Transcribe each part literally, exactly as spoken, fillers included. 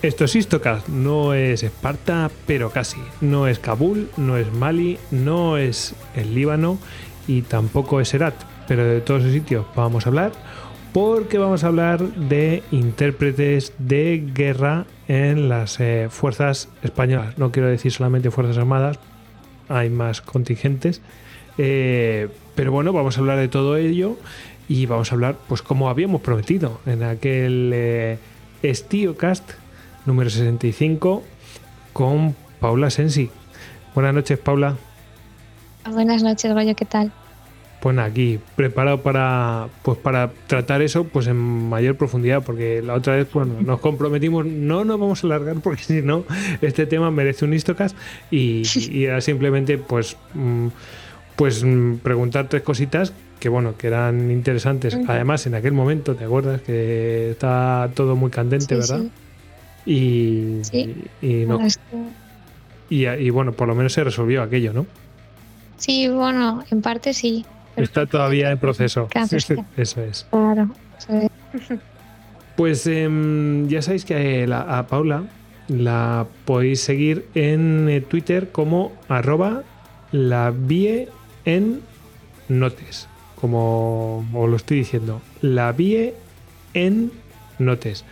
Esto es Istocast, no es Esparta, pero casi. No es Kabul, no es Mali, no es el Líbano y tampoco es Herat. Pero de todos esos sitios vamos a hablar porque vamos a hablar de intérpretes de guerra en las eh, fuerzas españolas. No quiero decir solamente fuerzas armadas, hay más contingentes. Eh, pero bueno, vamos a hablar de todo ello y vamos a hablar, pues como habíamos prometido en aquel eh, Estiocast número sesenta y cinco con Paula Sensi. Buenas noches, Paula. Buenas noches, Goyo, ¿qué tal? Pues aquí, preparado para, pues para tratar eso pues en mayor profundidad, porque la otra vez bueno, nos comprometimos, no nos vamos a alargar porque si no, este tema merece un Istocast y, y era simplemente pues, pues preguntar tres cositas que bueno, que eran interesantes. Uh-huh. Además, en aquel momento, ¿te acuerdas? Que está todo muy candente, sí, ¿verdad? Sí. Y, sí, y, y no. Es que... y, y bueno, por lo menos se resolvió aquello, ¿no? Sí, bueno, en parte sí. Está todavía en proceso. Eso es. Claro. Sí. Pues eh, ya sabéis que la, a Paula la podéis seguir en eh, Twitter como arroba la vie en notes. Como os lo estoy diciendo. La vie en notes.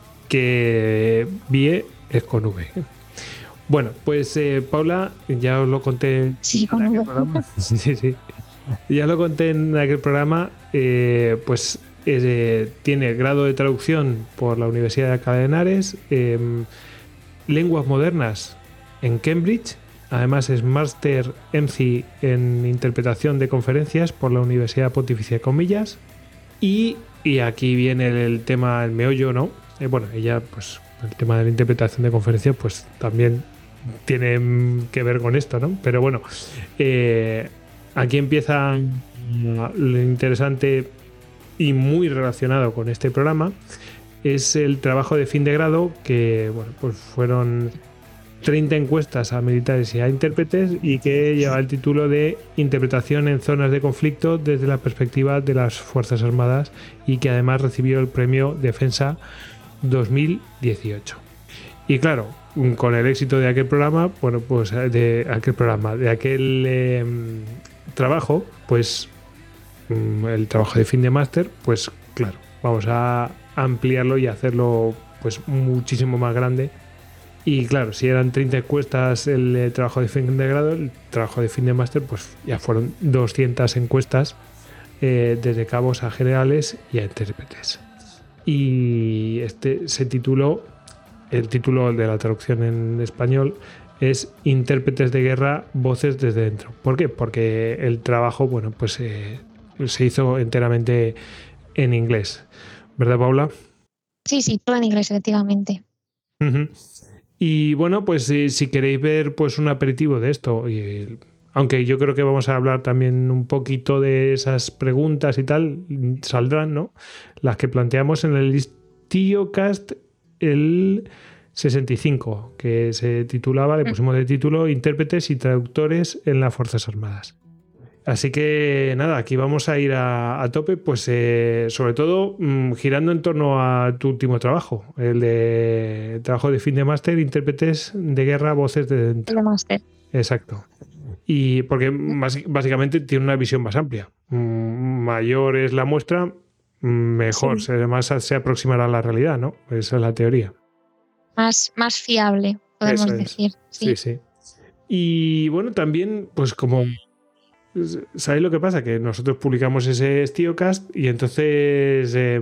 Que vie es con V. Bueno, pues eh, Paula, ya os lo conté. Sí, con V. Sí, sí. Ya lo conté en aquel programa, eh, pues eh, tiene grado de traducción por la Universidad de Alcalá de Henares, eh, lenguas modernas en Cambridge, además es máster M C I en interpretación de conferencias por la Universidad Pontificia de Comillas y, y aquí viene el, el tema, el meollo, ¿no? Eh, bueno, ella, pues el tema de la interpretación de conferencias, pues también tiene que ver con esto, ¿no? Pero bueno, eh, aquí empieza lo interesante y muy relacionado con este programa. Es el trabajo de fin de grado que, bueno, pues fueron treinta encuestas a militares y a intérpretes y que lleva el título de Interpretación en zonas de conflicto desde la perspectiva de las Fuerzas Armadas y que además recibió el premio Defensa dos mil dieciocho. Y claro, con el éxito de aquel programa, bueno, pues de aquel programa, de aquel eh, trabajo, pues el trabajo de fin de máster, pues claro, vamos a ampliarlo y hacerlo pues muchísimo más grande. Y claro, si eran treinta encuestas el, el trabajo de fin de grado, el trabajo de fin de máster, pues ya fueron doscientas encuestas eh, desde cabos a generales y a intérpretes. Y este se tituló, el título de la traducción en español es Intérpretes de guerra, voces desde dentro. ¿Por qué? Porque el trabajo, bueno, pues eh, se hizo enteramente en inglés. ¿Verdad, Paula? Sí, sí, todo en inglés, efectivamente. Uh-huh. Y bueno, pues si, si queréis ver pues un aperitivo de esto, y, aunque yo creo que vamos a hablar también un poquito de esas preguntas y tal, saldrán, ¿no? Las que planteamos en el Estiocast el sesenta y cinco, que se titulaba, le pusimos de título Intérpretes y traductores en las Fuerzas Armadas. Así que nada, aquí vamos a ir a, a tope, pues eh, sobre todo mmm, girando en torno a tu último trabajo, el de el trabajo de fin de máster, intérpretes de guerra, voces de dentro. El de máster. Exacto. Y porque más, básicamente tiene una visión más amplia. Mayor es la muestra, mejor, sí. Más se aproximará a la realidad, ¿no? Esa es la teoría. Más, más fiable, podemos Eso decir. Es. Sí. sí, sí. Y bueno, también, pues como... ¿Sabéis lo que pasa? Que nosotros publicamos ese Estiocast y entonces eh,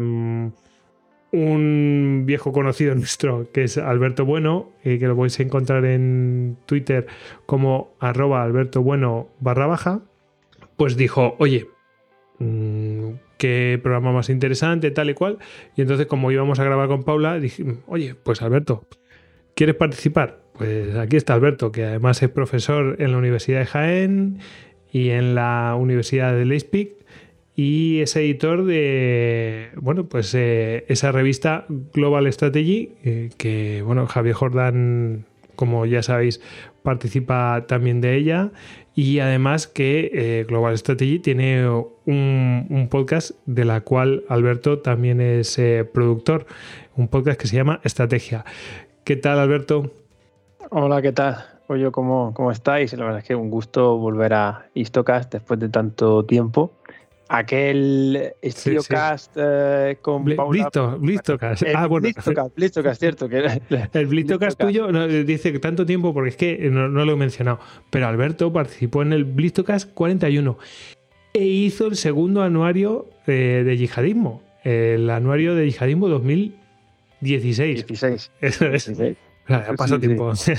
un viejo conocido nuestro, que es Alberto Bueno, eh, que lo podéis encontrar en Twitter como arroba Alberto Bueno barra baja, pues dijo, oye, mmm, qué programa más interesante, tal y cual. Y entonces, como íbamos a grabar con Paula, dije, oye, pues Alberto, ¿quieres participar? Pues aquí está Alberto, que además es profesor en la Universidad de Jaén y en la Universidad de Leipzig y es editor de, bueno, pues eh, esa revista Global Strategy, eh, que, bueno, Javier Jordán, como ya sabéis, participa también de ella y además que eh, Global Strategy tiene un, un podcast de la cual Alberto también es eh, productor, un podcast que se llama Estrategia. ¿Qué tal, Alberto? Hola, ¿qué tal? Oye, ¿cómo, cómo estáis? La verdad es que un gusto volver a Histocast después de tanto tiempo. Aquel Estiocast sí, sí. eh, con Bl Paula... Blisto, Blistocast. Ah, bueno. Blistocast, Blistocast, cierto. Que el Blistocast tuyo no, dice que tanto tiempo porque es que no, no lo he mencionado. Pero Alberto participó en el Blistocast cuarenta y uno e hizo el segundo anuario eh, de yihadismo. El anuario de yihadismo dos mil dieciséis. dieciséis. Eso es. dieciséis. Claro, ya pasó sí, tiempo. Sí.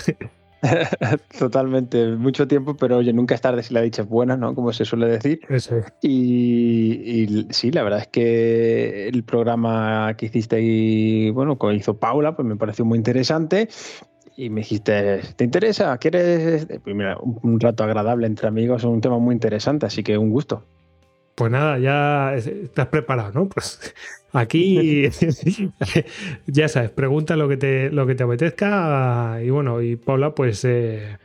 Totalmente, mucho tiempo, pero oye, nunca es tarde si la dicha es buena, ¿no? Como se suele decir. Eso es. Y, y sí, la verdad es que el programa que hiciste ahí, bueno, que hizo Paula, pues me pareció muy interesante. Y me dijiste, ¿te interesa? ¿Quieres? Pues mira, un rato agradable entre amigos es un tema muy interesante, así que un gusto. Pues nada, ya estás preparado, ¿no? Pues aquí ya sabes, pregunta lo que te, lo que te apetezca y bueno, y Paula pues eh,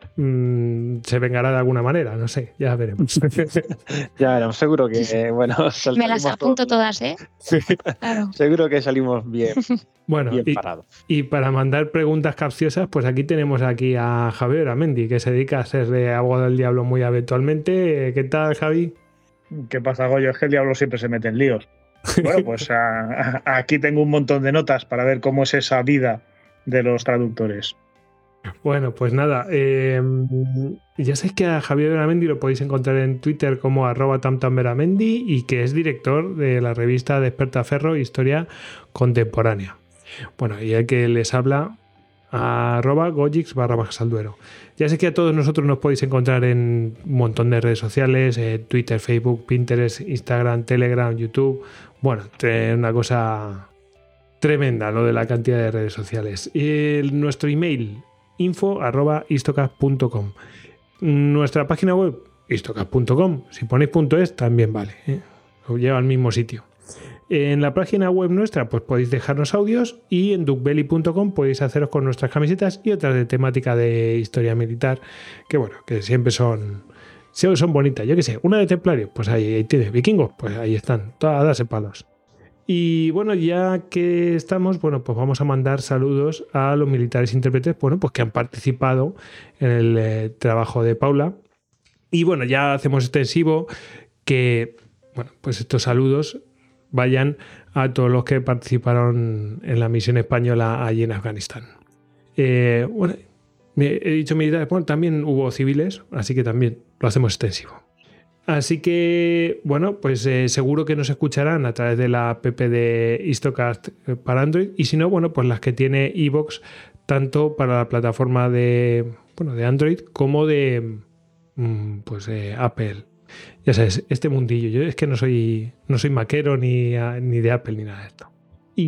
mmm, se vengará de alguna manera, no sé, ya veremos. Ya veremos, seguro que, bueno... Me las apunto todas, ¿eh? Claro. Seguro que salimos bien, bueno, bien y, parados. Y para mandar preguntas capciosas, pues aquí tenemos aquí a Javier Amendi, que se dedica a ser de abogado del diablo muy habitualmente. ¿Qué tal, Javi? ¿Qué pasa, Goyo? Es que el diablo siempre se mete en líos. Bueno, pues a, a, aquí tengo un montón de notas para ver cómo es esa vida de los traductores. Bueno, pues nada, eh, ya sabéis que a Javier Beramendi lo podéis encontrar en Twitter como arroba tamtamberamendi y que es director de la revista Despertaferro Historia Contemporánea. Bueno, y el que les habla a arroba gojix barra bajas al duero. Ya sé que a todos nosotros nos podéis encontrar en un montón de redes sociales, eh, Twitter, Facebook, Pinterest, Instagram, Telegram, YouTube. Bueno, una cosa tremenda lo de la cantidad de redes sociales. Y el, nuestro email info arroba istocast punto com. Nuestra página web istocast punto com. Si ponéis .es también vale, ¿eh? Os lleva al mismo sitio. En la página web nuestra pues podéis dejarnos audios y en duckbelly punto com podéis haceros con nuestras camisetas y otras de temática de historia militar que bueno, que siempre son son bonitas. Yo qué sé, una de templarios, pues ahí, ahí tiene, vikingos, pues ahí están, todas a darse palos. Y bueno, ya que estamos, bueno, pues vamos a mandar saludos a los militares intérpretes, bueno, pues que han participado en el eh, trabajo de Paula. Y bueno, ya hacemos extensivo que, bueno, pues estos saludos vayan a todos los que participaron en la misión española allí en Afganistán. Eh, bueno, he dicho militares, bueno, también hubo civiles, así que también lo hacemos extensivo. Así que, bueno, pues eh, seguro que nos escucharán a través de la app de Histocast para Android y si no, bueno, pues las que tiene iVoox tanto para la plataforma de, bueno, de Android como de pues, eh, Apple. Ya sabes, este mundillo. Yo es que no soy, no soy maquero ni, ni de Apple ni nada de esto.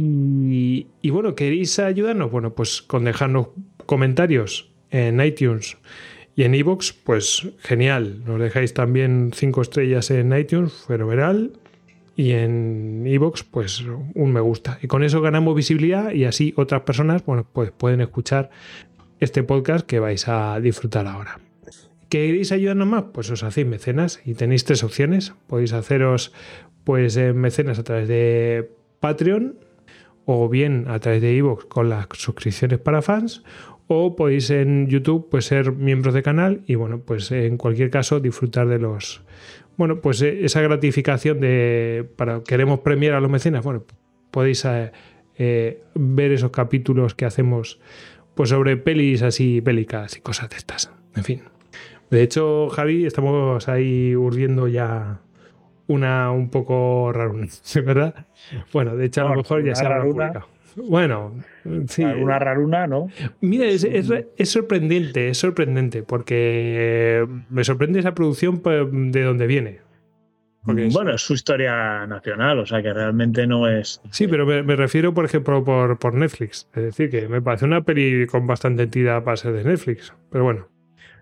Y, y bueno, ¿queréis ayudarnos? Bueno, pues con dejarnos comentarios en iTunes y en iVoox, pues genial. Nos dejáis también cinco estrellas en iTunes, fenomenal. Y en iVoox, pues un me gusta. Y con eso ganamos visibilidad y así otras personas, bueno, pues pueden escuchar este podcast que vais a disfrutar ahora. ¿Queréis ayudarnos más? Pues os hacéis mecenas y tenéis tres opciones. Podéis haceros pues eh, mecenas a través de Patreon o bien a través de iVoox con las suscripciones para fans o podéis en YouTube pues ser miembros de canal y bueno, pues en cualquier caso disfrutar de los... Bueno, pues eh, esa gratificación de... para queremos premiar a los mecenas, bueno, podéis eh, eh, ver esos capítulos que hacemos pues sobre pelis así bélicas y cosas de estas. En fin. De hecho, Javi, estamos ahí urdiendo ya una un poco raruna, ¿verdad? Bueno, de hecho, a lo mejor ya se habrá publicado. Bueno, sí. Una raruna, ¿no? Mira, es, es, es sorprendente, es sorprendente, porque me sorprende esa producción de dónde viene. Porque bueno, es... es su historia nacional, o sea que realmente no es... Sí, pero me, me refiero, por ejemplo, por, por Netflix. Es decir, que me parece una peli con bastante entidad para ser de Netflix. Pero bueno.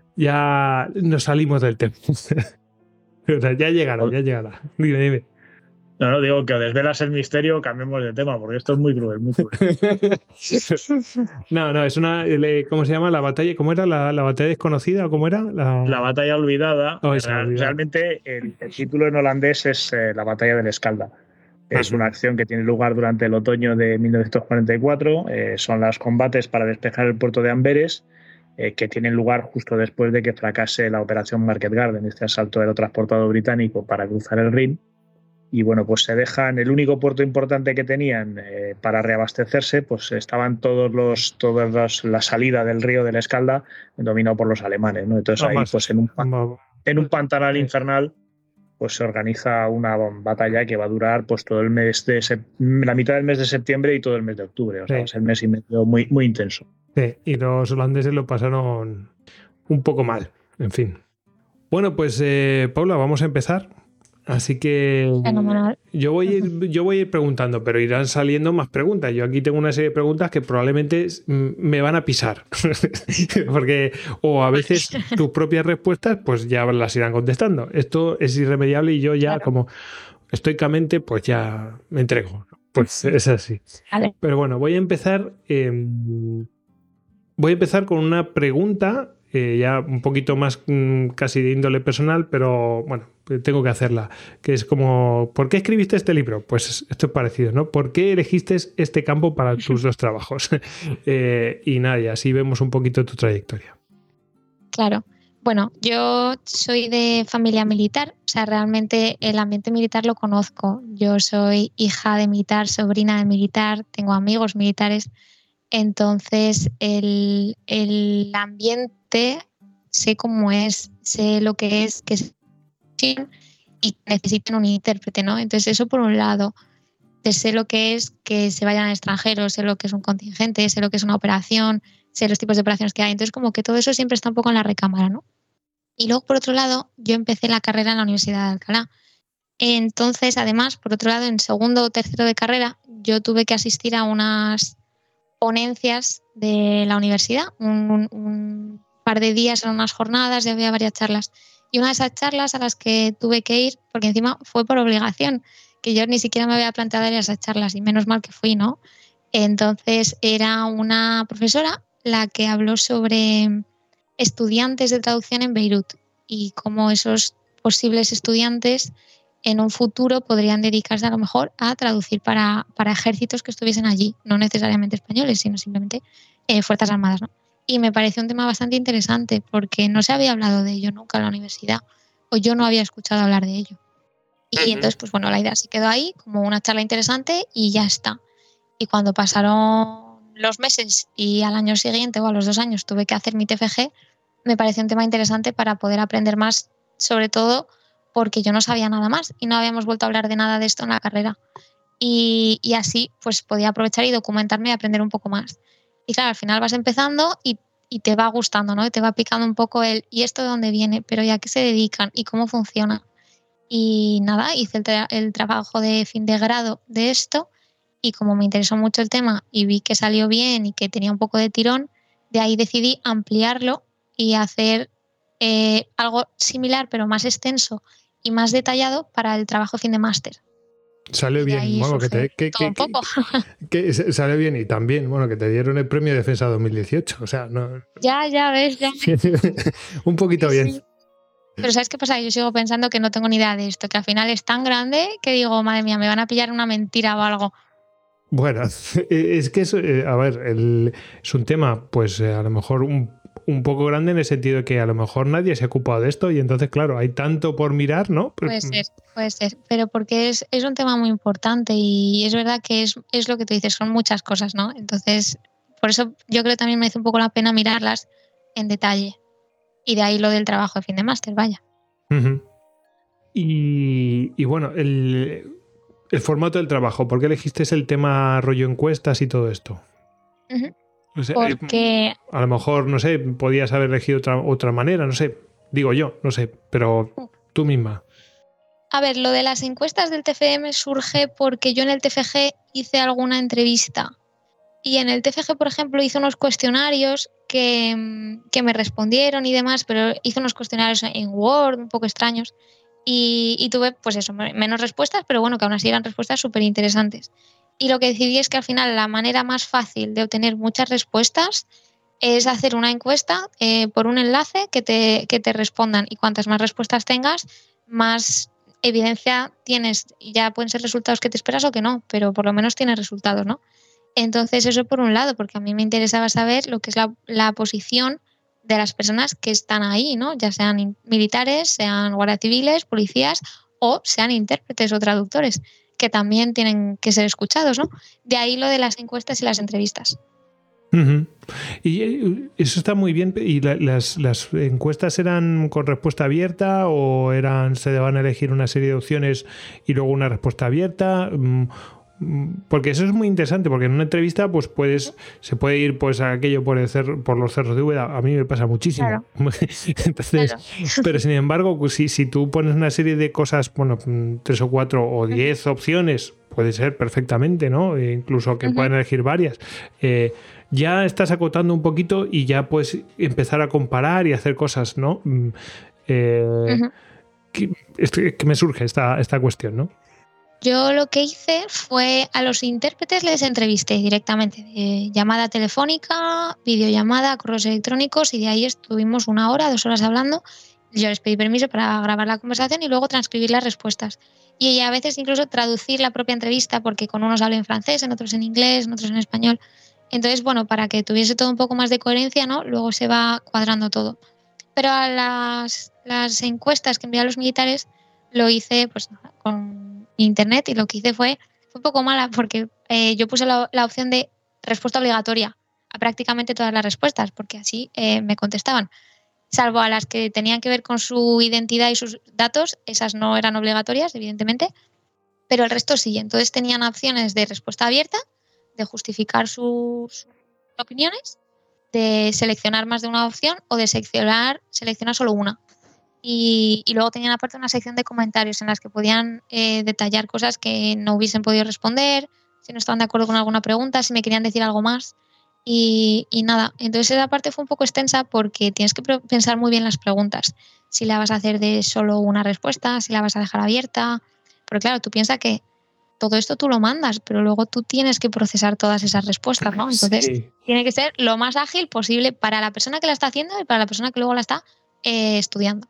Ya nos salimos del tema. ya llegará, ya llegará. Dime, dime. No, no, digo que desvelas el misterio, cambiemos de tema, porque esto es muy cruel, muy cruel. no, no, es una... ¿Cómo se llama? La batalla... ¿Cómo era? ¿La, la batalla desconocida o cómo era? La, la batalla olvidada. Oh, Real, olvidada. Realmente el, el título en holandés es eh, la batalla del Escalda. Es una acción que tiene lugar durante el otoño de mil novecientos cuarenta y cuatro. Eh, son los combates para despejar el puerto de Amberes, eh, que tienen lugar justo después de que fracase la operación Market Garden, este asalto aerotransportado británico para cruzar el Rin. Y bueno, pues se dejan el único puerto importante que tenían eh, para reabastecerse, pues estaban todos los, todas las, la salida del río de la Escalda dominado por los alemanes, ¿no? Entonces no ahí, más, pues en un, no, en un pantanal sí. infernal, pues se organiza una batalla que va a durar pues todo el mes de sep- la mitad del mes de septiembre y todo el mes de octubre. O sea, Sí. va a ser un mes y medio muy, muy intenso. Sí, y los holandeses lo pasaron un poco mal, en fin. Bueno, pues eh, Paula, vamos a empezar. Así que Fenomenal. yo voy, a ir, yo voy a ir preguntando, pero irán saliendo más preguntas. Yo aquí tengo una serie de preguntas que probablemente me van a pisar. Porque, o a veces tus propias respuestas, pues ya las irán contestando. Esto es irremediable y yo ya, claro, como estoicamente, pues ya me entrego. Pues es así. Vale. Pero bueno, voy a empezar. Eh, voy a empezar con una pregunta. Eh, ya un poquito más mmm, casi de índole personal, pero bueno, tengo que hacerla, que es como, ¿por qué escribiste este libro? Pues esto es parecido, ¿no? ¿Por qué elegiste este campo para tus dos trabajos? eh, y nada, y así vemos un poquito tu trayectoria. Claro. Bueno, yo soy de familia militar, o sea, realmente el ambiente militar lo conozco. Yo soy hija de militar, sobrina de militar, tengo amigos militares. Entonces, el, el ambiente, sé cómo es, sé lo que es, que es y necesitan un intérprete, ¿no? Entonces, eso por un lado, sé lo que es que se vayan al extranjero, sé lo que es un contingente, sé lo que es una operación, sé los tipos de operaciones que hay. Entonces, como que todo eso siempre está un poco en la recámara, ¿no? Y luego, por otro lado, yo empecé la carrera en la Universidad de Alcalá. Entonces, además, por otro lado, en segundo o tercero de carrera, yo tuve que asistir a unas ponencias de la universidad, un, un, un par de días, eran unas jornadas y había varias charlas. Y una de esas charlas a las que tuve que ir, porque encima fue por obligación, que yo ni siquiera me había planteado ir a esas charlas y menos mal que fui, ¿no? Entonces era una profesora la que habló sobre estudiantes de traducción en Beirut y cómo esos posibles estudiantes en un futuro podrían dedicarse a lo mejor a traducir para, para ejércitos que estuviesen allí, no necesariamente españoles, sino simplemente eh, fuerzas armadas, ¿no? Y me pareció un tema bastante interesante porque no se había hablado de ello nunca en la universidad o yo no había escuchado hablar de ello. Y uh-huh. entonces, pues bueno, la idea se quedó ahí como una charla interesante y ya está. Y cuando pasaron los meses y al año siguiente o a los dos años tuve que hacer mi T F G, me pareció un tema interesante para poder aprender más, sobre todo porque yo no sabía nada más y no habíamos vuelto a hablar de nada de esto en la carrera. Y, y así pues podía aprovechar y documentarme y aprender un poco más. Y claro, al final vas empezando y, y te va gustando, ¿no? Y te va picando un poco el ¿y esto de dónde viene? ¿Pero y a qué se dedican? ¿Y cómo funciona? Y nada, hice el, tra- el trabajo de fin de grado de esto y como me interesó mucho el tema y vi que salió bien y que tenía un poco de tirón, de ahí decidí ampliarlo y hacer eh, algo similar pero más extenso y más detallado para el trabajo fin de máster. Salió bien, bueno, que te que, que, un poco. Que, que salió bien y también, bueno, que te dieron el premio de Defensa dos mil dieciocho, o sea, no. Ya, ya ves, ya. Un poquito sí, bien. Sí. Pero ¿sabes qué pasa? Yo sigo pensando que no tengo ni idea de esto, que al final es tan grande que digo, madre mía, me van a pillar una mentira o algo. Bueno, es que es, a ver, el, es un tema, pues a lo mejor un, un poco grande en el sentido de que a lo mejor nadie se ha ocupado de esto y entonces, claro, hay tanto por mirar, ¿no? Puede ser, puede ser, pero porque es, es un tema muy importante y es verdad que es, es lo que tú dices, son muchas cosas, ¿no? Entonces, por eso yo creo que también merece un poco la pena mirarlas en detalle. Y de ahí lo del trabajo de fin de máster, vaya. Uh-huh. Y, y bueno, el... El formato del trabajo, ¿por qué elegiste el tema rollo encuestas y todo esto? Uh-huh. O sea, Porque... A lo mejor, no sé, podías haber elegido otra, otra manera, no sé, digo yo, no sé, pero tú misma. A ver, lo de las encuestas del T F M surge porque yo en el T F G hice alguna entrevista y en el T F G, por ejemplo, hice unos cuestionarios que, que me respondieron y demás, pero hice unos cuestionarios en Word un poco extraños. Y, y tuve, pues eso, menos respuestas, pero bueno, que aún así eran respuestas súper interesantes. Y lo que decidí es que al final la manera más fácil de obtener muchas respuestas es hacer una encuesta eh, por un enlace que te, que te respondan. Y cuantas más respuestas tengas, más evidencia tienes, ya pueden ser resultados que te esperas o que no, pero por lo menos tienes resultados, ¿no? Entonces eso por un lado, porque a mí me interesaba saber lo que es la, la posición de las personas que están ahí, ¿no? Ya sean militares, sean guardias civiles, policías o sean intérpretes o traductores, que también tienen que ser escuchados, ¿no? De ahí lo de las encuestas y las entrevistas. Uh-huh. Y eso está muy bien. ¿Y la, las, las encuestas eran con respuesta abierta o eran se van a elegir una serie de opciones y luego una respuesta abierta? Porque eso es muy interesante, porque en una entrevista pues puedes se puede ir pues a aquello por el cerro, por los cerros de Úbeda. A mí me pasa muchísimo. Claro. Entonces, claro. Pero sin embargo, pues, si, si tú pones una serie de cosas, bueno, tres o cuatro o diez opciones, puede ser perfectamente, ¿no? E incluso que uh-huh. puedan elegir varias. Eh, ya estás acotando un poquito y ya puedes empezar a comparar y hacer cosas, ¿no? Eh, uh-huh. que, que me surge esta, esta cuestión, ¿no? Yo lo que hice fue a los intérpretes les entrevisté directamente, de llamada telefónica, videollamada, correos electrónicos, y de ahí estuvimos una hora, dos horas hablando. Yo les pedí permiso para grabar la conversación y luego transcribir las respuestas. Y a veces incluso traducir la propia entrevista, porque con unos hablo en francés, en otros en inglés, en otros en español. Entonces, bueno, para que tuviese todo un poco más de coherencia, ¿no? Luego se va cuadrando todo. Pero a las, las encuestas que envié a los militares lo hice pues con internet, y lo que hice fue, fue un poco mala porque eh, yo puse la, la opción de respuesta obligatoria a prácticamente todas las respuestas, porque así eh, me contestaban, salvo a las que tenían que ver con su identidad y sus datos. Esas no eran obligatorias, evidentemente, pero el resto sí. Entonces tenían opciones de respuesta abierta, de justificar sus opiniones, de seleccionar más de una opción o de seleccionar, seleccionar solo una. Y, y luego tenían aparte una sección de comentarios en las que podían eh, detallar cosas que no hubiesen podido responder, si no estaban de acuerdo con alguna pregunta, si me querían decir algo más. Y, y nada, entonces esa parte fue un poco extensa porque tienes que pensar muy bien las preguntas. Si la vas a hacer de solo una respuesta, si la vas a dejar abierta. Pero claro, tú piensas que todo esto tú lo mandas, pero luego tú tienes que procesar todas esas respuestas, ¿no? Entonces sí. Tiene que ser lo más ágil posible para la persona que la está haciendo y para la persona que luego la está eh, estudiando.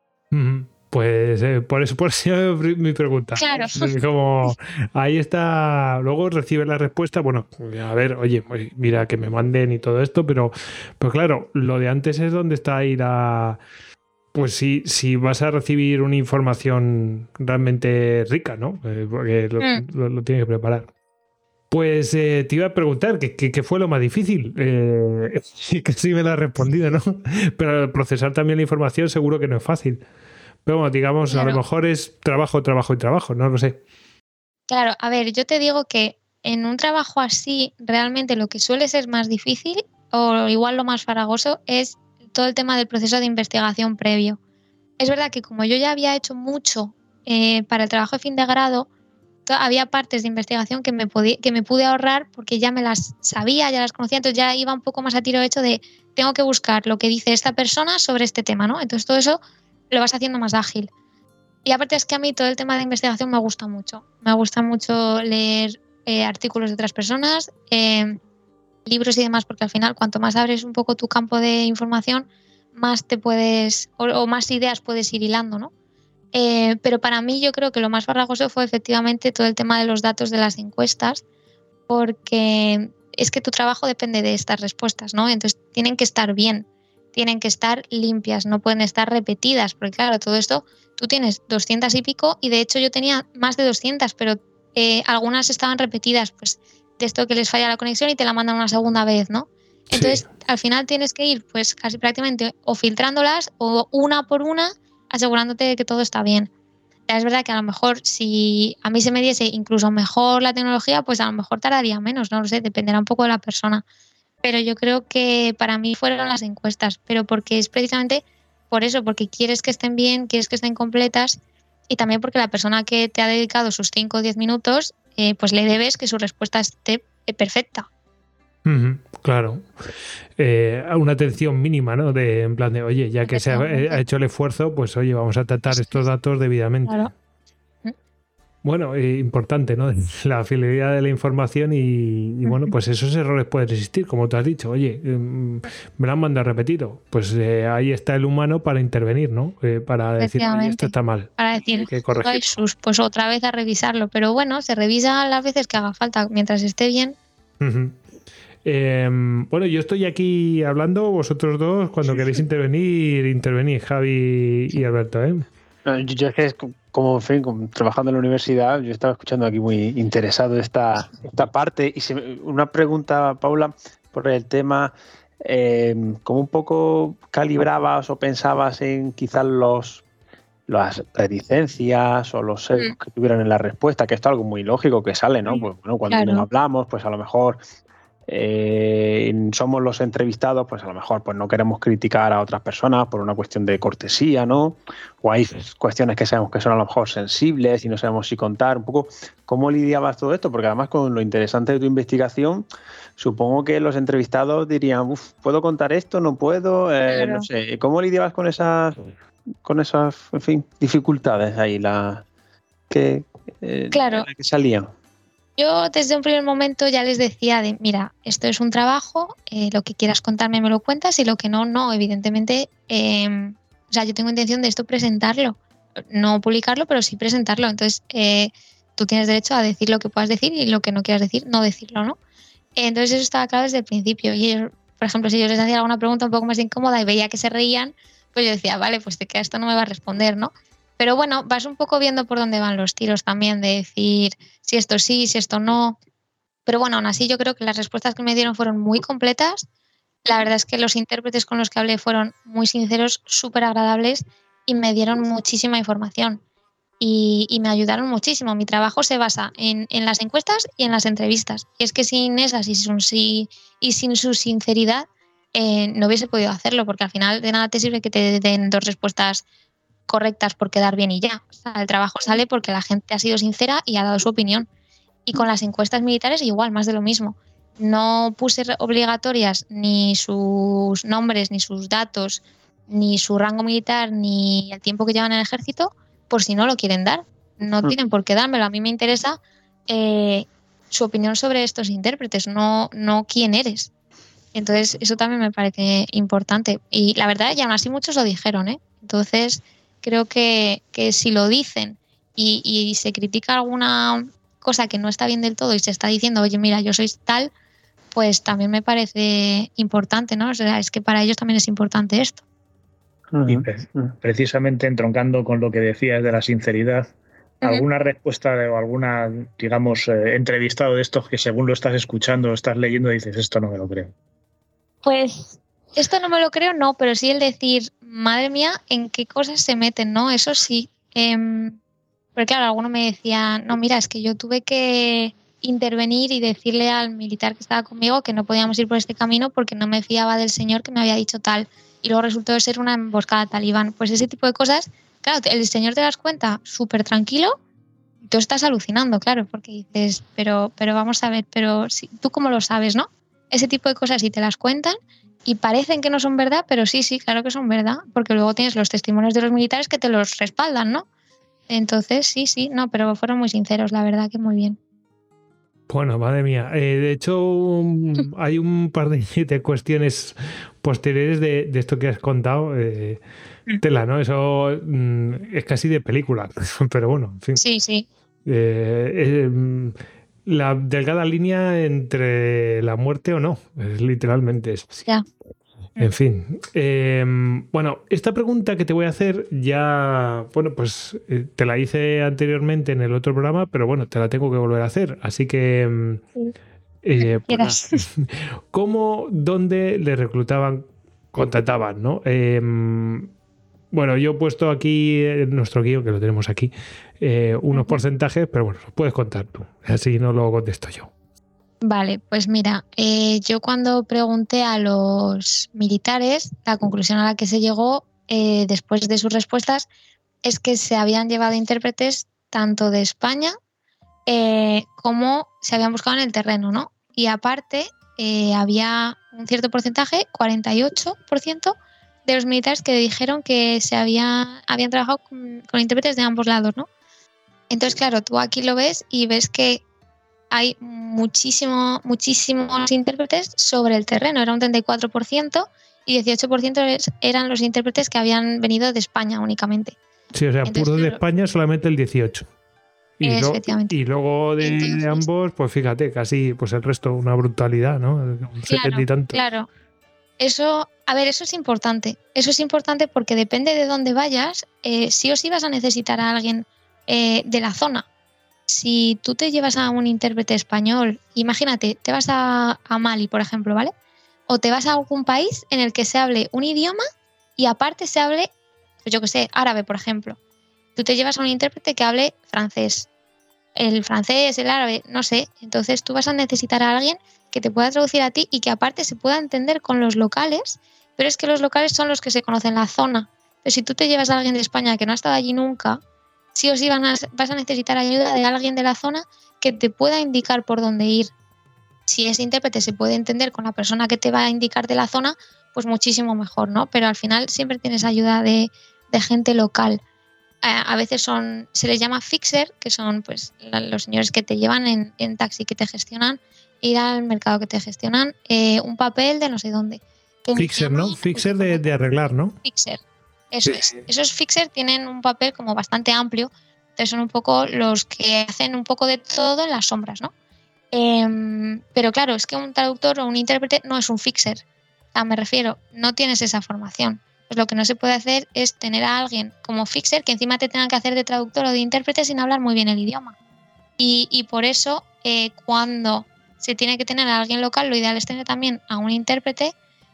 Pues eh, por eso por eso mi pregunta. Claro. Como ahí está, luego recibes la respuesta, bueno, a ver, oye, mira que me manden y todo esto, pero pues claro, lo de antes es donde está ahí la, pues si, si vas a recibir una información realmente rica, ¿no? Eh, porque lo, mm. lo, lo tienes que preparar. Pues eh, te iba a preguntar ¿qué, qué, qué fue lo más difícil? Eh, casi me lo has respondido, ¿no? Pero procesar también la información seguro que no es fácil. Pero bueno, digamos, claro. A lo mejor es trabajo, trabajo y trabajo, no lo sé. Claro, a ver, yo te digo que en un trabajo así, realmente lo que suele ser más difícil, o igual lo más farragoso, es todo el tema del proceso de investigación previo. Es verdad que como yo ya había hecho mucho eh, para el trabajo de fin de grado, había partes de investigación que me, podía, que me pude ahorrar porque ya me las sabía, ya las conocía, entonces ya iba un poco más a tiro hecho de tengo que buscar lo que dice esta persona sobre este tema, ¿no? Entonces todo eso lo vas haciendo más ágil. Y aparte es que a mí todo el tema de investigación me gusta mucho. Me gusta mucho leer eh, artículos de otras personas, eh, libros y demás, porque al final cuanto más abres un poco tu campo de información, más te puedes, o, o más ideas puedes ir hilando, ¿no? Eh, pero para mí yo creo que lo más farragoso fue efectivamente todo el tema de los datos de las encuestas, porque es que tu trabajo depende de estas respuestas, ¿no? Entonces tienen que estar bien, tienen que estar limpias, no pueden estar repetidas, porque claro, todo esto tú tienes doscientas y pico, y de hecho yo tenía más de doscientas, pero eh, algunas estaban repetidas, pues de esto que les falla la conexión y te la mandan una segunda vez, ¿no? Entonces sí. Al final tienes que ir pues casi prácticamente o filtrándolas o una por una, asegurándote de que todo está bien. Es verdad que a lo mejor si a mí se me diese incluso mejor la tecnología, pues a lo mejor tardaría menos, no lo sé, dependerá un poco de la persona. Pero yo creo que para mí fueron las encuestas, pero porque es precisamente por eso, porque quieres que estén bien, quieres que estén completas, y también porque la persona que te ha dedicado sus cinco o diez minutos, eh, pues le debes que su respuesta esté perfecta. Uh-huh, claro. Eh, una atención mínima, ¿no? De, en plan de, oye, ya que se ha, ha hecho el esfuerzo, pues oye, vamos a tratar estos datos debidamente. Claro. Bueno, eh, importante, ¿no? La fidelidad de la información y, y bueno, pues esos errores pueden existir, como tú has dicho. Oye, eh, me lo han mandado repetido. Pues eh, ahí está el humano para intervenir, ¿no? Eh, para decir, oye, esto está mal. Para decir, Hay que corregirlo. "Ay, sus", pues otra vez a revisarlo. Pero bueno, se revisa las veces que haga falta, mientras esté bien. Uh-huh. Eh, bueno, yo estoy aquí hablando, vosotros dos, cuando queréis intervenir, intervenid, Javi y Alberto, ¿eh? Yo es que como, en fin, como trabajando en la universidad, yo estaba escuchando aquí muy interesado esta, esta parte y se, una pregunta, Paula, por el tema, eh, ¿cómo un poco calibrabas o pensabas en quizás los las reticencias o los sesgos que tuvieran en la respuesta? Que esto es algo muy lógico que sale, ¿no? Pues bueno, cuando Claro. nos hablamos, pues a lo mejor Eh, somos los entrevistados, pues a lo mejor pues no queremos criticar a otras personas por una cuestión de cortesía, ¿no? O hay cuestiones que sabemos que son a lo mejor sensibles y no sabemos si contar. Un poco, ¿cómo lidiabas todo esto? Porque además con lo interesante de tu investigación, supongo que los entrevistados dirían, uff, ¿puedo contar esto? ¿No puedo? Eh, Claro. No sé. ¿Cómo lidiabas con esas, con esas, en fin, dificultades ahí, la que, eh, Claro. que salían? Yo desde un primer momento ya les decía de, mira, esto es un trabajo, eh, lo que quieras contarme me lo cuentas y lo que no, no, evidentemente, eh, o sea, yo tengo intención de esto presentarlo, no publicarlo, pero sí presentarlo. Entonces, eh, tú tienes derecho a decir lo que puedas decir y lo que no quieras decir, no decirlo, ¿no? Entonces eso estaba claro desde el principio. Y ellos, por ejemplo, si yo les hacía alguna pregunta un poco más incómoda y veía que se reían, pues yo decía, vale, pues de que esto no me va a responder, ¿no? Pero bueno, vas un poco viendo por dónde van los tiros también, de decir si esto sí, si esto no. Pero bueno, aún así yo creo que las respuestas que me dieron fueron muy completas. La verdad es que los intérpretes con los que hablé fueron muy sinceros, súper agradables y me dieron muchísima información. Y, y me ayudaron muchísimo. Mi trabajo se basa en, en las encuestas y en las entrevistas. Y es que sin esas y sin, si, y sin su sinceridad eh, no hubiese podido hacerlo, porque al final de nada te sirve que te den dos respuestas correctas por quedar bien y ya. O sea, el trabajo sale porque la gente ha sido sincera y ha dado su opinión. Y con las encuestas militares igual, más de lo mismo. No puse obligatorias ni sus nombres, ni sus datos, ni su rango militar, ni el tiempo que llevan en el ejército, por si no lo quieren dar. No tienen por qué dármelo. A mí me interesa eh, su opinión sobre estos intérpretes, no, no quién eres. Entonces, eso también me parece importante. Y la verdad, y aún así muchos lo dijeron, ¿eh? Entonces, creo que, que si lo dicen y, y se critica alguna cosa que no está bien del todo y se está diciendo, oye, mira, yo soy tal, pues también me parece importante, ¿no? O sea, es que para ellos también es importante esto. Y pre- precisamente entroncando con lo que decías de la sinceridad, ¿alguna respuesta de, o alguna, digamos, eh, entrevistado de estos que según lo estás escuchando o estás leyendo dices, esto no me lo creo? Pues esto no me lo creo, no, pero sí el decir, madre mía, en qué cosas se meten, ¿no? Eso sí. Eh, porque claro, alguno me decía, no, mira, es que yo tuve que intervenir y decirle al militar que estaba conmigo que no podíamos ir por este camino porque no me fiaba del señor que me había dicho tal. Y luego resultó ser una emboscada talibán. Pues ese tipo de cosas, claro, el señor te das cuenta súper tranquilo, tú estás alucinando, claro, porque dices, pero, pero vamos a ver, pero si, ¿tú cómo lo sabes, no? Ese tipo de cosas sí te las cuentan y parecen que no son verdad, pero sí, sí, claro que son verdad, porque luego tienes los testimonios de los militares que te los respaldan, ¿no? Entonces, sí, sí, no, pero fueron muy sinceros, la verdad que muy bien. Bueno, madre mía. Eh, de hecho, um, hay un par de, de cuestiones posteriores de, de esto que has contado. Eh, tela, ¿no? Eso mm, es casi de película. Pero bueno, en fin. Sí, sí. Eh, eh, la delgada línea entre la muerte o no. Es, literalmente es así. Ya. En fin. Eh, bueno, esta pregunta que te voy a hacer ya, bueno, pues eh, te la hice anteriormente en el otro programa, pero bueno, te la tengo que volver a hacer. Así que, Sí. eh, pues, ¿cómo, dónde le reclutaban, contrataban, no? Eh, bueno, yo he puesto aquí en nuestro guión, que lo tenemos aquí, eh, unos uh-huh. porcentajes, pero bueno, lo puedes contar tú, así no lo contesto yo. Vale, pues mira, eh, yo cuando pregunté a los militares, la conclusión a la que se llegó eh, después de sus respuestas es que se habían llevado intérpretes tanto de España eh, como se habían buscado en el terreno, ¿no? Y aparte eh, había un cierto porcentaje, cuarenta y ocho por ciento de los militares que dijeron que se había, habían trabajado con, con intérpretes de ambos lados, ¿no? Entonces, claro, tú aquí lo ves y ves que hay muchísimo, muchísimos intérpretes sobre el terreno. Era un treinta y cuatro por ciento y dieciocho por ciento eran los intérpretes que habían venido de España únicamente. Sí, o sea, Entonces, puro de claro, España solamente el dieciocho. Y, lo, efectivamente. y luego de Entonces, ambos, pues fíjate, casi pues el resto, una brutalidad, ¿no? Un claro, setenta y tanto. claro. Eso, a ver, eso es importante. Eso es importante porque depende de dónde vayas, eh, sí o sí vas a necesitar a alguien eh, de la zona. Si tú te llevas a un intérprete español, imagínate, te vas a, a Mali, por ejemplo, ¿vale? O te vas a algún país en el que se hable un idioma y aparte se hable, pues yo qué sé, árabe, por ejemplo. Tú te llevas a un intérprete que hable francés. El francés, el árabe, no sé. Entonces tú vas a necesitar a alguien que te pueda traducir a ti y que aparte se pueda entender con los locales, pero es que los locales son los que se conocen la zona. Pero si tú te llevas a alguien de España que no ha estado allí nunca, sí o sí van a, vas a necesitar ayuda de alguien de la zona que te pueda indicar por dónde ir. Si ese intérprete se puede entender con la persona que te va a indicar de la zona, pues muchísimo mejor, ¿no? Pero al final siempre tienes ayuda de, de gente local. A veces son, se les llama fixer, que son pues los señores que te llevan en, en taxi, que te gestionan, ir al mercado, que te gestionan eh, un papel de no sé dónde. Fixer, ¿no? Fixer de, de arreglar, ¿no? Fixer, eso Sí. es. Esos fixer tienen un papel como bastante amplio, entonces son un poco los que hacen un poco de todo en las sombras, ¿no? Eh, pero claro, es que un traductor o un intérprete no es un fixer. O sea, me refiero, no tienes esa formación. Pues lo que no se puede hacer es tener a alguien como fixer que encima te tenga que hacer de traductor o de intérprete sin hablar muy bien el idioma. Y, y por eso, eh, cuando se tiene que tener a alguien local, lo ideal es tener también a un intérprete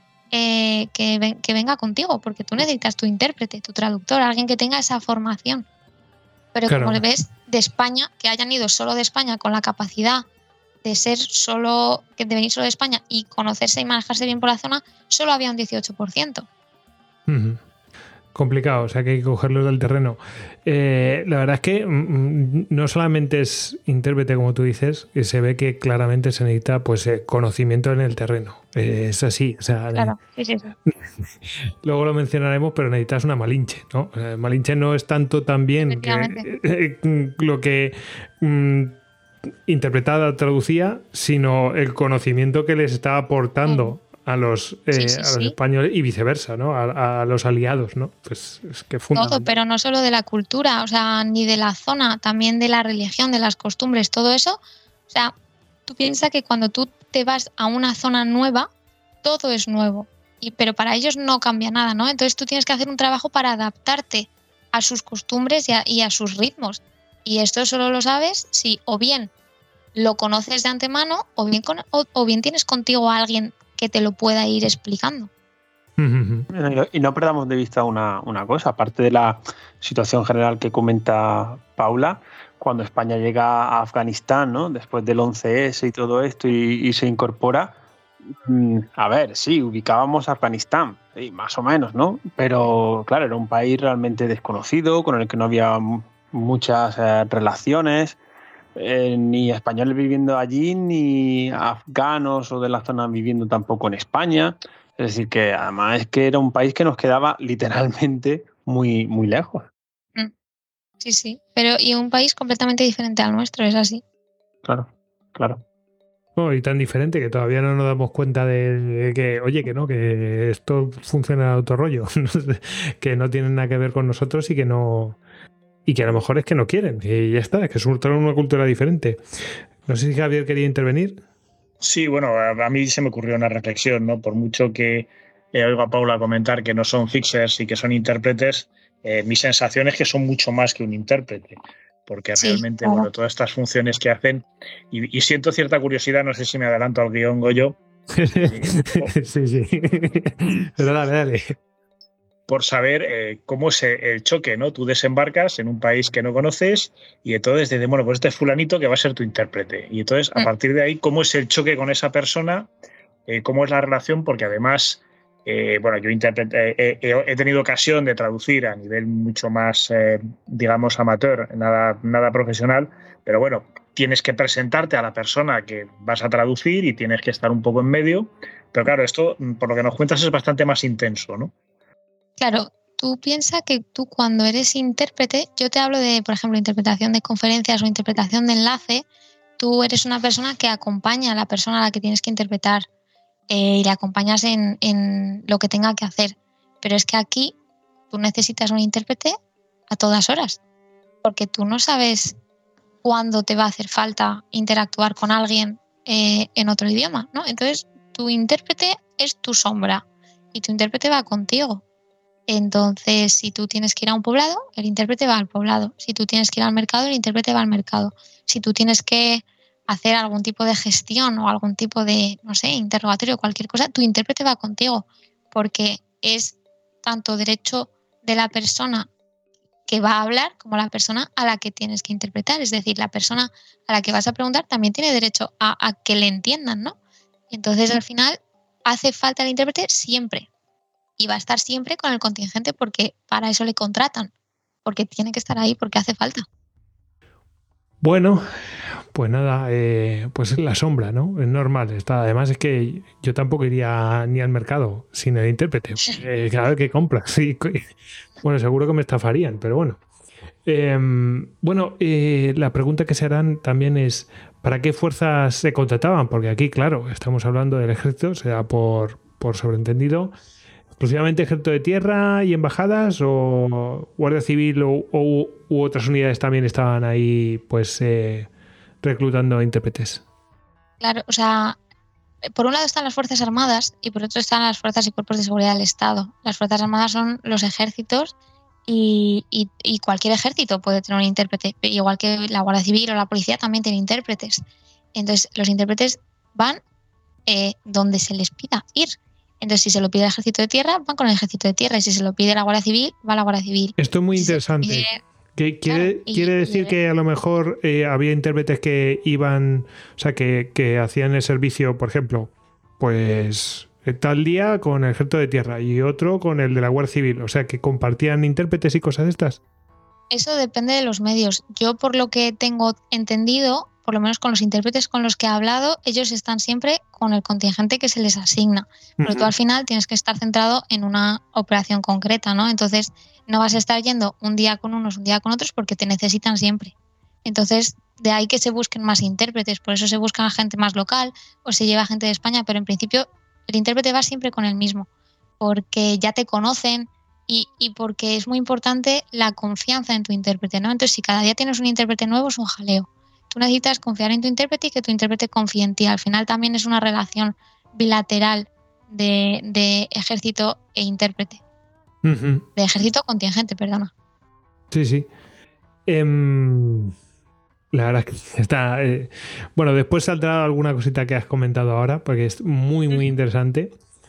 eh, que, ven, que venga contigo, porque tú necesitas tu intérprete, tu traductor, alguien que tenga esa formación. Pero Claro. como ves, de España, que hayan ido solo de España con la capacidad de ser solo, que de venir solo de España y conocerse y manejarse bien por la zona, solo había un dieciocho por ciento. Uh-huh. Complicado, o sea que hay que cogerlo del terreno. Eh, la verdad es que mm, no solamente es intérprete, como tú dices, que se ve que claramente se necesita pues eh, conocimiento en el terreno. Eh, es así, o sea, Claro, sí, sí, sí. Luego lo mencionaremos, pero necesitas una malinche, ¿no? O sea, malinche no es tanto también que, eh, lo que mm, interpretada traducía, sino el conocimiento que les está aportando. Mm. A los, eh, sí, sí, a los sí. españoles y viceversa, ¿no? A, a los aliados, ¿no? Pues es que todo, pero no solo de la cultura, o sea, ni de la zona, también de la religión, de las costumbres, todo eso. O sea, tú piensas que cuando tú te vas a una zona nueva, todo es nuevo, y, pero para ellos no cambia nada, ¿no? Entonces tú tienes que hacer un trabajo para adaptarte a sus costumbres y a, y a sus ritmos. Y esto solo lo sabes si o bien lo conoces de antemano o bien, con, o, o bien tienes contigo a alguien que te lo pueda ir explicando. Y no perdamos de vista una, una cosa, aparte de la situación general que comenta Paula, cuando España llega a Afganistán, ¿no? Después del once ese y todo esto y, y se incorpora, a ver, sí, ubicábamos a Afganistán, sí, más o menos, ¿no? Pero claro, era un país realmente desconocido, con el que no había muchas eh, relaciones. Eh, ni españoles viviendo allí, ni afganos o de la zona viviendo tampoco en España. Es decir, que además es que era un país que nos quedaba literalmente muy, muy lejos. Sí, sí, pero y un país completamente diferente al nuestro, es así. Claro, claro. Oh, y tan diferente que todavía no nos damos cuenta de, de que, oye, que no, que esto funciona a otro rollo, que no tienen nada que ver con nosotros y que no... Y que a lo mejor es que no quieren, y ya está, que es una cultura diferente. No sé si Javier quería intervenir. Sí, bueno, a, a mí se me ocurrió una reflexión, ¿no? Por mucho que eh, oigo a Paula comentar que no son fixers y que son intérpretes, eh, mi sensación es que son mucho más que un intérprete, porque sí, realmente, claro. bueno, todas estas funciones que hacen, y, y siento cierta curiosidad, no sé si me adelanto al guión, Goyo. sí, sí. Pero dale, dale. Por saber eh, cómo es el choque, ¿no? Tú desembarcas en un país que no conoces y entonces dices, bueno, pues este es fulanito que va a ser tu intérprete. Y entonces, a partir de ahí, ¿cómo es el choque con esa persona? Eh, ¿Cómo es la relación? Porque además, eh, bueno, yo eh, eh, he tenido ocasión de traducir a nivel mucho más, eh, digamos, amateur, nada, nada profesional, pero bueno, tienes que presentarte a la persona que vas a traducir y tienes que estar un poco en medio. Pero claro, esto, por lo que nos cuentas, es bastante más intenso, ¿no? Claro, tú piensas que tú cuando eres intérprete, yo te hablo de, por ejemplo, interpretación de conferencias o interpretación de enlace, tú eres una persona que acompaña a la persona a la que tienes que interpretar eh, y le acompañas en, en lo que tenga que hacer. Pero es que aquí tú necesitas un intérprete a todas horas, porque tú no sabes cuándo te va a hacer falta interactuar con alguien eh, en otro idioma, ¿no? Entonces, tu intérprete es tu sombra y tu intérprete va contigo. Entonces, si tú tienes que ir a un poblado, el intérprete va al poblado. Si tú tienes que ir al mercado, el intérprete va al mercado. Si tú tienes que hacer algún tipo de gestión o algún tipo de, no sé, interrogatorio o cualquier cosa, tu intérprete va contigo, porque es tanto derecho de la persona que va a hablar como la persona a la que tienes que interpretar. Es decir, la persona a la que vas a preguntar también tiene derecho a, a que le entiendan, ¿no? Entonces, al final, hace falta el intérprete siempre. Y va a estar siempre con el contingente porque para eso le contratan. Porque tiene que estar ahí porque hace falta. Bueno, pues nada, eh, pues la sombra, ¿no? Es normal. Está, además es que yo tampoco iría ni al mercado sin el intérprete. Eh, cada vez que compras. Sí, bueno, seguro que me estafarían, pero bueno. Eh, bueno, eh, la pregunta que se harán también es ¿para qué fuerzas se contrataban? Porque aquí, claro, estamos hablando del ejército, se da por, por sobreentendido. ¿Exclusivamente ejército de tierra y embajadas o Guardia Civil o, o u otras unidades también estaban ahí pues eh, reclutando intérpretes? Claro, o sea, por un lado están las Fuerzas Armadas y por otro están las Fuerzas y Cuerpos de Seguridad del Estado. Las Fuerzas Armadas son los ejércitos y, y, y cualquier ejército puede tener un intérprete, igual que la Guardia Civil o la policía también tiene intérpretes. Entonces, los intérpretes van eh, donde se les pida ir. Entonces, si se lo pide el ejército de tierra, van con el ejército de tierra. Y si se lo pide la Guardia Civil, va a la Guardia Civil. Esto es muy si interesante. Pide... Que quiere, claro, y, quiere decir y... que a lo mejor eh, había intérpretes que iban, o sea, que, que hacían el servicio, por ejemplo, pues tal día con el ejército de tierra y otro con el de la Guardia Civil. O sea, que compartían intérpretes y cosas de estas. Eso depende de los medios. Yo, por lo que tengo entendido, por lo menos con los intérpretes con los que he hablado, ellos están siempre con el contingente que se les asigna. Pero uh-huh. tú al final tienes que estar centrado en una operación concreta, ¿no? Entonces no vas a estar yendo un día con unos, un día con otros, porque te necesitan siempre. Entonces, de ahí que se busquen más intérpretes. Por eso se buscan a gente más local o se lleva gente de España, pero en principio el intérprete va siempre con el mismo, porque ya te conocen y, y porque es muy importante la confianza en tu intérprete, ¿no? Entonces, si cada día tienes un intérprete nuevo, es un jaleo. Tú necesitas confiar en tu intérprete y que tu intérprete confíe en ti. Al final también es una relación bilateral de, de ejército e intérprete. Uh-huh. De ejército contingente, perdona. Sí, sí. Um, la verdad es que está... Eh, bueno, después saldrá alguna cosita que has comentado ahora, porque es muy, muy uh-huh. interesante.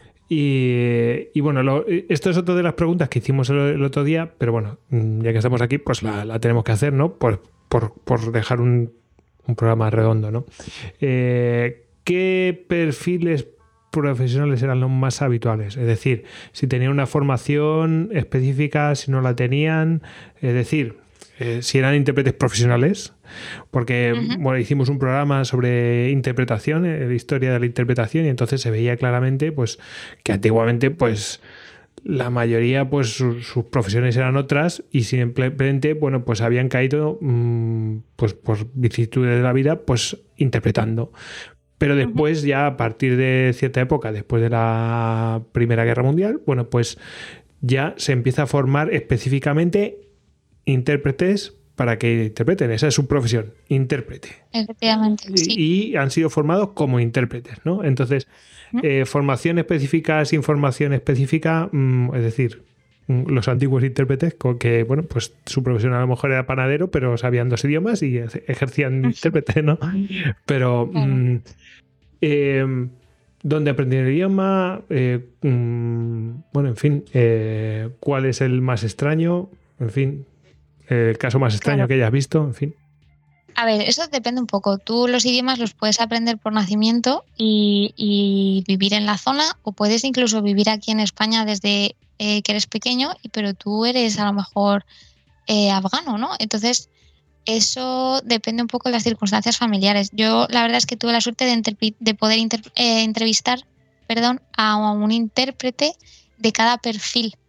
Y, y bueno, lo, esto es otra de las preguntas que hicimos el, el otro día, pero bueno, ya que estamos aquí, pues la, la tenemos que hacer, ¿no? Por, por, por dejar un... un programa redondo, ¿no? Eh, ¿Qué perfiles profesionales eran los más habituales? Es decir, si tenían una formación específica, si no la tenían, es decir, eh, si eran intérpretes profesionales, porque uh-huh. bueno, hicimos un programa sobre interpretación, eh, historia de la interpretación, y entonces se veía claramente pues, que antiguamente pues la mayoría, pues sus, sus profesiones eran otras y simplemente, bueno, pues habían caído, mmm, pues por vicisitudes de la vida, pues interpretando. Pero después, uh-huh. ya a partir de cierta época, después de la Primera Guerra Mundial, bueno, pues ya se empieza a formar específicamente intérpretes para que interpreten. Esa es su profesión, intérprete. Efectivamente, y, sí. Y han sido formados como intérpretes, ¿no? Entonces, Eh, formación específica sin formación específica, mmm, es decir, mmm, los antiguos intérpretes que, bueno, pues su profesión a lo mejor era panadero, pero sabían dos idiomas y ejercían intérprete, ¿no? Pero mmm, eh, ¿dónde aprendieron el idioma? Eh, mmm, bueno, en fin, eh, ¿cuál es el más extraño? En fin, eh, el caso más extraño claro. que hayas visto, en fin. A ver, eso depende un poco. Tú los idiomas los puedes aprender por nacimiento y, y vivir en la zona, o puedes incluso vivir aquí en España desde eh, que eres pequeño, pero tú eres a lo mejor eh, afgano, ¿no? Entonces, eso depende un poco de las circunstancias familiares. Yo la verdad es que tuve la suerte de, interp- de poder inter- eh, entrevistar perdón, a un intérprete de cada perfil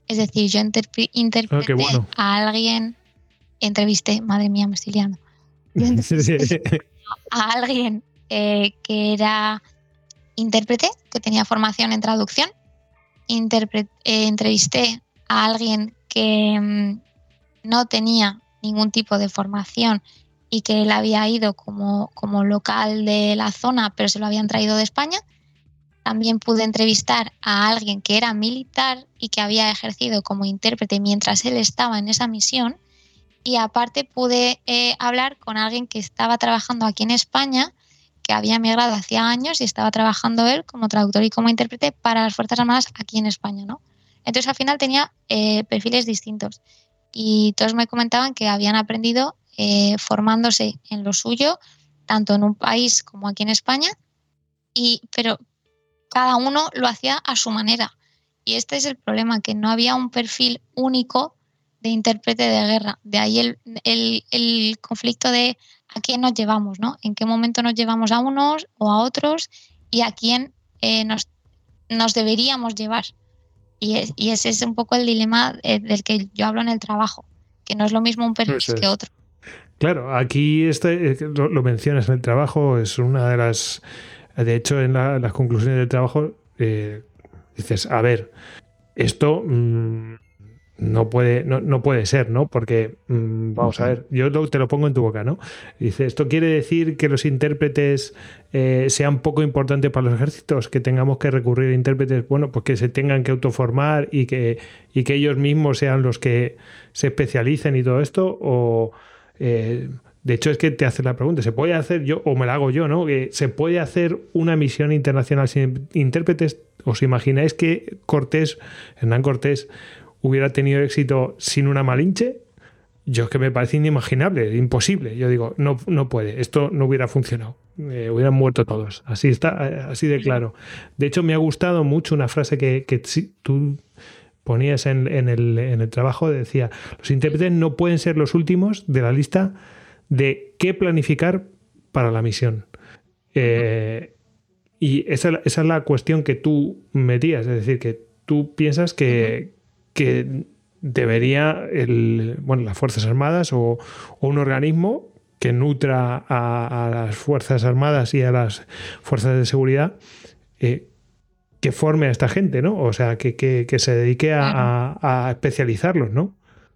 Es decir, yo interpre- interpreté Ah, qué bueno. a alguien, entrevisté, madre mía, me estoy liando. Yo entrevisté a alguien eh, que era intérprete, que tenía formación en traducción. Interpre- eh, entrevisté a alguien que mmm, no tenía ningún tipo de formación y que él había ido como, como local de la zona, pero se lo habían traído de España. También pude entrevistar a alguien que era militar y que había ejercido como intérprete mientras él estaba en esa misión. Y aparte pude eh, hablar con alguien que estaba trabajando aquí en España, que había emigrado hacía años y estaba trabajando él como traductor y como intérprete para las Fuerzas Armadas aquí en España, ¿no? Entonces al final tenía eh, perfiles distintos y todos me comentaban que habían aprendido eh, formándose en lo suyo, tanto en un país como aquí en España, y, pero cada uno lo hacía a su manera. Y este es el problema, que no había un perfil único de intérprete de guerra. De ahí el, el, el conflicto de a quién nos llevamos, ¿no? En qué momento nos llevamos a unos o a otros y a quién eh, nos, nos deberíamos llevar. Y, es, y ese es un poco el dilema eh, del que yo hablo en el trabajo, que no es lo mismo un perfil Eso es. que otro. Claro, aquí este, lo, lo mencionas en el trabajo, es una de las... De hecho, en la, las conclusiones del trabajo eh, dices, a ver, esto mmm, no puede, no, no puede ser, ¿no? Porque, mmm, vamos a ver, yo lo, te lo pongo en tu boca, ¿no? Dice, ¿esto quiere decir que los intérpretes eh, sean poco importantes para los ejércitos? Que tengamos que recurrir a intérpretes, bueno, pues que se tengan que autoformar y que, y que ellos mismos sean los que se especialicen y todo esto, o... Eh, de hecho, es que te hace la pregunta, ¿se puede hacer yo, o me la hago yo, ¿no? ¿Se puede hacer una misión internacional sin intérpretes? ¿Os imagináis que Cortés, Hernán Cortés, hubiera tenido éxito sin una Malinche? Yo es que me parece inimaginable, imposible. Yo digo, no, no puede, esto no hubiera funcionado. Eh, hubieran muerto todos. Así está, así de claro. De hecho, me ha gustado mucho una frase que, que tú ponías en, en, el, en el trabajo, decía, los intérpretes no pueden ser los últimos de la lista de qué planificar para la misión. Eh, y esa, esa es la cuestión que tú metías, es decir, que tú piensas que, que debería el, bueno, las Fuerzas Armadas o, o un organismo que nutra a, a las Fuerzas Armadas y a las Fuerzas de Seguridad eh, que forme a esta gente, ¿no? O sea, que, que, que se dedique a, claro. a, a especializarlos, ¿no?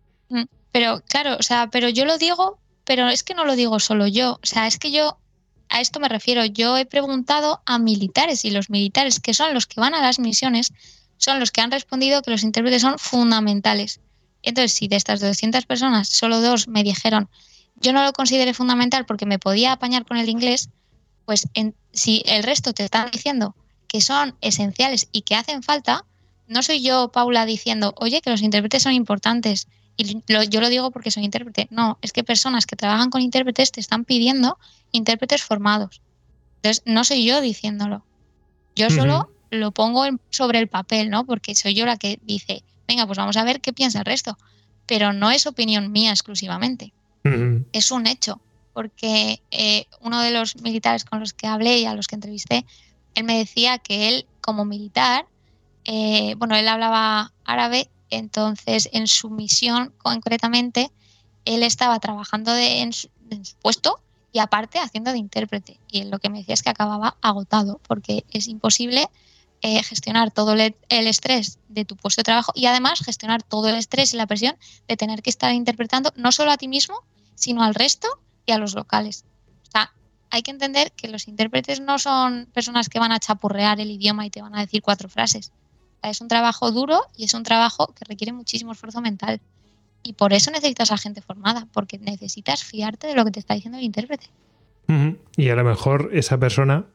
Pero, claro, o sea, pero yo lo digo... Pero es que no lo digo solo yo, o sea, es que yo, a esto me refiero, yo he preguntado a militares y los militares, que son los que van a las misiones, son los que han respondido que los intérpretes son fundamentales. Entonces, si de estas doscientas personas, solo dos me dijeron, yo no lo consideré fundamental porque me podía apañar con el inglés, pues en, si el resto te están diciendo que son esenciales y que hacen falta, no soy yo, Paula, diciendo, oye, que los intérpretes son importantes. Y lo, yo lo digo porque soy intérprete. No, es que personas que trabajan con intérpretes te están pidiendo intérpretes formados. Entonces, no soy yo diciéndolo. Yo solo uh-huh. lo pongo en, sobre el papel, ¿no? Porque soy yo la que dice, venga, pues vamos a ver qué piensa el resto. Pero no es opinión mía exclusivamente. Uh-huh. Es un hecho. Porque eh, uno de los militares con los que hablé y a los que entrevisté, él me decía que él, como militar, eh, bueno, él hablaba árabe. Entonces, en su misión concretamente, él estaba trabajando de, en, su, en su puesto y aparte haciendo de intérprete. Y lo que me decía es que acababa agotado porque es imposible eh, gestionar todo el, el estrés de tu puesto de trabajo y además gestionar todo el estrés y la presión de tener que estar interpretando no solo a ti mismo, sino al resto y a los locales. O sea, hay que entender que los intérpretes no son personas que van a chapurrear el idioma y te van a decir cuatro frases. Es un trabajo duro y es un trabajo que requiere muchísimo esfuerzo mental. Y por eso necesitas a gente formada, porque necesitas fiarte de lo que te está diciendo el intérprete. Uh-huh. Y a lo mejor esa persona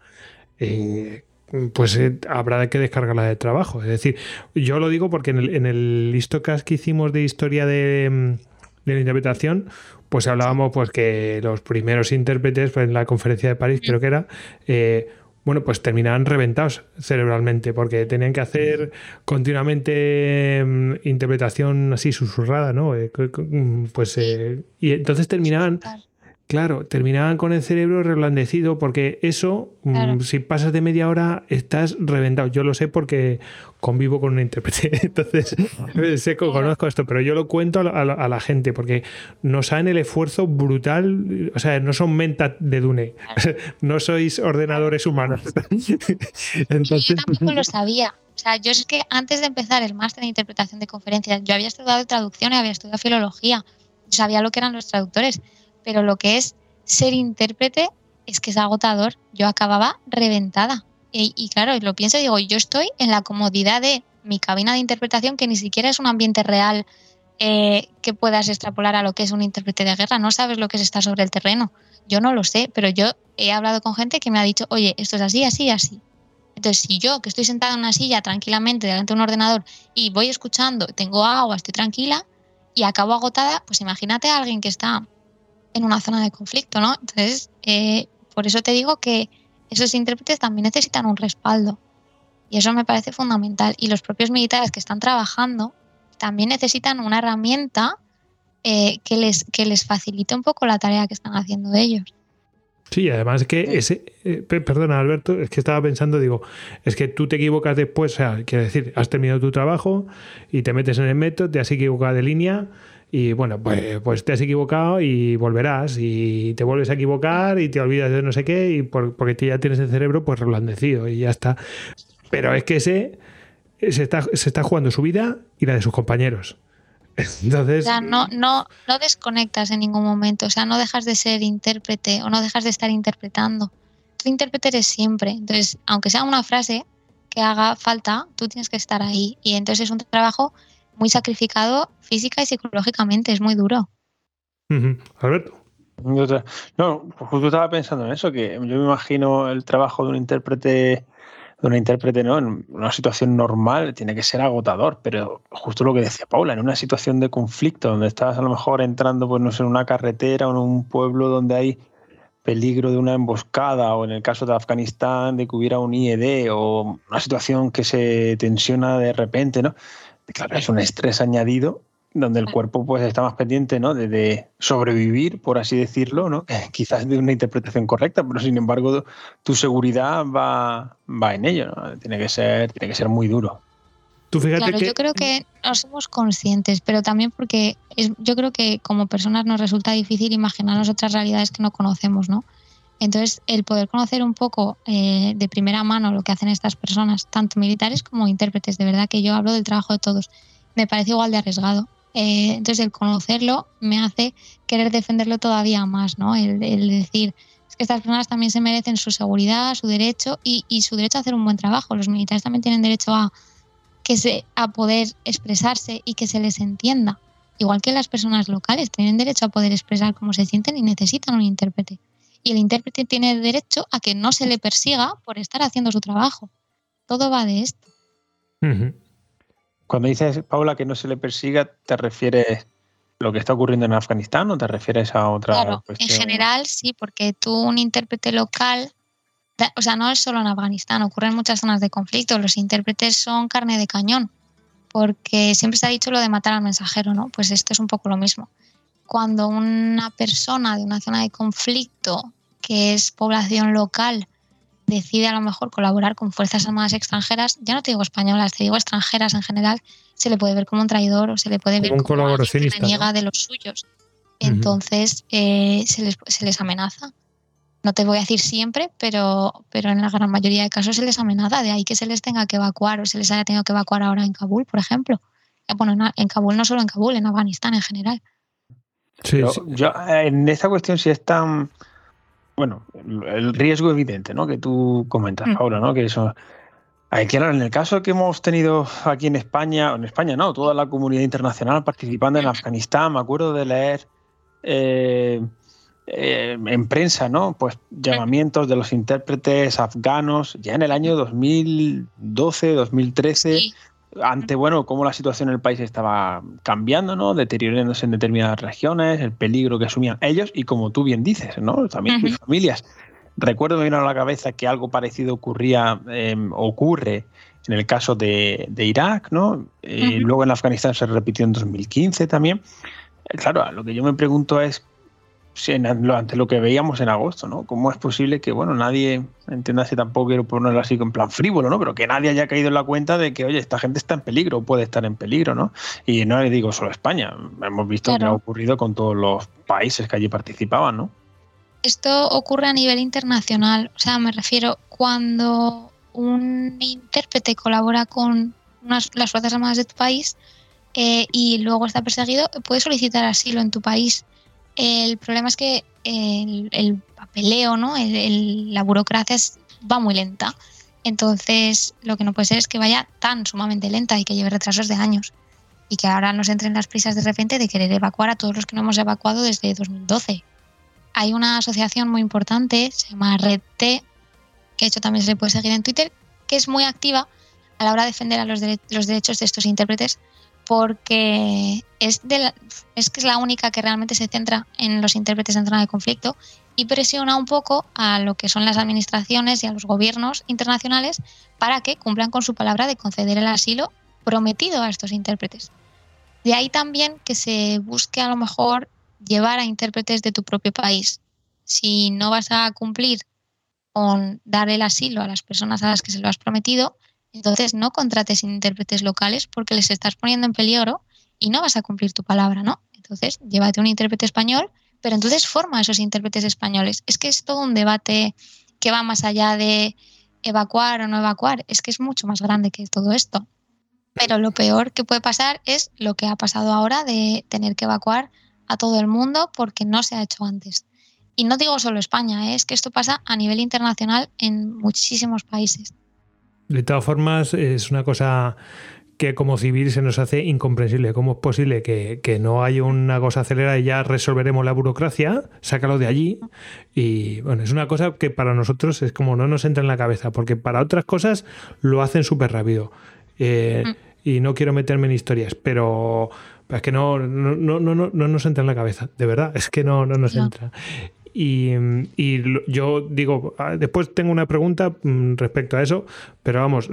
eh, pues eh, habrá que descargarla de trabajo. Es decir, yo lo digo porque en el, en el Histocast que hicimos de historia de, de la interpretación, pues hablábamos pues que los primeros intérpretes, pues en la conferencia de París, uh-huh. creo que era... Eh, bueno, pues terminaban reventados cerebralmente porque tenían que hacer continuamente eh, interpretación así susurrada, ¿no? Eh, pues eh, y entonces terminaban Claro, terminaban con el cerebro reblandecido porque eso, claro. mmm, si pasas de media hora, estás reventado. Yo lo sé porque convivo con un intérprete, entonces sé que conozco esto, pero yo lo cuento a la, a, la, a la gente porque nos saben el esfuerzo brutal, o sea, no son mentas de Dune, claro. no sois ordenadores humanos. Entonces... Yo tampoco lo sabía. O sea, yo es que antes de empezar el máster en interpretación de conferencias, yo había estudiado traducción y había estudiado filología, yo sabía lo que eran los traductores. Pero lo que es ser intérprete es que es agotador. Yo acababa reventada. Y, y claro, lo pienso y digo, yo estoy en la comodidad de mi cabina de interpretación, que ni siquiera es un ambiente real eh, que puedas extrapolar a lo que es un intérprete de guerra. No sabes lo que es estar sobre el terreno. Yo no lo sé, pero yo he hablado con gente que me ha dicho, oye, esto es así, así, así. Entonces, si yo, que estoy sentada en una silla tranquilamente delante de un ordenador y voy escuchando, tengo agua, estoy tranquila y acabo agotada, pues imagínate a alguien que está en una zona de conflicto, ¿no? Entonces, eh, por eso te digo que esos intérpretes también necesitan un respaldo y eso me parece fundamental. Y los propios militares que están trabajando también necesitan una herramienta eh, que les, que les facilite un poco la tarea que están haciendo ellos. Sí, además que ese, eh, perdona Alberto, es que estaba pensando, digo, es que tú te equivocas después, o sea, quiero decir, has terminado tu trabajo y te metes en el método, te has equivocado de línea y bueno, pues, pues te has equivocado y volverás y te vuelves a equivocar y te olvidas de no sé qué y por, porque ya tienes el cerebro pues reblandecido y ya está. Pero es que ese se está, se está jugando su vida y la de sus compañeros. Entonces, o sea, no, no, no desconectas en ningún momento, o sea, no dejas de ser intérprete o no dejas de estar interpretando. Tú intérprete eres siempre, entonces, aunque sea una frase que haga falta, tú tienes que estar ahí y entonces es un trabajo muy sacrificado física y psicológicamente, es muy duro. Uh-huh. Alberto. No, justo estaba pensando en eso, que yo me imagino el trabajo de un intérprete de una intérprete, ¿no? En una situación normal tiene que ser agotador, pero justo lo que decía Paula, en una situación de conflicto donde estás a lo mejor entrando, pues no sé, en una carretera o en un pueblo donde hay peligro de una emboscada, o en el caso de Afganistán de que hubiera un I E D o una situación que se tensiona de repente, ¿no? Claro, es un estrés añadido donde el cuerpo pues está más pendiente, ¿no? de, de sobrevivir, por así decirlo, ¿no? Quizás de una interpretación correcta, pero sin embargo tu seguridad va, va en ello, ¿no? Tiene que ser, tiene que ser muy duro. Tú fíjate claro, que... yo creo que no somos conscientes, pero también porque es, yo creo que como personas nos resulta difícil imaginarnos otras realidades que no conocemos, ¿no? Entonces, el poder conocer un poco eh, de primera mano lo que hacen estas personas, tanto militares como intérpretes, de verdad que yo hablo del trabajo de todos, me parece igual de arriesgado. Eh, entonces, el conocerlo me hace querer defenderlo todavía más, ¿no? El, el decir, es que estas personas también se merecen su seguridad, su derecho y, y su derecho a hacer un buen trabajo. Los militares también tienen derecho a, que se, a poder expresarse y que se les entienda. Igual que las personas locales tienen derecho a poder expresar cómo se sienten y necesitan un intérprete. Y el intérprete tiene derecho a que no se le persiga por estar haciendo su trabajo. Todo va de esto. Uh-huh. Cuando dices, Paula, que no se le persiga, ¿te refieres a lo que está ocurriendo en Afganistán o te refieres a otra claro, cuestión? En general, sí, porque tú, un intérprete local, o sea, no es solo en Afganistán, ocurre en muchas zonas de conflicto. Los intérpretes son carne de cañón, porque siempre se ha dicho lo de matar al mensajero, ¿no? Pues esto es un poco lo mismo. Cuando una persona de una zona de conflicto, que es población local, decide a lo mejor colaborar con fuerzas armadas extranjeras, ya no te digo españolas, te digo extranjeras en general, se le puede ver como un traidor o se le puede como ver un como alguien que reniega, ¿no? de los suyos. Entonces, uh-huh. eh, se, les, se les amenaza. No te voy a decir siempre, pero, pero en la gran mayoría de casos se les amenaza, de ahí que se les tenga que evacuar o se les haya tenido que evacuar ahora en Kabul, por ejemplo. Bueno, en, en Kabul, no solo en Kabul, en Afganistán en general. Sí, Pero sí. Yo, en esta cuestión, si es tan... Bueno, el riesgo evidente, ¿no? Que tú comentas, mm. Paula, ¿no? Que eso... Hay que en el caso que hemos tenido aquí en España, en España no, toda la comunidad internacional participando en Afganistán, me acuerdo de leer eh, eh, en prensa, ¿no? Pues llamamientos de los intérpretes afganos ya en el año dos mil doce, dos mil trece, sí. Ante, bueno, cómo la situación en el país estaba cambiando, ¿no? Deteriorándose en determinadas regiones, el peligro que asumían ellos y, como tú bien dices, ¿no? También uh-huh. sus familias. Recuerdo, me vino a la cabeza que algo parecido ocurría, eh, ocurre en el caso de, de Irak, ¿no? Eh, uh-huh. Luego en Afganistán se repitió en dos mil quince también. Eh, claro, lo que yo me pregunto es sí, ante lo que veíamos en agosto, ¿no? ¿Cómo es posible que, bueno, nadie, entiéndase, tampoco quiero ponerlo así en plan frívolo, ¿no? Pero que nadie haya caído en la cuenta de que, oye, esta gente está en peligro, puede estar en peligro, ¿no? Y no le digo solo España, hemos visto claro. que ha ocurrido con todos los países que allí participaban, ¿no? Esto ocurre a nivel internacional, o sea, me refiero cuando un intérprete colabora con unas, las Fuerzas Armadas de tu país eh, y luego está perseguido, puede solicitar asilo en tu país. El problema es que el, el papeleo, ¿no? el, el, la burocracia es, va muy lenta. Entonces, lo que no puede ser es que vaya tan sumamente lenta y que lleve retrasos de años. Y que ahora nos entren las prisas de repente de querer evacuar a todos los que no hemos evacuado desde dos mil doce. Hay una asociación muy importante, se llama Red T, que de hecho también se le puede seguir en Twitter, que es muy activa a la hora de defender a los, dere- los derechos de estos intérpretes, porque es, de la, es que es la única que realmente se centra en los intérpretes en zona de conflicto y presiona un poco a lo que son las administraciones y a los gobiernos internacionales para que cumplan con su palabra de conceder el asilo prometido a estos intérpretes. De ahí también que se busque a lo mejor llevar a intérpretes de tu propio país. Si no vas a cumplir con dar el asilo a las personas a las que se lo has prometido, entonces no contrates intérpretes locales porque les estás poniendo en peligro y no vas a cumplir tu palabra, ¿no? Entonces, llévate un intérprete español, pero entonces forma a esos intérpretes españoles. Es que es todo un debate que va más allá de evacuar o no evacuar. Es que es mucho más grande que todo esto. Pero lo peor que puede pasar es lo que ha pasado ahora de tener que evacuar a todo el mundo porque no se ha hecho antes. Y no digo solo España, ¿eh? Es que esto pasa a nivel internacional en muchísimos países. De todas formas, es una cosa que como civil se nos hace incomprensible. ¿Cómo es posible que, que no haya una cosa acelerada y ya resolveremos la burocracia? Sácalo de allí. Y bueno, es una cosa que para nosotros es como no nos entra en la cabeza, porque para otras cosas lo hacen súper rápido. Eh, mm. Y no quiero meterme en historias, pero es que no, no, no, no, no nos entra en la cabeza. De verdad, es que no, no nos no. entra. Y, y yo digo, después tengo una pregunta respecto a eso, pero vamos,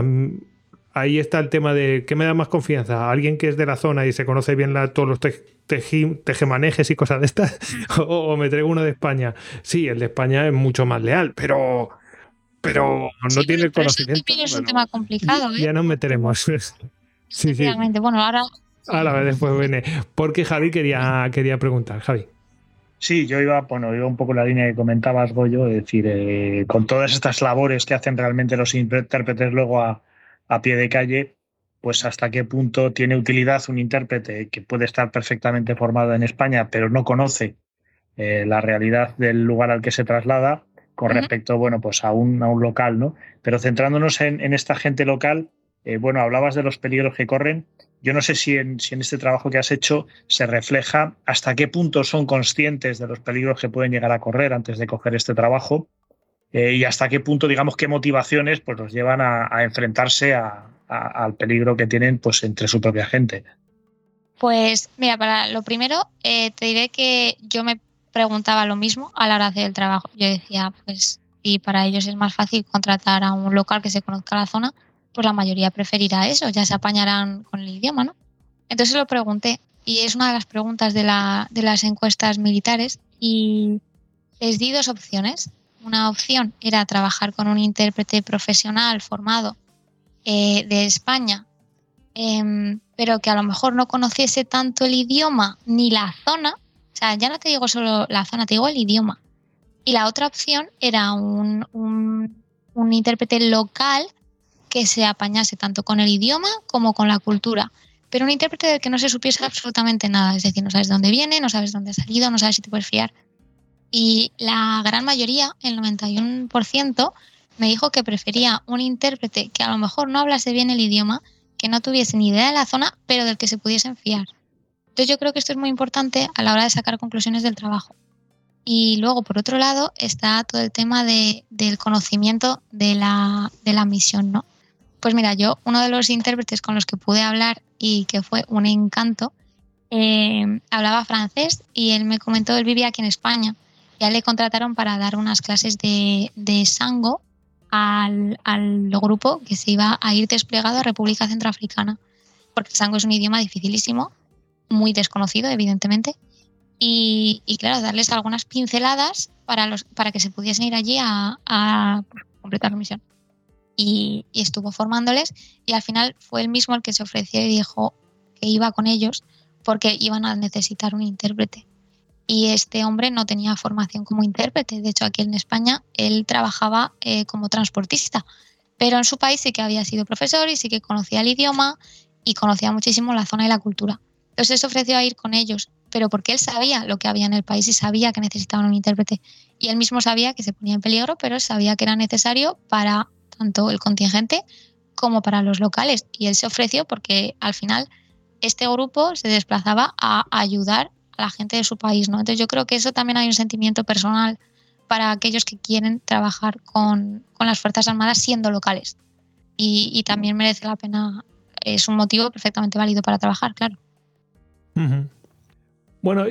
ahí está el tema de ¿qué me da más confianza? ¿Alguien que es de la zona y se conoce bien la, todos los te, teji, tejemanejes y cosas de estas? ¿O, o me traigo uno de España? Sí, el de España es mucho más leal, pero, pero no sí, tiene el conocimiento. Pero es un bueno, tema complicado, ¿eh? Ya nos meteremos. Sí, sí. Bueno, ahora... Ahora después viene. Porque Javi quería, quería preguntar. Javi. Sí, yo iba, bueno, iba un poco en la línea que comentabas, Goyo, es decir, eh, con todas estas labores que hacen realmente los intérpretes luego a, a pie de calle, pues hasta qué punto tiene utilidad un intérprete que puede estar perfectamente formado en España, pero no conoce eh, la realidad del lugar al que se traslada con uh-huh. respecto, bueno, pues a un, a un local, ¿no? Pero centrándonos en, en esta gente local, eh, bueno, hablabas de los peligros que corren. Yo no sé si en, si en este trabajo que has hecho se refleja hasta qué punto son conscientes de los peligros que pueden llegar a correr antes de coger este trabajo eh, y hasta qué punto, digamos, qué motivaciones pues los llevan a, a enfrentarse a, a, al peligro que tienen pues entre su propia gente. Pues mira, para lo primero eh, te diré que yo me preguntaba lo mismo a la hora de hacer el trabajo. Yo decía, pues si para ellos es más fácil contratar a un local que se conozca la zona, pues la mayoría preferirá eso, ya se apañarán con el idioma, ¿no? Entonces lo pregunté y es una de las preguntas de, la, de las encuestas militares y les di dos opciones. Una opción era trabajar con un intérprete profesional formado eh, de España, eh, pero que a lo mejor no conociese tanto el idioma ni la zona, o sea, ya no te digo solo la zona, te digo el idioma. Y la otra opción era un, un, un intérprete local que se apañase tanto con el idioma como con la cultura, pero un intérprete del que no se supiese absolutamente nada, es decir, no sabes de dónde viene, no sabes dónde ha salido, no sabes si te puedes fiar. Y la gran mayoría, el noventa y uno por ciento, me dijo que prefería un intérprete que a lo mejor no hablase bien el idioma, que no tuviese ni idea de la zona, pero del que se pudiesen fiar. Entonces yo creo que esto es muy importante a la hora de sacar conclusiones del trabajo. Y luego, por otro lado, está todo el tema de, del conocimiento de la, de la misión, ¿no? Pues mira, yo, uno de los intérpretes con los que pude hablar y que fue un encanto, eh, hablaba francés y él me comentó, él vivía aquí en España, y a él le contrataron para dar unas clases de, de Sango al, al grupo que se iba a ir desplegado a República Centroafricana, porque el Sango es un idioma dificilísimo, muy desconocido, evidentemente, y, y claro, darles algunas pinceladas para, los, para que se pudiesen ir allí a, a completar la misión. Y, y estuvo formándoles y al final fue él mismo el que se ofreció y dijo que iba con ellos porque iban a necesitar un intérprete. Y este hombre no tenía formación como intérprete. De hecho, aquí en España él trabajaba eh, como transportista, pero en su país sí que había sido profesor y sí que conocía el idioma y conocía muchísimo la zona y la cultura. Entonces se ofreció a ir con ellos, pero porque él sabía lo que había en el país y sabía que necesitaban un intérprete. Y él mismo sabía que se ponía en peligro, pero sabía que era necesario para tanto el contingente como para los locales. Y él se ofreció porque al final este grupo se desplazaba a ayudar a la gente de su país, ¿no? Entonces yo creo que eso también hay un sentimiento personal para aquellos que quieren trabajar con, con las Fuerzas Armadas siendo locales. Y, y también merece la pena, es un motivo perfectamente válido para trabajar, claro. Uh-huh. Bueno,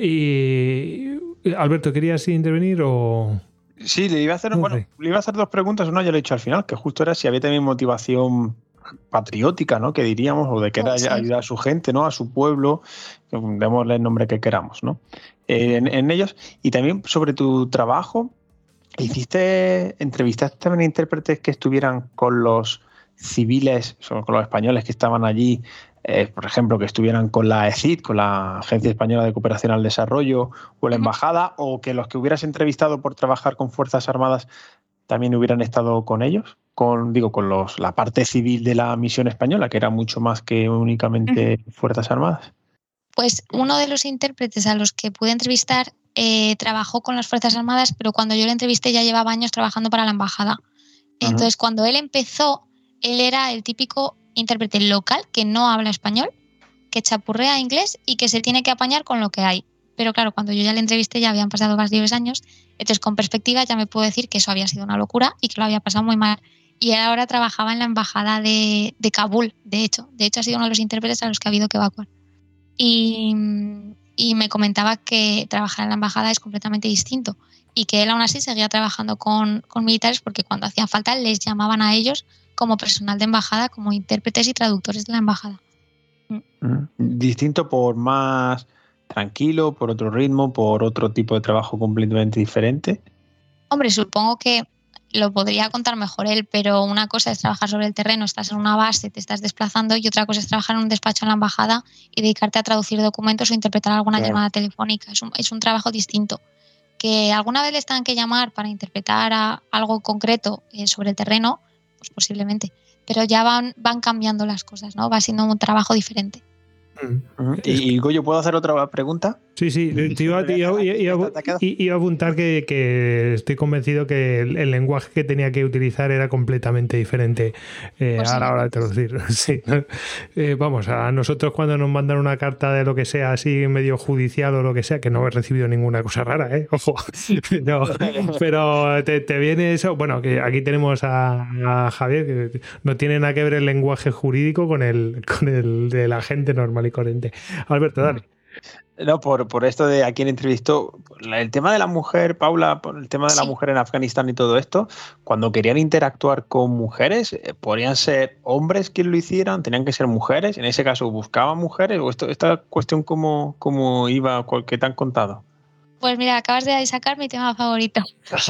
y Alberto, ¿querías intervenir o...? Sí, le iba a hacer, okay. bueno, le iba a hacer dos preguntas. Una ya lo he dicho al final, que justo era si había también motivación patriótica, ¿no? Que diríamos, o de querer oh, sí. ayudar a su gente, ¿no? A su pueblo, démosle el nombre que queramos, ¿no? Eh, en, en ellos. Y también sobre tu trabajo, hiciste, entrevistaste también a intérpretes que estuvieran con los civiles, con los españoles que estaban allí, eh, por ejemplo, que estuvieran con la E C I D, con la Agencia Española de Cooperación al Desarrollo, o la Embajada, o que los que hubieras entrevistado por trabajar con Fuerzas Armadas también hubieran estado con ellos, con digo con los la parte civil de la misión española, que era mucho más que únicamente Fuerzas Armadas. Pues uno de los intérpretes a los que pude entrevistar eh, trabajó con las Fuerzas Armadas, pero cuando yo le entrevisté ya llevaba años trabajando para la Embajada. Entonces, uh-huh. cuando él empezó, él era el típico intérprete local que no habla español, que chapurrea inglés y que se tiene que apañar con lo que hay. Pero claro, cuando yo ya le entrevisté ya habían pasado varios años, entonces con perspectiva ya me puedo decir que eso había sido una locura y que lo había pasado muy mal. Y él ahora trabajaba en la embajada de, de Kabul, de hecho. De hecho ha sido uno de los intérpretes a los que ha habido que evacuar. Y, y me comentaba que trabajar en la embajada es completamente distinto y que él aún así seguía trabajando con, con militares porque cuando hacía falta les llamaban a ellos como personal de embajada, como intérpretes y traductores de la embajada. Distinto por más tranquilo, por otro ritmo, por otro tipo de trabajo completamente diferente. Hombre, supongo que lo podría contar mejor él, pero una cosa es trabajar sobre el terreno, estás en una base, te estás desplazando, y otra cosa es trabajar en un despacho en la embajada y dedicarte a traducir documentos o interpretar alguna claro. llamada telefónica. Es un, es un trabajo distinto. Que alguna vez les tengan que llamar para interpretar a algo concreto eh, sobre el terreno, pues posiblemente. Pero ya van, van cambiando las cosas, ¿no? Va siendo un trabajo diferente. Uh-huh. ¿Y, y Goyo, puedo hacer otra pregunta? Sí, sí, te iba, te iba, iba, iba, iba a apuntar que, que estoy convencido que el, el lenguaje que tenía que utilizar era completamente diferente eh, pues a la hora de traducir. Sí. Eh, vamos, a nosotros cuando nos mandan una carta de lo que sea, así medio judicial o lo que sea, que no he recibido ninguna cosa rara, ¿eh? Ojo. No, pero te, te viene eso. Bueno, que aquí tenemos a, a Javier, que no tiene nada que ver el lenguaje jurídico con el, con el de la gente normal y corriente. Alberto, dale. No, por, por esto de a quien entrevistó, el tema de la mujer, Paula, por el tema de la sí. mujer en Afganistán y todo esto, cuando querían interactuar con mujeres, ¿podrían ser hombres quienes lo hicieran? ¿Tenían que ser mujeres? En ese caso, ¿buscaban mujeres? ¿O esto, esta cuestión cómo, cómo iba, qué te han contado? Pues mira, acabas de sacar mi tema favorito.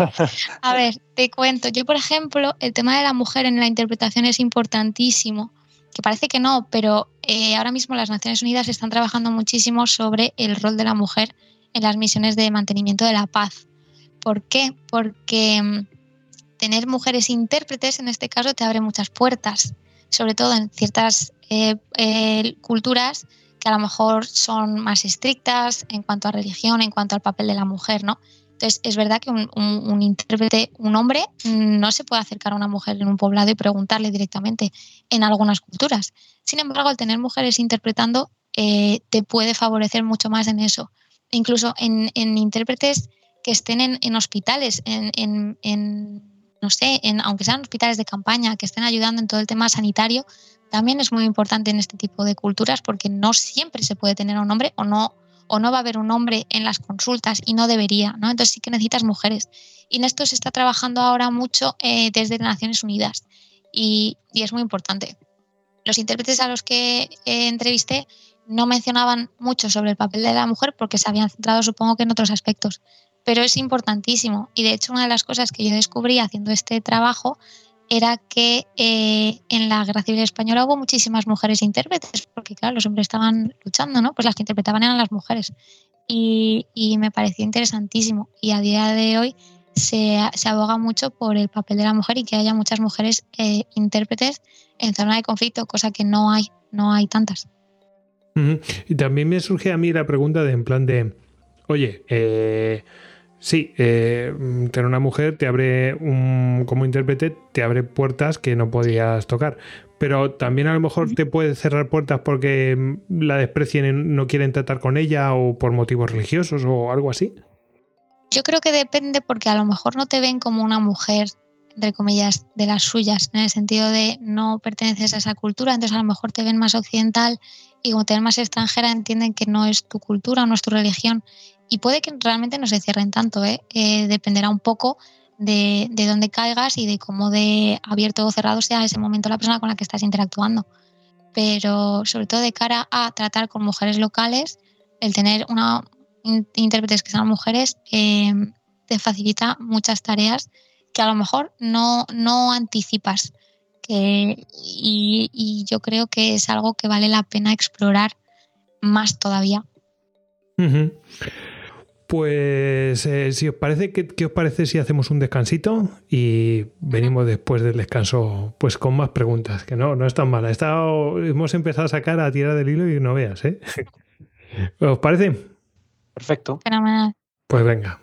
A ver, te cuento. Yo, por ejemplo, el tema de la mujer en la interpretación es importantísimo. Que parece que no, pero eh, ahora mismo las Naciones Unidas están trabajando muchísimo sobre el rol de la mujer en las misiones de mantenimiento de la paz. ¿Por qué? Porque um, tener mujeres intérpretes en este caso te abre muchas puertas, sobre todo en ciertas eh, eh, culturas que a lo mejor son más estrictas en cuanto a religión, en cuanto al papel de la mujer, ¿no? Entonces, es verdad que un, un, un intérprete, un hombre, no se puede acercar a una mujer en un poblado y preguntarle directamente en algunas culturas. Sin embargo, al tener mujeres interpretando, eh, te puede favorecer mucho más en eso. Incluso en, en intérpretes que estén en, en hospitales, en, en, en no sé, en, aunque sean hospitales de campaña, que estén ayudando en todo el tema sanitario, también es muy importante en este tipo de culturas porque no siempre se puede tener a un hombre o no o no va a haber un hombre en las consultas y no debería, ¿no? Entonces sí que necesitas mujeres. Y en esto se está trabajando ahora mucho eh, desde Naciones Unidas y, y es muy importante. Los intérpretes a los que eh, entrevisté no mencionaban mucho sobre el papel de la mujer porque se habían centrado, supongo que en otros aspectos, pero es importantísimo. Y de hecho, una de las cosas que yo descubrí haciendo este trabajo era que eh, en la Guerra Civil Española hubo muchísimas mujeres intérpretes, porque claro, los hombres estaban luchando, ¿no? Pues las que interpretaban eran las mujeres. Y, y me pareció interesantísimo. Y a día de hoy se, se aboga mucho por el papel de la mujer y que haya muchas mujeres eh, intérpretes en zona de conflicto, cosa que no hay, no hay tantas. Uh-huh. Y también me surge a mí la pregunta de en plan de, oye, eh, sí, eh, tener una mujer te abre, un, como intérprete, te abre puertas que no podías tocar, pero también a lo mejor te puede cerrar puertas porque la desprecien y no quieren tratar con ella o por motivos religiosos o algo así. Yo creo que depende, porque a lo mejor no te ven como una mujer, entre comillas, de las suyas, en el sentido de no perteneces a esa cultura, entonces a lo mejor te ven más occidental y como te ven más extranjera entienden que no es tu cultura, no es tu religión, y puede que realmente no se cierren tanto, ¿eh? Eh, dependerá un poco de, de dónde caigas y de cómo de abierto o cerrado sea ese momento la persona con la que estás interactuando. Pero sobre todo de cara a tratar con mujeres locales, el tener una intérpretes que sean mujeres eh, te facilita muchas tareas que a lo mejor no, no anticipas, que, y, y yo creo que es algo que vale la pena explorar más todavía. Uh-huh. Pues eh, si os parece, ¿qué, ¿qué os parece si hacemos un descansito y venimos después del descanso pues con más preguntas? Que no, no es tan mala. Estado, hemos empezado a sacar a tirar del hilo y no veas, ¿eh? ¿Os parece? Perfecto. Fenomenal. Pues venga.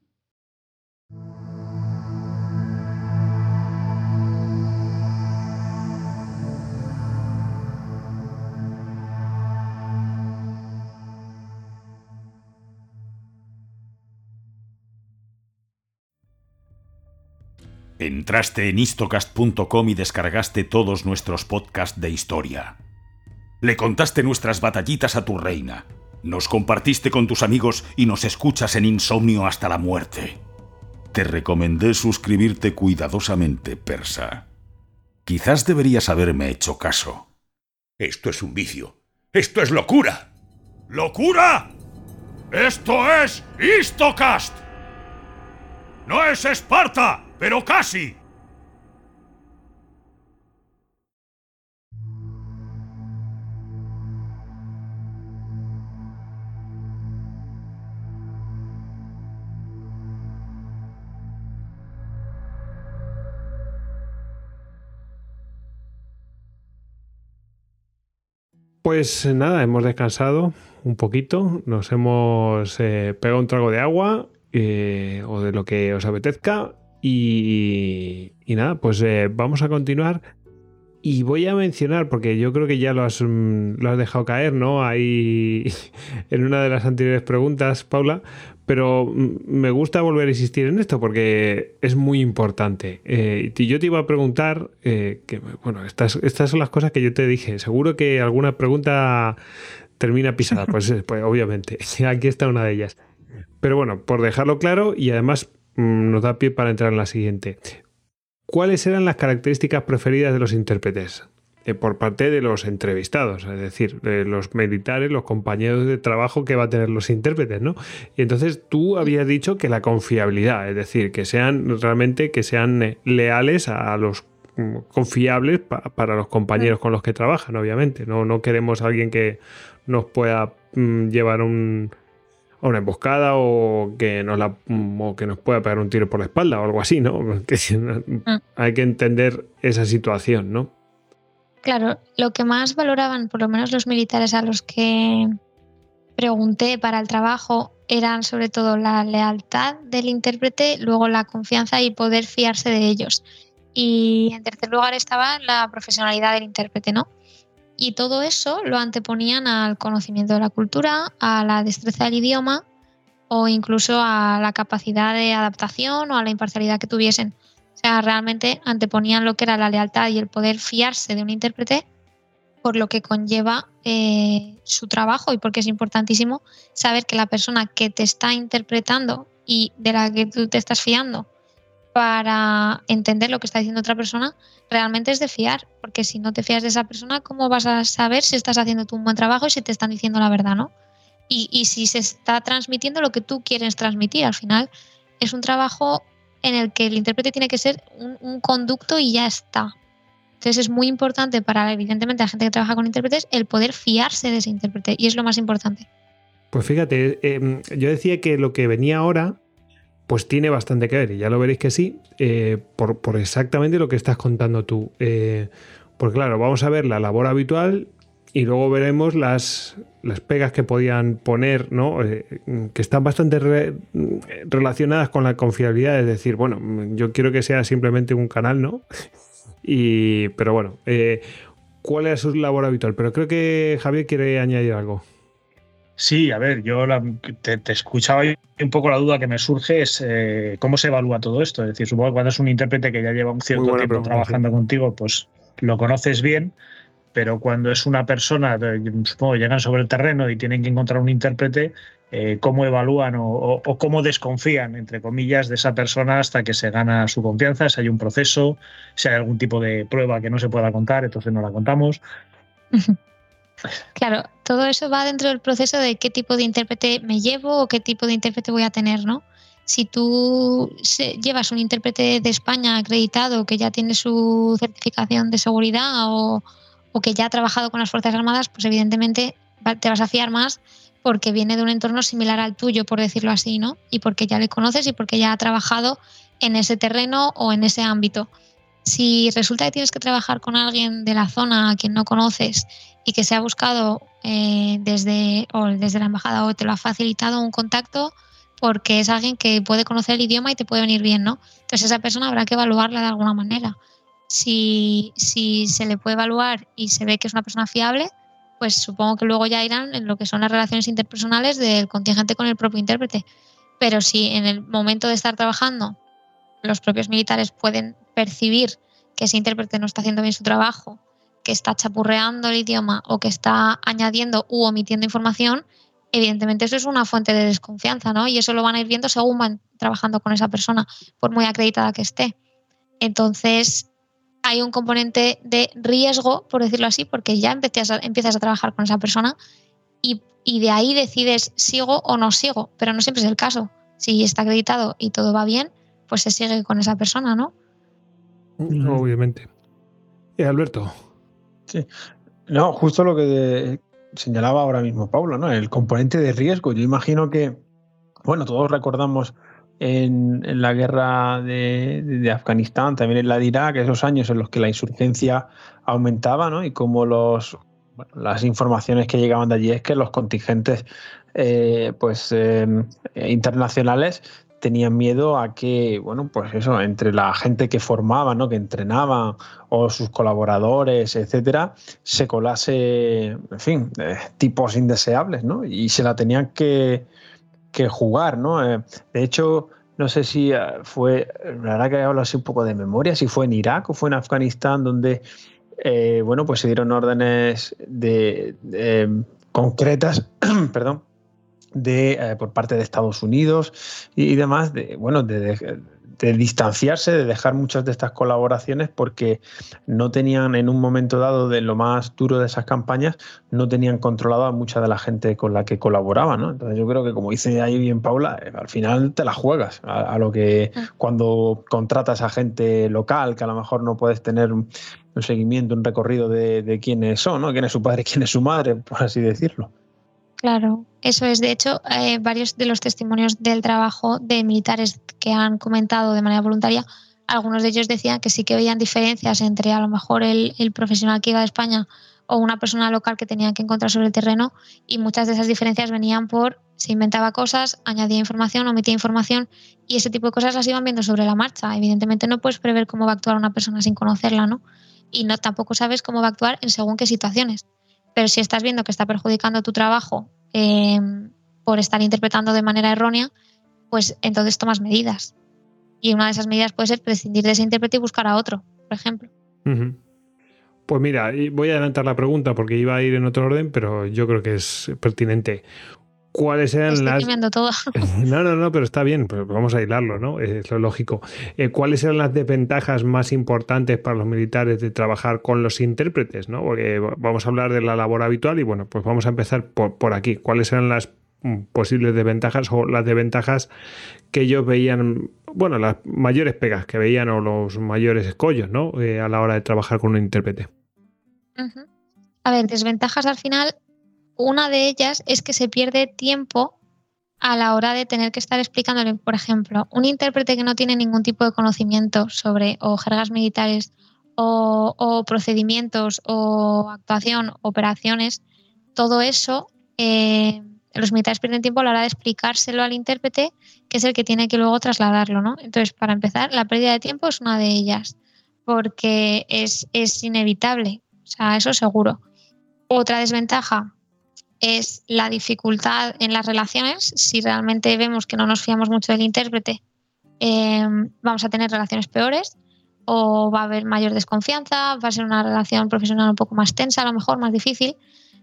Entraste en histocast punto com y descargaste todos nuestros podcasts de historia. Le contaste nuestras batallitas a tu reina. Nos compartiste con tus amigos y nos escuchas en insomnio hasta la muerte. Te recomendé suscribirte cuidadosamente, persa. Quizás deberías haberme hecho caso. Esto es un vicio. ¡Esto es locura! ¡Locura! ¡Esto es Histocast! ¡No es Esparta, pero casi! Pues nada, hemos descansado un poquito, nos hemos eh, pegado un trago de agua eh, o de lo que os apetezca y, y nada, pues eh, vamos a continuar y voy a mencionar, porque yo creo que ya lo has, lo has dejado caer, ¿no? Ahí en una de las anteriores preguntas, Paula, pero me gusta volver a insistir en esto porque es muy importante. Eh, yo te iba a preguntar, eh, que bueno, estas, estas son las cosas que yo te dije. Seguro que alguna pregunta termina pisada, pues, pues obviamente, aquí está una de ellas. Pero bueno, por dejarlo claro y además mmm, nos da pie para entrar en la siguiente. ¿Cuáles eran las características preferidas de los intérpretes? Eh, por parte de los entrevistados, es decir, de los militares, los compañeros de trabajo que va a tener los intérpretes, ¿no? Y entonces tú habías dicho que la confiabilidad, es decir, que sean realmente que sean leales a los confiables pa, para los compañeros con los que trabajan, obviamente. No, no queremos a alguien que nos pueda mm, llevar un, a una emboscada o que, nos la, o que nos pueda pegar un tiro por la espalda o algo así, ¿no? Que, mm. Hay que entender esa situación, ¿no? Claro, lo que más valoraban, por lo menos los militares a los que pregunté para el trabajo, eran sobre todo la lealtad del intérprete, luego la confianza y poder fiarse de ellos. Y en tercer lugar estaba la profesionalidad del intérprete, ¿no? Y todo eso lo anteponían al conocimiento de la cultura, a la destreza del idioma o incluso a la capacidad de adaptación o a la imparcialidad que tuviesen. O sea, realmente anteponían lo que era la lealtad y el poder fiarse de un intérprete por lo que conlleva eh, su trabajo y porque es importantísimo saber que la persona que te está interpretando y de la que tú te estás fiando para entender lo que está diciendo otra persona, realmente es de fiar, porque si no te fías de esa persona, ¿cómo vas a saber si estás haciendo tú un buen trabajo y si te están diciendo la verdad, ¿no? Y, y si se está transmitiendo lo que tú quieres transmitir. Al final es un trabajo en el que el intérprete tiene que ser un, un conducto y ya está. Entonces es muy importante para, evidentemente, la gente que trabaja con intérpretes el poder fiarse de ese intérprete, y es lo más importante. Pues fíjate, eh, yo decía que lo que venía ahora pues tiene bastante que ver, y ya lo veréis que sí, eh, por, por exactamente lo que estás contando tú. Eh, porque claro, vamos a ver la labor habitual y luego veremos las, las pegas que podían poner, ¿no? Eh, que están bastante re, relacionadas con la confiabilidad, es decir, bueno, yo quiero que sea simplemente un canal, ¿no? Y, pero bueno, eh, ¿cuál era su labor habitual? Pero creo que Javier quiere añadir algo. Sí, a ver, yo la, te, te escuchaba y un poco la duda que me surge es eh, cómo se evalúa todo esto. Es decir, supongo que cuando es un intérprete que ya lleva un cierto tiempo pregunta, trabajando sí. contigo, pues lo conoces bien, pero cuando es una persona, supongo, llegan sobre el terreno y tienen que encontrar un intérprete, eh, ¿cómo evalúan o, o, o cómo desconfían, entre comillas, de esa persona hasta que se gana su confianza? Si hay un proceso, si hay algún tipo de prueba que no se pueda contar, entonces no la contamos. Claro, todo eso va dentro del proceso de qué tipo de intérprete me llevo o qué tipo de intérprete voy a tener, ¿no? Si tú llevas un intérprete de España acreditado que ya tiene su certificación de seguridad o, o que ya ha trabajado con las Fuerzas Armadas, pues evidentemente te vas a fiar más porque viene de un entorno similar al tuyo, por decirlo así, ¿no? Y porque ya le conoces y porque ya ha trabajado en ese terreno o en ese ámbito. Si resulta que tienes que trabajar con alguien de la zona a quien no conoces y que se ha buscado eh, desde, o desde la embajada o te lo ha facilitado un contacto porque es alguien que puede conocer el idioma y te puede venir bien, ¿no? Entonces esa persona habrá que evaluarla de alguna manera. Si, si se le puede evaluar y se ve que es una persona fiable, pues supongo que luego ya irán en lo que son las relaciones interpersonales del contingente con el propio intérprete. Pero si en el momento de estar trabajando los propios militares pueden percibir que ese intérprete no está haciendo bien su trabajo, que está chapurreando el idioma o que está añadiendo u omitiendo información, evidentemente eso es una fuente de desconfianza, ¿no? Y eso lo van a ir viendo según van trabajando con esa persona, por muy acreditada que esté. Entonces, hay un componente de riesgo, por decirlo así, porque ya empiezas a, empiezas a trabajar con esa persona y, y de ahí decides sigo o no sigo, pero no siempre es el caso. Si está acreditado y todo va bien, pues se sigue con esa persona, ¿no? Obviamente. ¿Y Alberto? Sí. No, justo lo que señalaba ahora mismo Paula, ¿no? El componente de riesgo. Yo imagino que, bueno, todos recordamos en, en la guerra de, de Afganistán, también en la de Irak, esos años en los que la insurgencia aumentaba, ¿no? Y como los, bueno, las informaciones que llegaban de allí es que los contingentes eh, pues, eh, internacionales tenían miedo a que, bueno, pues eso, entre la gente que formaba, ¿no? Que entrenaba, o sus colaboradores, etcétera, se colase, en fin, eh, tipos indeseables, ¿no? Y se la tenían que, que jugar, ¿no? Eh, de hecho, no sé si fue, la verdad que hablo así un poco de memoria, si fue en Irak o fue en Afganistán, donde, eh, bueno, pues se dieron órdenes de, de concretas, perdón, de eh, por parte de Estados Unidos y, y demás, de, bueno, de, de, de distanciarse, de dejar muchas de estas colaboraciones porque no tenían en un momento dado de lo más duro de esas campañas, no tenían controlado a mucha de la gente con la que colaboraban, ¿no? Entonces yo creo que, como dice ahí bien Paula, eh, al final te la juegas a, a lo que cuando contratas a gente local, que a lo mejor no puedes tener un, un seguimiento, un recorrido de, de quiénes son, ¿no? Quién es su padre, quién es su madre, por así decirlo. Claro, eso es. De hecho, eh, varios de los testimonios del trabajo de militares que han comentado de manera voluntaria, algunos de ellos decían que sí que veían diferencias entre a lo mejor el, el profesional que iba de España o una persona local que tenían que encontrar sobre el terreno, y muchas de esas diferencias venían por se inventaba cosas, añadía información, omitía información, y ese tipo de cosas las iban viendo sobre la marcha. Evidentemente no puedes prever cómo va a actuar una persona sin conocerla, ¿no? Y no tampoco sabes cómo va a actuar en según qué situaciones. Pero si estás viendo que está perjudicando tu trabajo eh, por estar interpretando de manera errónea, pues entonces tomas medidas. Y una de esas medidas puede ser prescindir de ese intérprete y buscar a otro, por ejemplo. Uh-huh. Pues mira, voy a adelantar la pregunta porque iba a ir en otro orden, pero yo creo que es pertinente. ¿cuáles eran Estoy las... cambiando todo. No, no, no, pero está bien, pues vamos a hilarlo, ¿no? Es lo lógico. Eh, ¿Cuáles eran las desventajas más importantes para los militares de trabajar con los intérpretes, ¿no? Porque vamos a hablar de la labor habitual y bueno, pues vamos a empezar por, por aquí. ¿Cuáles eran las posibles desventajas o las desventajas que ellos veían, bueno, las mayores pegas que veían o los mayores escollos, ¿no? Eh, a la hora de trabajar con un intérprete? Uh-huh. A ver, desventajas al final, una de ellas es que se pierde tiempo a la hora de tener que estar explicándole, por ejemplo, un intérprete que no tiene ningún tipo de conocimiento sobre o jergas militares o, o procedimientos o actuación, operaciones, todo eso, eh, los militares pierden tiempo a la hora de explicárselo al intérprete, que es el que tiene que luego trasladarlo, ¿no? Entonces, para empezar, la pérdida de tiempo es una de ellas, porque es, es inevitable, o sea, eso seguro. Otra desventaja es la dificultad en las relaciones. Si realmente vemos que no nos fiamos mucho del intérprete, eh, vamos a tener relaciones peores o va a haber mayor desconfianza, va a ser una relación profesional un poco más tensa, a lo mejor más difícil,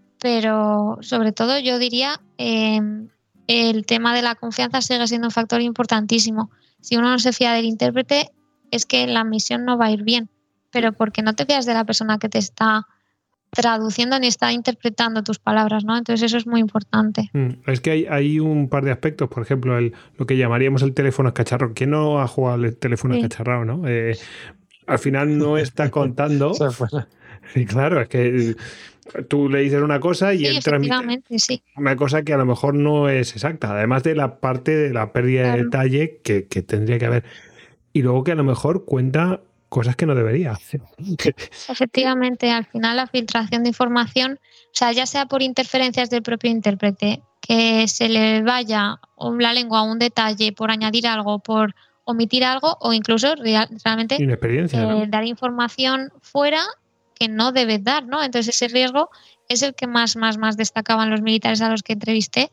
pero sobre todo yo diría eh, el tema de la confianza sigue siendo un factor importantísimo. Si uno no se fía del intérprete es que la misión no va a ir bien, pero porque no te fías de la persona que te está traduciendo ni está interpretando tus palabras, ¿no? Entonces eso es muy importante. Es que hay, hay un par de aspectos, por ejemplo, el, lo que llamaríamos el teléfono escacharrado. ¿Quién no ha jugado al teléfono sí. escacharrado, no? Eh, al final no está contando. Sí, claro, es que tú le dices una cosa y sí, él transmite sí. una cosa que a lo mejor no es exacta, además de la parte de la pérdida claro. de detalle que, que tendría que haber. Y luego que a lo mejor cuenta cosas que no debería hacer. Efectivamente, al final la filtración de información, o sea, ya sea por interferencias del propio intérprete, que se le vaya la lengua a un detalle por añadir algo, por omitir algo, o incluso real, realmente Inexperiencia, eh, ¿no? dar información fuera que no debe dar, ¿no? Entonces ese riesgo es el que más, más, más destacaban los militares a los que entrevisté,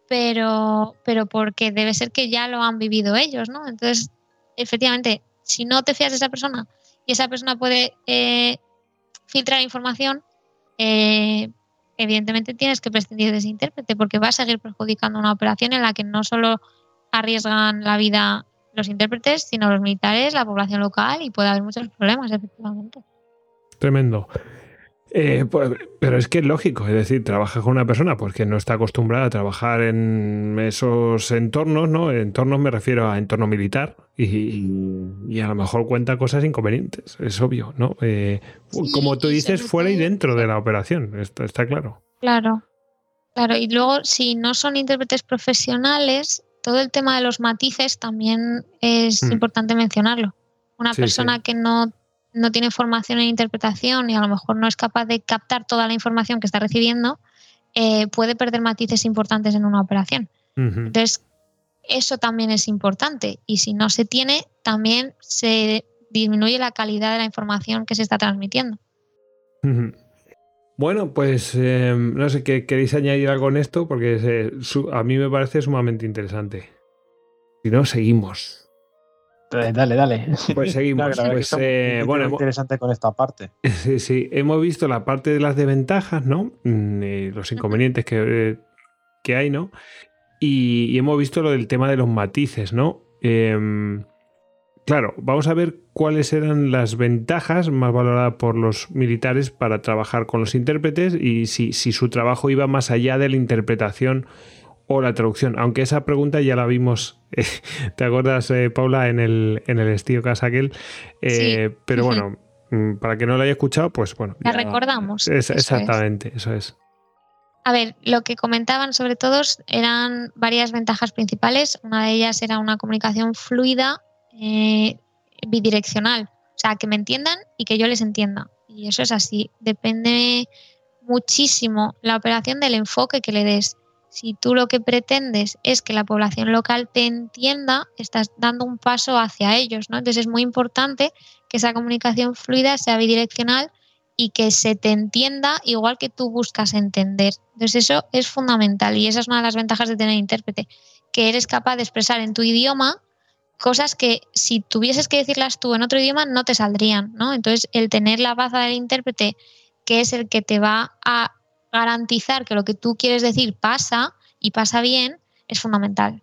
pero, pero porque debe ser que ya lo han vivido ellos, ¿no? Entonces, efectivamente, si no te fías de esa persona y esa persona puede eh, filtrar información, eh, evidentemente tienes que prescindir de ese intérprete porque va a seguir perjudicando una operación en la que no solo arriesgan la vida los intérpretes, sino los militares, la población local y puede haber muchos problemas, efectivamente. Tremendo. Eh, pues, pero es que es lógico, es decir, trabajas con una persona pues, que no está acostumbrada a trabajar en esos entornos, ¿no? Entornos me refiero a entorno militar y, y a lo mejor cuenta cosas inconvenientes, es obvio, ¿no? Eh, sí, como tú dices, fuera y dentro de la operación, está, está claro. Claro, claro. Y luego, si no son intérpretes profesionales, todo el tema de los matices también es mm. importante mencionarlo. Una sí, persona sí. que no no tiene formación en interpretación y a lo mejor no es capaz de captar toda la información que está recibiendo, eh, puede perder matices importantes en una operación. Uh-huh. Entonces, eso también es importante y si no se tiene, también se disminuye la calidad de la información que se está transmitiendo. Uh-huh. Bueno, pues eh, no sé, ¿queréis añadir algo en esto? Porque eh, su, a mí me parece sumamente interesante. Si no, seguimos. Dale, dale. Pues seguimos. Claro, pues, es eh, muy bueno, interesante con esta parte. Sí, sí. Hemos visto la parte de las desventajas, ¿no? Y los inconvenientes que, que hay, ¿no? Y, y hemos visto lo del tema de los matices, ¿no? Eh, claro, vamos a ver cuáles eran las ventajas más valoradas por los militares para trabajar con los intérpretes y si, si su trabajo iba más allá de la interpretación o la traducción, aunque esa pregunta ya la vimos, eh, ¿te acuerdas, eh, Paula, en el, en el Estío Casa aquel? Eh, sí. Pero bueno, para que no lo haya escuchado, pues bueno. La ya, recordamos. Es, eso exactamente, es. eso es. A ver, lo que comentaban sobre todo eran varias ventajas principales. Una de ellas era una comunicación fluida, eh, bidireccional. O sea, que me entiendan y que yo les entienda. Y eso es así. Depende muchísimo la operación del enfoque que le des. Si tú lo que pretendes es que la población local te entienda, estás dando un paso hacia ellos, ¿no? Entonces es muy importante que esa comunicación fluida sea bidireccional y que se te entienda igual que tú buscas entender. Entonces eso es fundamental y esa es una de las ventajas de tener intérprete, que eres capaz de expresar en tu idioma cosas que si tuvieses que decirlas tú en otro idioma no te saldrían, ¿no? Entonces el tener la baza del intérprete, que es el que te va a garantizar que lo que tú quieres decir pasa y pasa bien, es fundamental.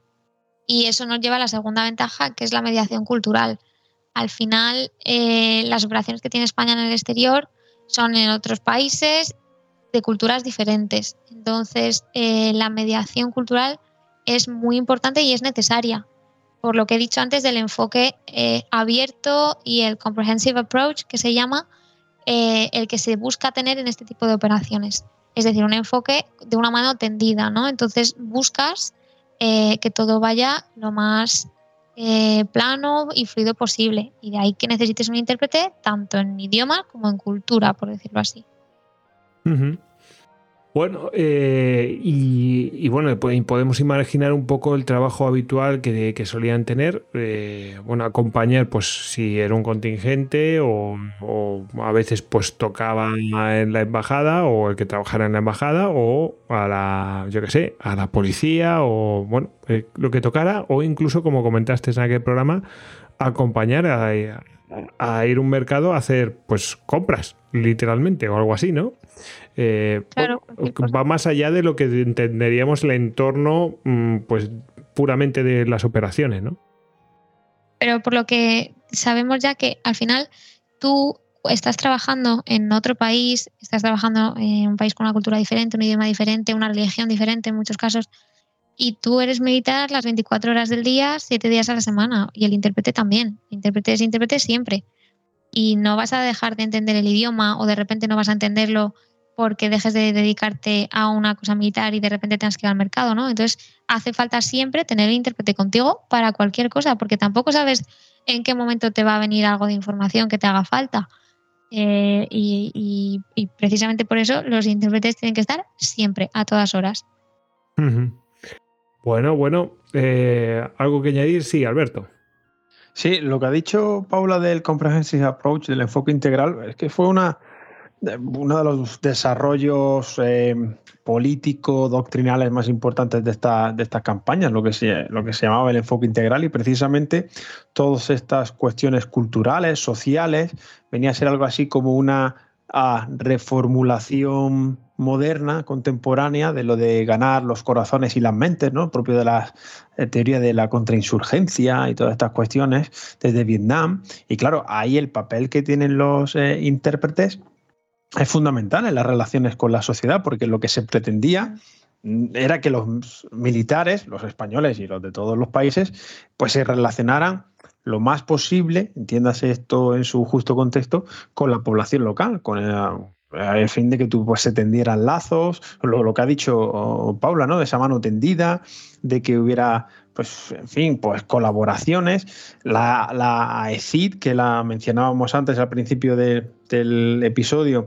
Y eso nos lleva a la segunda ventaja, que es la mediación cultural. Al final, eh, las operaciones que tiene España en el exterior son en otros países de culturas diferentes. Entonces, eh, la mediación cultural es muy importante y es necesaria. Por lo que he dicho antes del enfoque eh, abierto y el comprehensive approach, que se llama, eh, el que se busca tener en este tipo de operaciones. Es decir, un enfoque de una mano tendida, ¿no? Entonces, buscas eh, que todo vaya lo más eh, plano y fluido posible. Y de ahí que necesites un intérprete tanto en idioma como en cultura, por decirlo así. Uh-huh. Bueno, eh, y, y bueno, pues podemos imaginar un poco el trabajo habitual que, que solían tener, eh, bueno, acompañar, pues si era un contingente o, o a veces pues tocaba en la embajada o el que trabajara en la embajada o a la, yo qué sé, a la policía o bueno, eh, lo que tocara, o incluso, como comentaste en aquel programa, acompañar a, a, a ir a un mercado a hacer pues compras, literalmente, o algo así, ¿no? Eh, claro, va más allá de lo que entenderíamos el entorno pues puramente de las operaciones, ¿no? Pero por lo que sabemos ya que al final tú estás trabajando en otro país, estás trabajando en un país con una cultura diferente, un idioma diferente, una religión diferente en muchos casos, y tú eres militar las veinticuatro horas del día, siete días a la semana, y el intérprete también. El intérprete es intérprete siempre. Y no vas a dejar de entender el idioma o de repente no vas a entenderlo porque dejes de dedicarte a una cosa militar y de repente tengas que ir al mercado, ¿no? Entonces hace falta siempre tener el intérprete contigo para cualquier cosa, porque tampoco sabes en qué momento te va a venir algo de información que te haga falta. Eh, y, y, y precisamente por eso los intérpretes tienen que estar siempre, a todas horas. Uh-huh. Bueno, bueno, eh, ¿algo que añadir? Sí, Alberto. Sí, lo que ha dicho Paula del comprehensive approach, del enfoque integral, es que fue una uno de los desarrollos eh, políticos, doctrinales más importantes de, esta, de estas campañas, lo que, se, lo que se llamaba el enfoque integral, y precisamente todas estas cuestiones culturales, sociales, venía a ser algo así como una a, reformulación moderna, contemporánea, de lo de ganar los corazones y las mentes, ¿no? Propio de la eh, teoría de la contrainsurgencia y todas estas cuestiones desde Vietnam. Y claro, ahí el papel que tienen los eh, intérpretes es fundamental en las relaciones con la sociedad, porque lo que se pretendía era que los militares, los españoles y los de todos los países, pues se relacionaran lo más posible, entiéndase esto en su justo contexto, con la población local, con el, el fin de que tú, pues, se tendieran lazos, lo, lo que ha dicho Paula, ¿no? De esa mano tendida, de que hubiera, pues, en fin, pues colaboraciones. La, la A E C I D, que la mencionábamos antes al principio de, del episodio,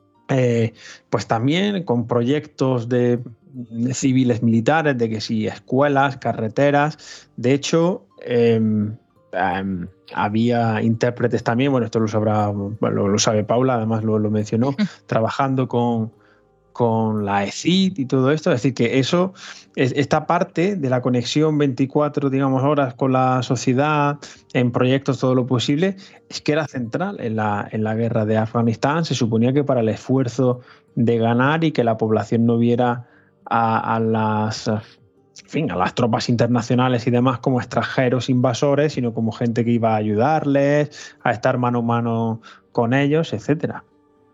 eh, pues también con proyectos de, de civiles militares, de que sí, escuelas, carreteras. De hecho, eh, Um, había intérpretes también, bueno, esto lo sabrá, bueno, lo sabe Paula, además lo, lo mencionó, trabajando con, con la A E C I D y todo esto. Es decir, que eso, es, esta parte de la conexión veinticuatro, digamos, horas con la sociedad, en proyectos todo lo posible, es que era central en la, en la guerra de Afganistán. Se suponía que para el esfuerzo de ganar y que la población no viera a, a las... En fin, a las tropas internacionales y demás como extranjeros invasores, sino como gente que iba a ayudarles, a estar mano a mano con ellos, etcétera.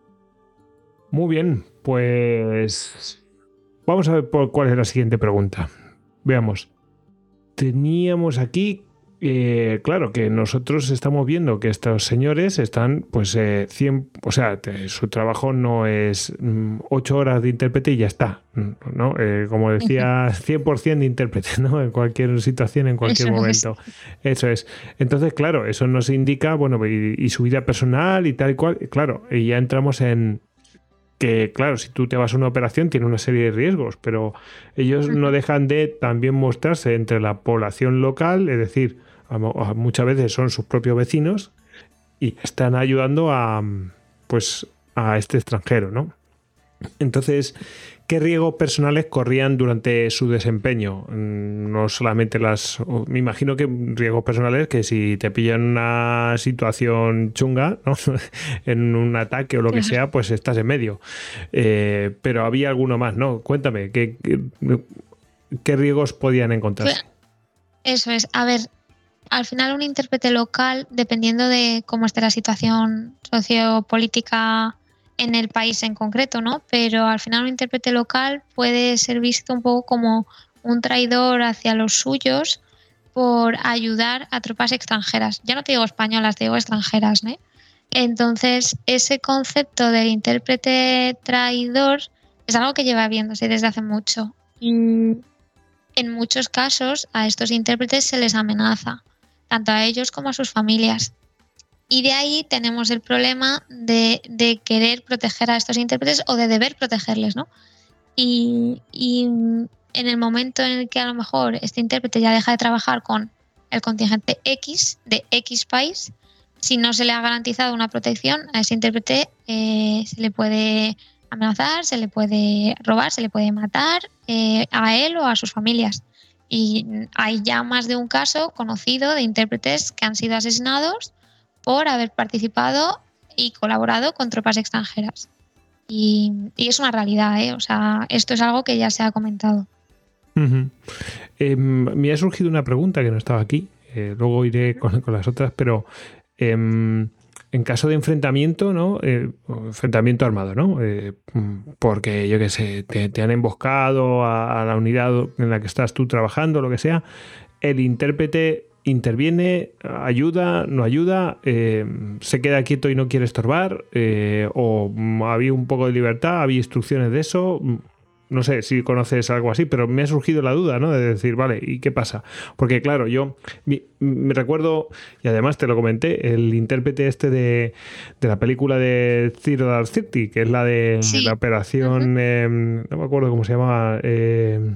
Muy bien, pues vamos a ver por cuál es la siguiente pregunta. Veamos. Teníamos aquí, eh, claro, que nosotros estamos viendo que estos señores están, pues, eh, cien, o sea, te, su trabajo no es mm, ocho horas de intérprete y ya está, ¿no? Eh, como decía, cien por ciento de intérprete, ¿no? En cualquier situación, en cualquier eso momento. Es. Eso es. Entonces, claro, eso nos indica, bueno, y, y su vida personal y tal y cual. Claro, y ya entramos en que, claro, si tú te vas a una operación tiene una serie de riesgos, pero ellos no dejan de también mostrarse entre la población local, es decir, muchas veces son sus propios vecinos y están ayudando a, pues, a este extranjero, ¿no? Entonces, ¿qué riesgos personales corrían durante su desempeño? No solamente las... Me imagino que riesgos personales que si te pillan en una situación chunga, ¿no? En un ataque o lo que sea, pues estás en medio. Eh, pero había alguno más, ¿no? Cuéntame, ¿qué, qué, qué riesgos podían encontrarse. Eso es. A ver, al final un intérprete local, dependiendo de cómo esté la situación sociopolítica en el país en concreto, ¿no? Pero al final un intérprete local puede ser visto un poco como un traidor hacia los suyos por ayudar a tropas extranjeras. Ya no te digo españolas, te digo extranjeras, ¿no? Entonces, ese concepto del intérprete traidor es algo que lleva viéndose desde hace mucho. Y en muchos casos a estos intérpretes se les amenaza, tanto a ellos como a sus familias. Y de ahí tenemos el problema de, de querer proteger a estos intérpretes o de deber protegerles, ¿no? Y, y en el momento en el que a lo mejor este intérprete ya deja de trabajar con el contingente X de X país, si no se le ha garantizado una protección, a ese intérprete eh, se le puede amenazar, se le puede robar, se le puede matar eh, a él o a sus familias. Y hay ya más de un caso conocido de intérpretes que han sido asesinados por haber participado y colaborado con tropas extranjeras. Y, y es una realidad, ¿eh? O sea, esto es algo que ya se ha comentado. Uh-huh. Eh, me ha surgido una pregunta que no estaba aquí, eh, luego iré con, con las otras, pero eh, en caso de enfrentamiento, ¿no? Eh, enfrentamiento armado, ¿no? Eh, porque, yo qué sé, te, te han emboscado a, a la unidad en la que estás tú trabajando, lo que sea, el intérprete interviene, ayuda, no ayuda, eh, se queda quieto y no quiere estorbar, eh, o había un poco de libertad, había instrucciones de eso. No sé si conoces algo así, pero me ha surgido la duda, ¿no? De decir, vale, ¿y qué pasa? Porque claro, yo me, me recuerdo, y además te lo comenté, el intérprete este de, de la película de Zero Dark Thirty, que es la de sí. la operación, uh-huh. eh, no me acuerdo cómo se llamaba, eh,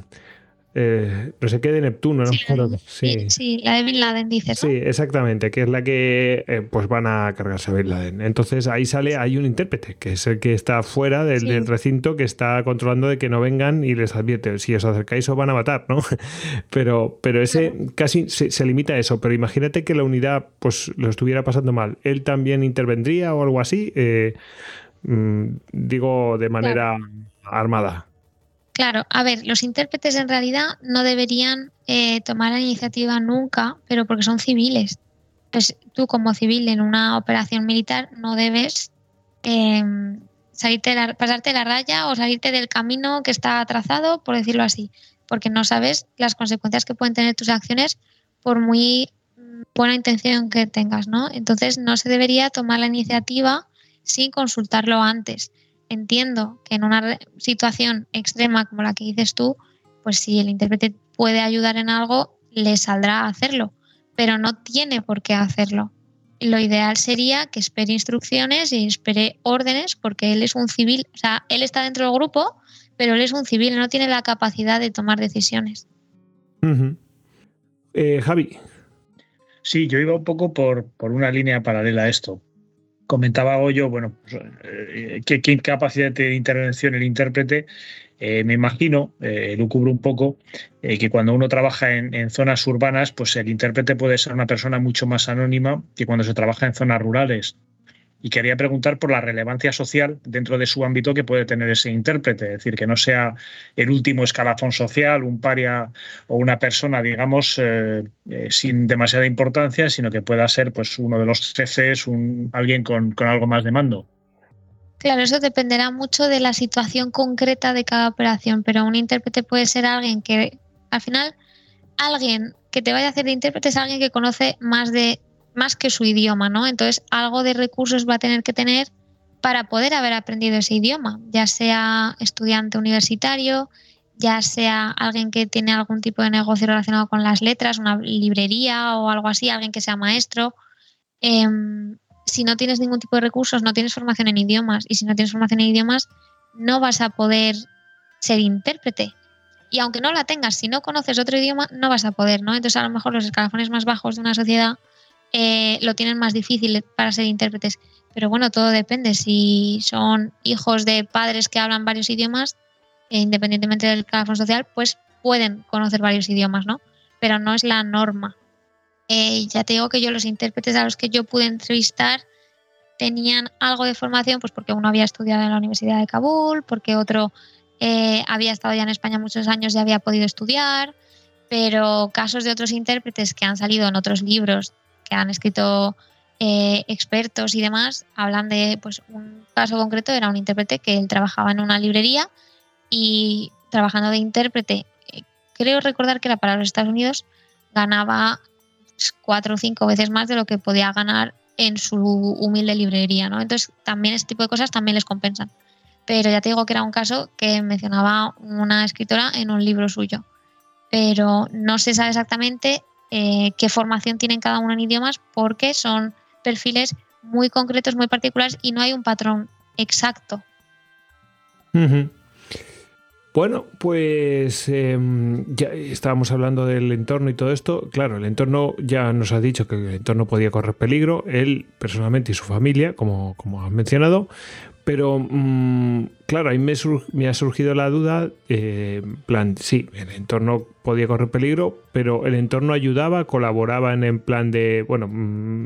eh, no sé qué de Neptuno, ¿no? Sí, Bueno, sí. sí, la de Bin Laden, dices, ¿no? Sí, exactamente, que es la que eh, pues van a cargarse a Bin Laden. Entonces ahí sale, hay un intérprete, que es el que está fuera del, sí. del recinto, que está controlando de que no vengan y les advierte, si os acercáis os van a matar, ¿no? Pero, pero ese claro. casi se, se limita a eso, pero imagínate que la unidad pues lo estuviera pasando mal, ¿él también intervendría o algo así? Eh, mmm, digo, de manera claro. armada. Claro, a ver, los intérpretes en realidad no deberían eh, tomar la iniciativa nunca, pero porque son civiles. Pues tú como civil en una operación militar no debes eh, salirte la, pasarte la raya o salirte del camino que está trazado, por decirlo así, porque no sabes las consecuencias que pueden tener tus acciones por muy buena intención que tengas, ¿no? Entonces no se debería tomar la iniciativa sin consultarlo antes. Entiendo que en una situación extrema como la que dices tú, pues si el intérprete puede ayudar en algo, le saldrá a hacerlo, pero no tiene por qué hacerlo. Lo ideal sería que espere instrucciones y espere órdenes, porque él es un civil, o sea, él está dentro del grupo, pero él es un civil, no tiene la capacidad de tomar decisiones. Uh-huh. Eh, Javi. Sí, yo iba un poco por, por una línea paralela a esto. Comentaba Goyo, bueno, pues, eh, ¿qué, qué capacidad de intervención el intérprete? Eh, me imagino, eh, lo cubro un poco, eh, que cuando uno trabaja en, en zonas urbanas, pues el intérprete puede ser una persona mucho más anónima que cuando se trabaja en zonas rurales. Y quería preguntar por la relevancia social dentro de su ámbito que puede tener ese intérprete, es decir, que no sea el último escalafón social, un paria o una persona, digamos, eh, eh, sin demasiada importancia, sino que pueda ser pues uno de los jefes, un, alguien con, con algo más de mando. Claro, eso dependerá mucho de la situación concreta de cada operación, pero un intérprete puede ser alguien que, al final, alguien que te vaya a hacer de intérprete es alguien que conoce más de más que su idioma, ¿no? Entonces, algo de recursos va a tener que tener para poder haber aprendido ese idioma, ya sea estudiante universitario, ya sea alguien que tiene algún tipo de negocio relacionado con las letras, una librería o algo así, alguien que sea maestro. Eh, si no tienes ningún tipo de recursos, no tienes formación en idiomas, y si no tienes formación en idiomas, no vas a poder ser intérprete. Y aunque no la tengas, si no conoces otro idioma, no vas a poder, ¿no? Entonces, a lo mejor los escalafones más bajos de una sociedad Eh, lo tienen más difícil para ser intérpretes, pero bueno, todo depende. Si son hijos de padres que hablan varios idiomas, eh, independientemente del escalafón social, pues pueden conocer varios idiomas, ¿no? Pero no es la norma. Eh, ya te digo que yo los intérpretes a los que yo pude entrevistar tenían algo de formación, pues porque uno había estudiado en la Universidad de Kabul, porque otro eh, había estado ya en España muchos años y había podido estudiar, pero casos de otros intérpretes que han salido en otros libros, que han escrito eh, expertos y demás, hablan de, pues, un caso concreto era un intérprete que él trabajaba en una librería y trabajando de intérprete, eh, creo recordar que era para los Estados Unidos, ganaba cuatro o cinco veces más de lo que podía ganar en su humilde librería, ¿no? Entonces también este tipo de cosas también les compensan. Pero ya te digo que era un caso que mencionaba una escritora en un libro suyo. Pero no se sabe exactamente eh, qué formación tienen cada uno en idiomas porque son perfiles muy concretos, muy particulares y no hay un patrón exacto. Uh-huh. Bueno, pues eh, ya estábamos hablando del entorno y todo esto. Claro, el entorno ya nos ha dicho que el entorno podía correr peligro, él personalmente y su familia, como, como has mencionado. Pero, mmm, claro, ahí me, sur- me ha surgido la duda, eh, en plan, sí, el entorno podía correr peligro, pero el entorno ayudaba, colaboraba en, en plan de, bueno, mmm,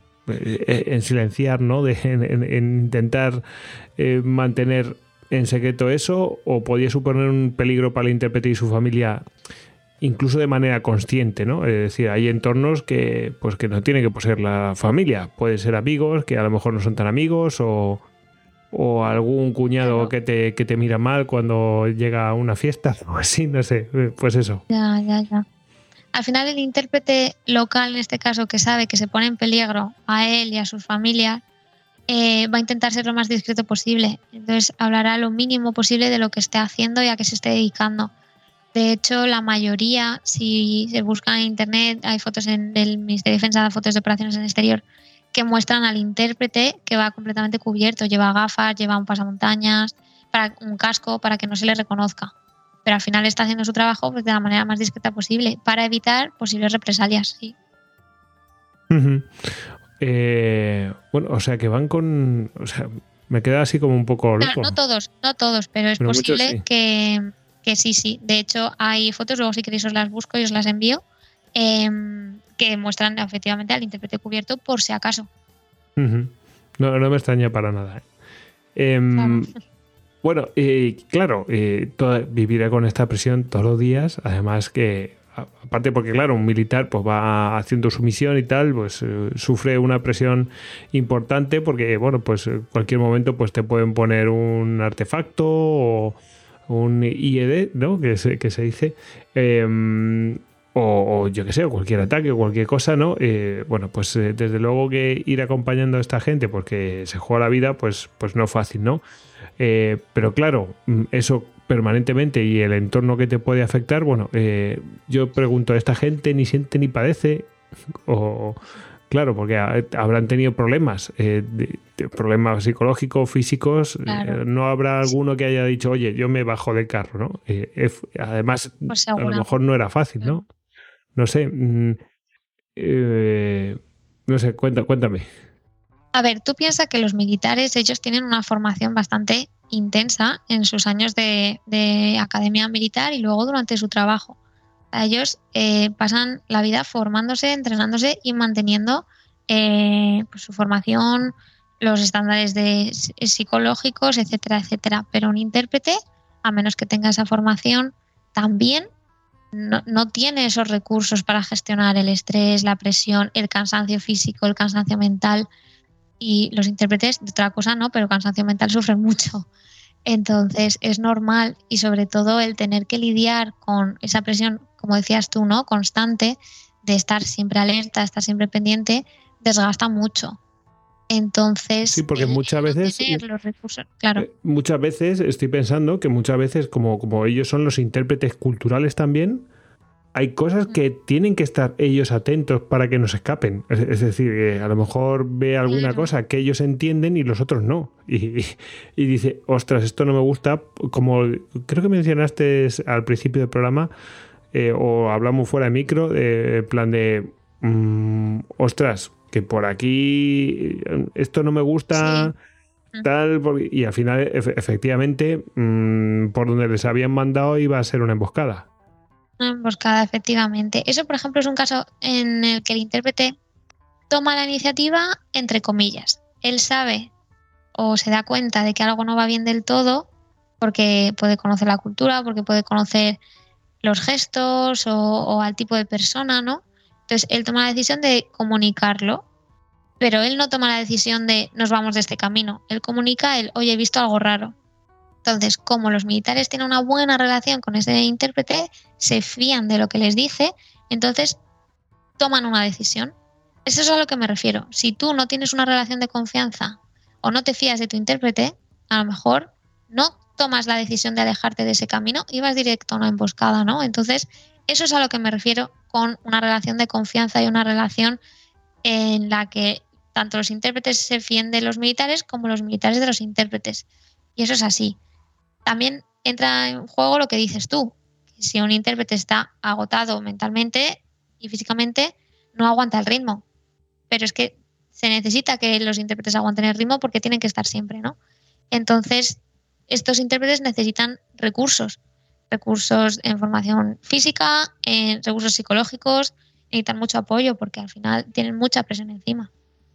en silenciar, ¿no? De, en, en intentar eh, mantener en secreto eso, o podía suponer un peligro para el intérprete y su familia, incluso de manera consciente, ¿no? Es decir, hay entornos que, pues, que no tiene que ser la familia, pueden ser amigos que a lo mejor no son tan amigos, o o algún cuñado Claro. que te, que te mira mal cuando llega a una fiesta o así, no sé, pues eso. Ya, ya, ya. Al final el intérprete local, en este caso, que sabe que se pone en peligro a él y a sus familias, eh, va a intentar ser lo más discreto posible. Entonces hablará lo mínimo posible de lo que esté haciendo y a qué se esté dedicando. De hecho, la mayoría, si se busca en internet, hay fotos en el Ministerio de Defensa, fotos de operaciones en el exterior, que muestran al intérprete que va completamente cubierto, lleva gafas, lleva un pasamontañas, para un casco para que no se le reconozca. Pero al final está haciendo su trabajo, pues, de la manera más discreta posible para evitar posibles represalias. Sí. Uh-huh. Eh, bueno, o sea que van con, o sea, me queda así como un poco loco. No, no todos, no todos, pero es Pero posible muchos sí. que, que sí, sí. De hecho, hay fotos, luego si queréis os las busco y os las envío, eh, que muestran efectivamente al intérprete cubierto por si acaso. Uh-huh. No, no me extraña para nada. ¿eh? Eh, Claro. Bueno, eh, claro, eh, toda, viviré con esta presión todos los días, además que, a- aparte porque claro, un militar pues va haciendo su misión y tal, pues eh, sufre una presión importante porque, bueno, pues en cualquier momento pues te pueden poner un artefacto o un I E D, ¿no? Que se, que se dice, eh, o, o yo qué sé, o cualquier ataque o cualquier cosa, ¿no? Eh, bueno, pues eh, desde luego que ir acompañando a esta gente porque se juega la vida, pues, pues no es fácil, ¿no? Eh, pero claro, eso permanentemente y el entorno que te puede afectar, bueno, eh, yo pregunto, ¿esta gente ni siente ni padece? O, claro, porque ha- habrán tenido problemas, eh, de- de problemas psicológicos, físicos. Claro. Eh, no habrá alguno que haya dicho, oye, yo me bajo del carro, ¿no? Eh, es- además, Pues a lo seguramente. mejor no era fácil, ¿no? No sé. mm, eh, no sé, cuenta, cuéntame. A ver, tú piensas que los militares, ellos tienen una formación bastante intensa en sus años de, de academia militar y luego durante su trabajo. Ellos eh, pasan la vida formándose, entrenándose y manteniendo eh, pues, su formación, los estándares de, psicológicos, etcétera, etcétera. Pero un intérprete, a menos que tenga esa formación, también no, no tiene esos recursos para gestionar el estrés, la presión, el cansancio físico, el cansancio mental. Y los intérpretes, de otra cosa no, pero cansancio mental sufren mucho. Entonces es normal y sobre todo el tener que lidiar con esa presión, como decías tú, ¿no? Constante, de estar siempre alerta, estar siempre pendiente, desgasta mucho. Entonces, Sí, porque el muchas no veces... tener los recursos, claro. Eh, Muchas veces estoy pensando que muchas veces, como, como ellos son los intérpretes culturales también, hay cosas que tienen que estar ellos atentos para que no se escapen. Es, es decir, que a lo mejor ve alguna Claro. cosa que ellos entienden y los otros no. Y, y dice, ostras, esto no me gusta. Como creo que mencionaste al principio del programa, eh, o hablamos fuera de micro, eh, en plan de, mm, ostras, que por aquí esto no me gusta. Sí. Tal, porque- y al final, efe- efectivamente, mmm, por donde les habían mandado iba a ser una emboscada. Una emboscada, efectivamente. Eso, por ejemplo, es un caso en el que el intérprete toma la iniciativa, entre comillas. Él sabe o se da cuenta de que algo no va bien del todo porque puede conocer la cultura, porque puede conocer los gestos o, o al tipo de persona, ¿no? Entonces él toma la decisión de comunicarlo, pero él no toma la decisión de nos vamos de este camino. Él comunica el, oye, he visto algo raro. Entonces, como los militares tienen una buena relación con ese intérprete, se fían de lo que les dice, entonces toman una decisión. Eso es a lo que me refiero. Si tú no tienes una relación de confianza o no te fías de tu intérprete, a lo mejor no tomas la decisión de alejarte de ese camino y vas directo a una emboscada, ¿no? Entonces, eso es a lo que me refiero con una relación de confianza y una relación en la que tanto los intérpretes se fíen de los militares como los militares de los intérpretes. Y eso es así. También entra en juego lo que dices tú. Que si un intérprete está agotado mentalmente y físicamente, no aguanta el ritmo. Pero es que se necesita que los intérpretes aguanten el ritmo porque tienen que estar siempre, ¿no? Entonces, estos intérpretes necesitan recursos. Recursos en formación física, en recursos psicológicos, necesitan mucho apoyo porque al final tienen mucha presión encima.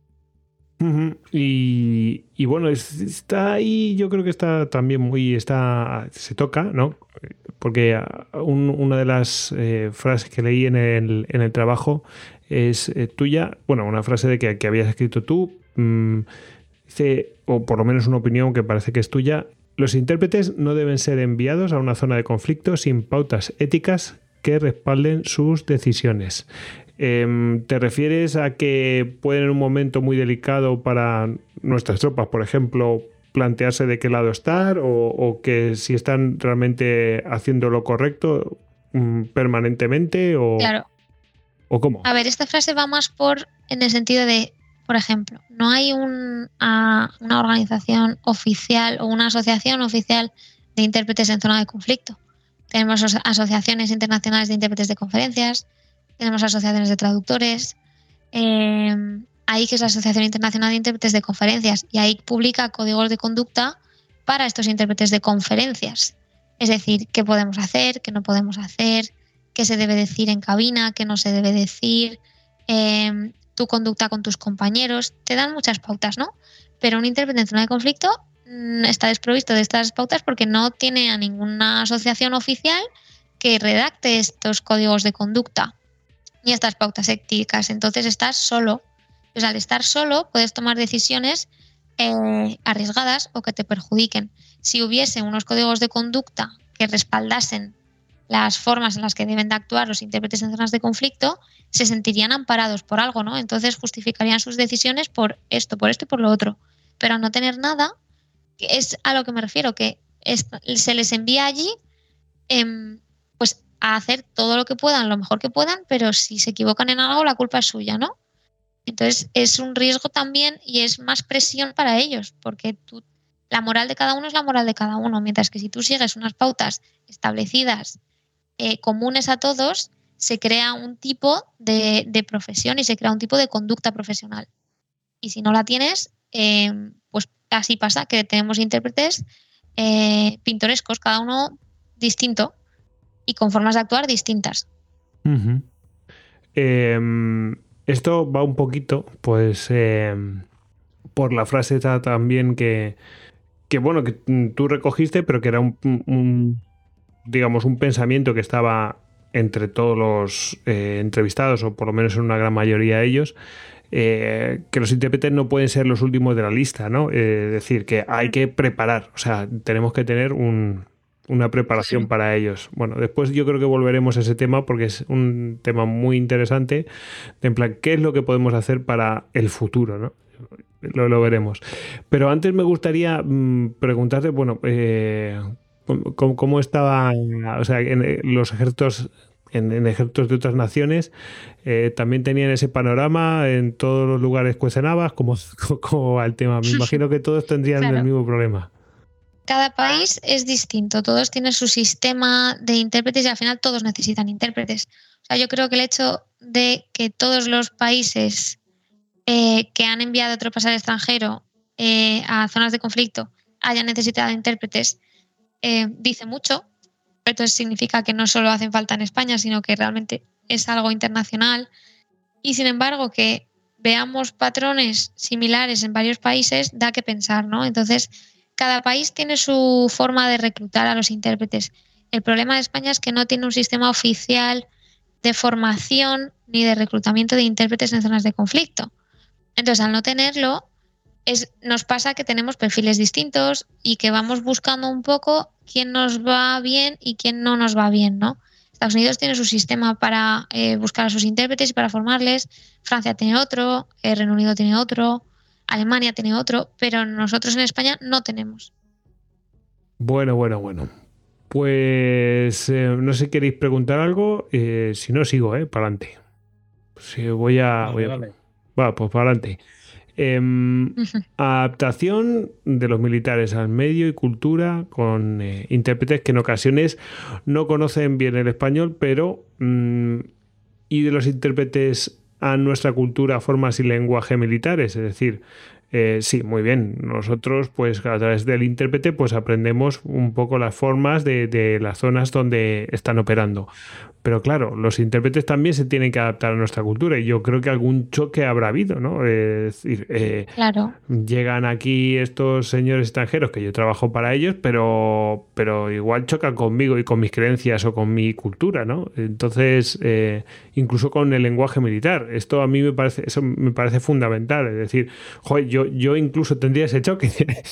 Uh-huh. Y, y bueno, es, está ahí, yo creo que está también muy, está, se toca, ¿no? Porque un, una de las eh, frases que leí en el, en el trabajo es eh, tuya, bueno, una frase de que, que habías escrito tú, mmm, dice, o por lo menos una opinión que parece que es tuya: los intérpretes no deben ser enviados a una zona de conflicto sin pautas éticas que respalden sus decisiones. Eh, ¿Te refieres a que pueden en un momento muy delicado para nuestras tropas, por ejemplo, plantearse de qué lado estar, o, o que si están realmente haciendo lo correcto um, permanentemente, o, claro. ¿O cómo? A ver, esta frase va más por en el sentido de, por ejemplo, no hay un, a, una organización oficial o una asociación oficial de intérpretes en zona de conflicto. Tenemos asociaciones internacionales de intérpretes de conferencias, tenemos asociaciones de traductores, eh, ahí que es la Asociación Internacional de Intérpretes de Conferencias, y ahí publica códigos de conducta para estos intérpretes de conferencias. Es decir, qué podemos hacer, qué no podemos hacer, qué se debe decir en cabina, qué no se debe decir, eh, tu conducta con tus compañeros. Te dan muchas pautas, ¿no? Pero un intérprete en zona de conflicto mmm, está desprovisto de estas pautas porque no tiene a ninguna asociación oficial que redacte estos códigos de conducta ni estas pautas éticas. Entonces estás solo. Pues al estar solo puedes tomar decisiones eh, arriesgadas o que te perjudiquen. Si hubiese unos códigos de conducta que respaldasen las formas en las que deben de actuar los intérpretes en zonas de conflicto, se sentirían amparados por algo, ¿no? Entonces justificarían sus decisiones por esto, por esto y por lo otro. Pero al no tener nada, es a lo que me refiero, que es, se les envía allí eh, pues a hacer todo lo que puedan, lo mejor que puedan, pero si se equivocan en algo, la culpa es suya, ¿no? Entonces es un riesgo también y es más presión para ellos, porque tú, la moral de cada uno es la moral de cada uno, mientras que si tú sigues unas pautas establecidas, eh, comunes a todos, se crea un tipo de, de profesión y se crea un tipo de conducta profesional. Y si no la tienes, eh, pues así pasa, que tenemos intérpretes eh, pintorescos, cada uno distinto y con formas de actuar distintas. Uh-huh. Eh, esto va un poquito, pues, eh, por la frase esta también que, que, bueno, que tú recogiste, pero que era un, un digamos, un pensamiento que estaba entre todos los eh, entrevistados, o por lo menos en una gran mayoría de ellos, eh, que los intérpretes no pueden ser los últimos de la lista, ¿no? Eh, es decir, que hay que preparar, o sea, tenemos que tener un, una preparación sí. para ellos. Bueno, después yo creo que volveremos a ese tema porque es un tema muy interesante, de en plan, ¿qué es lo que podemos hacer para el futuro, ¿no? Lo, lo veremos. Pero antes me gustaría mmm, preguntarte, bueno, eh, ¿cómo, cómo estaba, o sea, en los ejércitos, en, en ejércitos de otras naciones, eh, también tenían ese panorama, en todos los lugares cuecenabas, ¿cómo, cómo va el tema? Me imagino que todos tendrían claro. el mismo problema. Cada país es distinto, todos tienen su sistema de intérpretes y al final todos necesitan intérpretes. O sea, yo creo que el hecho de que todos los países eh, que han enviado tropas al extranjero eh, a zonas de conflicto hayan necesitado intérpretes eh, dice mucho. Entonces significa que no solo hacen falta en España, sino que realmente es algo internacional. Y sin embargo, que veamos patrones similares en varios países da que pensar, ¿no? Entonces, cada país tiene su forma de reclutar a los intérpretes. El problema de España es que no tiene un sistema oficial de formación ni de reclutamiento de intérpretes en zonas de conflicto. Entonces, al no tenerlo, es, nos pasa que tenemos perfiles distintos y que vamos buscando un poco quién nos va bien y quién no nos va bien, ¿no? Estados Unidos tiene su sistema para eh, buscar a sus intérpretes y para formarles, Francia tiene otro, eh, Reino Unido tiene otro, Alemania tiene otro, pero nosotros en España no tenemos. Bueno, bueno, bueno. Pues eh, no sé si queréis preguntar algo, eh, si no sigo, ¿eh? Para adelante. Pues, eh, voy a... Vale, voy a vale. Va, pues para adelante. Eh, Uh-huh. Adaptación de los militares al medio y cultura con eh, intérpretes que en ocasiones no conocen bien el español, pero mm, y de los intérpretes a nuestra cultura, formas y lenguaje militares, es decir, eh, sí, muy bien. Nosotros, pues a través del intérprete, pues aprendemos un poco las formas de, de las zonas donde están operando. Pero claro, los intérpretes también se tienen que adaptar a nuestra cultura y yo creo que algún choque habrá habido, ¿no? Es decir, eh, Claro. llegan aquí estos señores extranjeros que yo trabajo para ellos, pero, pero igual chocan conmigo y con mis creencias o con mi cultura, ¿no? Entonces, eh, incluso con el lenguaje militar. Esto a mí me parece, eso me parece fundamental. Es decir, joder, yo, yo incluso tendría ese choque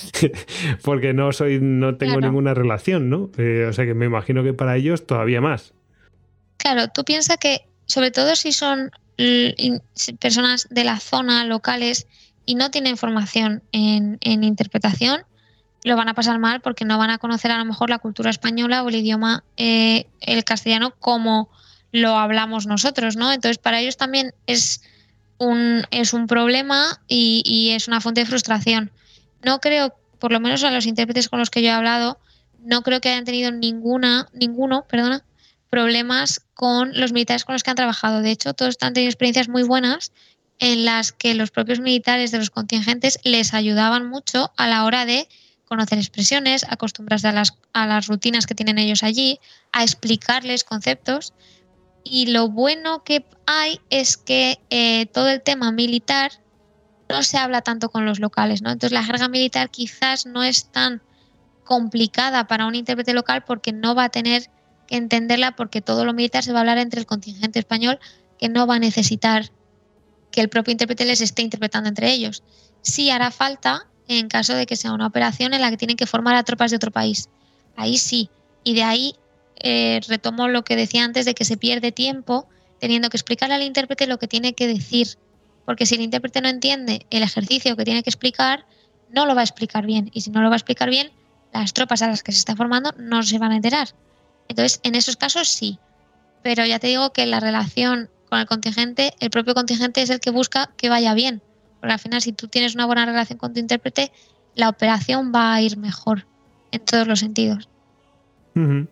porque no soy, no tengo Claro. ninguna relación, ¿no? Eh, o sea que me imagino que para ellos todavía más. Claro, tú piensas que, sobre todo si son l- in- si- personas de la zona, locales, y no tienen formación en, en interpretación, lo van a pasar mal porque no van a conocer a lo mejor la cultura española o el idioma, eh, el castellano, como lo hablamos nosotros, ¿no? Entonces, para ellos también es un, es un problema y, y es una fuente de frustración. No creo, por lo menos a los intérpretes con los que yo he hablado, no creo que hayan tenido ninguna, ninguno, perdona, problemas con los militares con los que han trabajado. De hecho, todos han tenido experiencias muy buenas en las que los propios militares de los contingentes les ayudaban mucho a la hora de conocer expresiones, acostumbrarse a las, a las rutinas que tienen ellos allí, a explicarles conceptos. Y lo bueno que hay es que eh, todo el tema militar no se habla tanto con los locales, ¿no? Entonces la jerga militar quizás no es tan complicada para un intérprete local porque no va a tener que entenderla, porque todo lo militar se va a hablar entre el contingente español, que no va a necesitar que el propio intérprete les esté interpretando entre ellos. Sí hará falta en caso de que sea una operación en la que tienen que formar a tropas de otro país. Ahí sí. Y de ahí eh, retomo lo que decía antes de que se pierde tiempo teniendo que explicarle al intérprete lo que tiene que decir. Porque si el intérprete no entiende el ejercicio que tiene que explicar, no lo va a explicar bien. Y si no lo va a explicar bien, las tropas a las que se está formando no se van a enterar. Entonces, en esos casos sí. Pero ya te digo que la relación con el contingente, el propio contingente es el que busca que vaya bien. Porque al final, si tú tienes una buena relación con tu intérprete, la operación va a ir mejor en todos los sentidos. Uh-huh.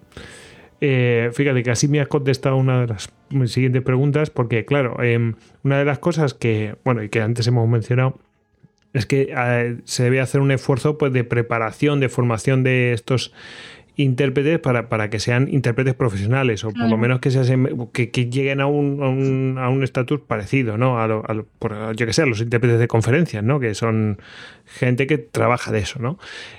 Eh, fíjate que así me has contestado una de las siguientes preguntas, porque claro, eh, una de las cosas que, bueno, y que antes hemos mencionado, es que eh, se debe hacer un esfuerzo pues de preparación, de formación de estos intérpretes para, para que sean intérpretes profesionales, o por lo menos que, se asem- que, que lleguen a un a un, a un estatus parecido, ¿no? A lo, a lo, por, yo que sé, a los intérpretes de conferencias, ¿no? Que son gente que trabaja de eso, ¿no?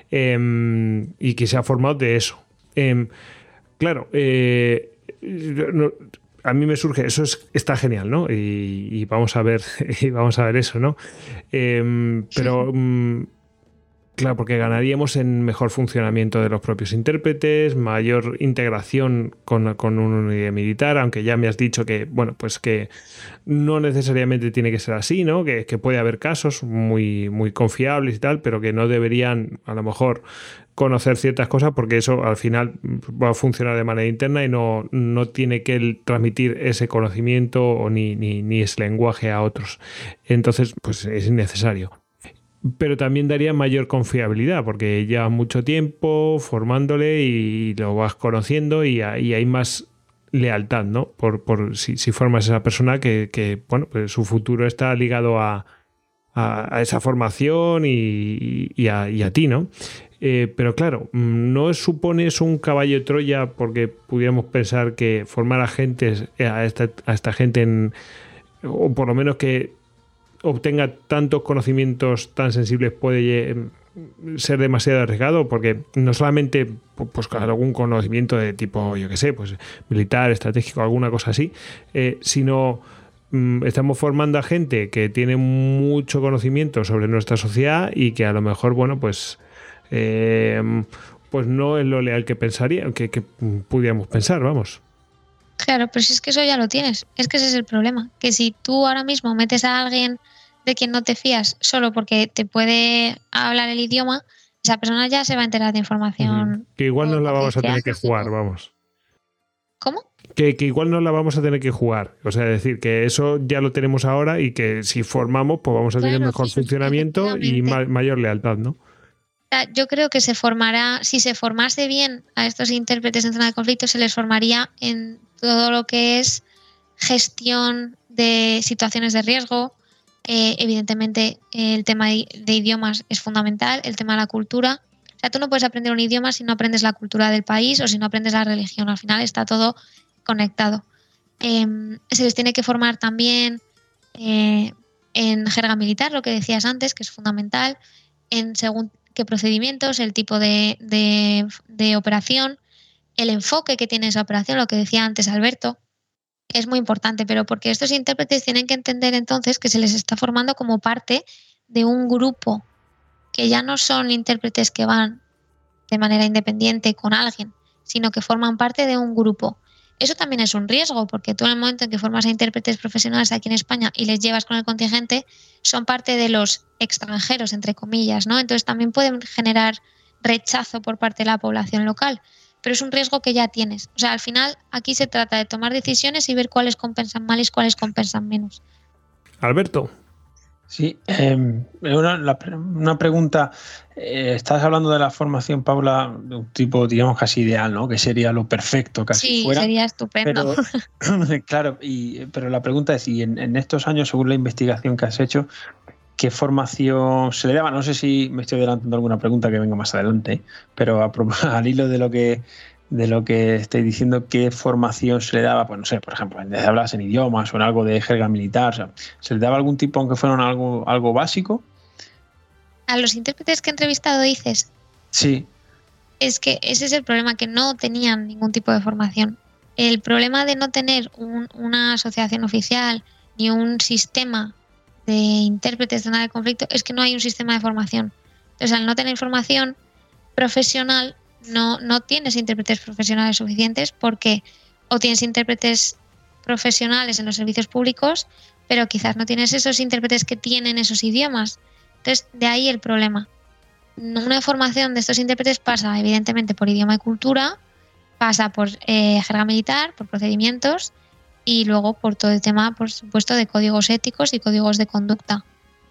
Eh, y que se ha formado de eso. Eh, claro, eh, no, a mí me surge, eso es, está genial, ¿no? Y, y vamos a ver, y vamos a ver eso, ¿no? Eh, pero mm, claro, porque ganaríamos en mejor funcionamiento de los propios intérpretes, mayor integración con, con una unidad militar, aunque ya me has dicho que, bueno, pues que no necesariamente tiene que ser así, ¿no? Que, que puede haber casos muy, muy confiables y tal, pero que no deberían, a lo mejor, conocer ciertas cosas porque eso al final va a funcionar de manera interna y no, no tiene que transmitir ese conocimiento o ni, ni, ni ese lenguaje a otros. Entonces, pues es innecesario. Pero también daría mayor confiabilidad porque lleva mucho tiempo formándole y lo vas conociendo y, y hay más lealtad, ¿no? Por, por si, si formas a esa persona que, que bueno, pues su futuro está ligado a, a, a esa formación y, y, a, y a ti, ¿no? Eh, pero claro, no supone eso un caballo de Troya porque pudiéramos pensar que formar a, gentes, a, esta, a esta gente en, o por lo menos que obtenga tantos conocimientos tan sensibles puede ser demasiado arriesgado, porque no solamente pues con algún conocimiento de tipo, yo qué sé, pues militar, estratégico, alguna cosa así, eh, sino mm, estamos formando a gente que tiene mucho conocimiento sobre nuestra sociedad y que a lo mejor, bueno, pues eh, pues no es lo leal que pensaría, que, que pudiéramos pensar, vamos. Claro, pero si es que eso ya lo tienes, es que ese es el problema, que si tú ahora mismo metes a alguien de quien no te fías solo porque te puede hablar el idioma, esa persona ya se va a enterar de información. Uh-huh. Que igual no la vamos a tener que jugar, ¿no? vamos. ¿Cómo? Que, que igual no la vamos a tener que jugar. O sea, decir que eso ya lo tenemos ahora y que si formamos, pues vamos a tener claro, mejor sí, funcionamiento y ma- mayor lealtad, ¿no? Yo creo que se formará, si se formase bien a estos intérpretes en zona de conflicto, se les formaría en todo lo que es gestión de situaciones de riesgo. Eh, evidentemente, el tema de, de idiomas es fundamental, el tema de la cultura. O sea, tú no puedes aprender un idioma si no aprendes la cultura del país o si no aprendes la religión. Al final está todo conectado. Eh, se les tiene que formar también eh, en jerga militar, lo que decías antes, que es fundamental, en según qué procedimientos, el tipo de, de, de operación, el enfoque que tiene esa operación, lo que decía antes Alberto, es muy importante, pero porque estos intérpretes tienen que entender entonces que se les está formando como parte de un grupo, que ya no son intérpretes que van de manera independiente con alguien, sino que forman parte de un grupo. Eso también es un riesgo, porque tú en el momento en que formas a intérpretes profesionales aquí en España y les llevas con el contingente, son parte de los extranjeros, entre comillas, ¿no? Entonces también pueden generar rechazo por parte de la población local, pero es un riesgo que ya tienes. O sea, al final aquí se trata de tomar decisiones y ver cuáles compensan más y cuáles compensan menos. Alberto. Sí, eh, una, la, una pregunta. Eh, estás hablando de la formación, Paula, de un tipo, digamos, casi ideal, ¿no? Que sería lo perfecto, casi sí, fuera. Sí, sería estupendo. Pero, claro, y, pero la pregunta es, y en, en estos años, según la investigación que has hecho, ¿qué formación se le daba? No sé si me estoy adelantando alguna pregunta que venga más adelante, pero a, al hilo de lo que de lo que estoy diciendo, ¿qué formación se le daba? Pues no sé, por ejemplo, en hablas en idiomas o en algo de jerga militar, o sea, ¿se le daba algún tipo, aunque fuera algo, algo básico? ¿A los intérpretes que he entrevistado dices? Sí. Es que ese es el problema, que no tenían ningún tipo de formación. El problema de no tener un, una asociación oficial ni un sistema de intérpretes de zona de conflicto es que no hay un sistema de formación. Entonces, al no tener formación profesional, no, no tienes intérpretes profesionales suficientes, porque o tienes intérpretes profesionales en los servicios públicos, pero quizás no tienes esos intérpretes que tienen esos idiomas. Entonces, de ahí el problema. Una formación de estos intérpretes pasa, evidentemente, por idioma y cultura, pasa por eh, jerga militar, por procedimientos y luego por todo el tema, por supuesto, de códigos éticos y códigos de conducta.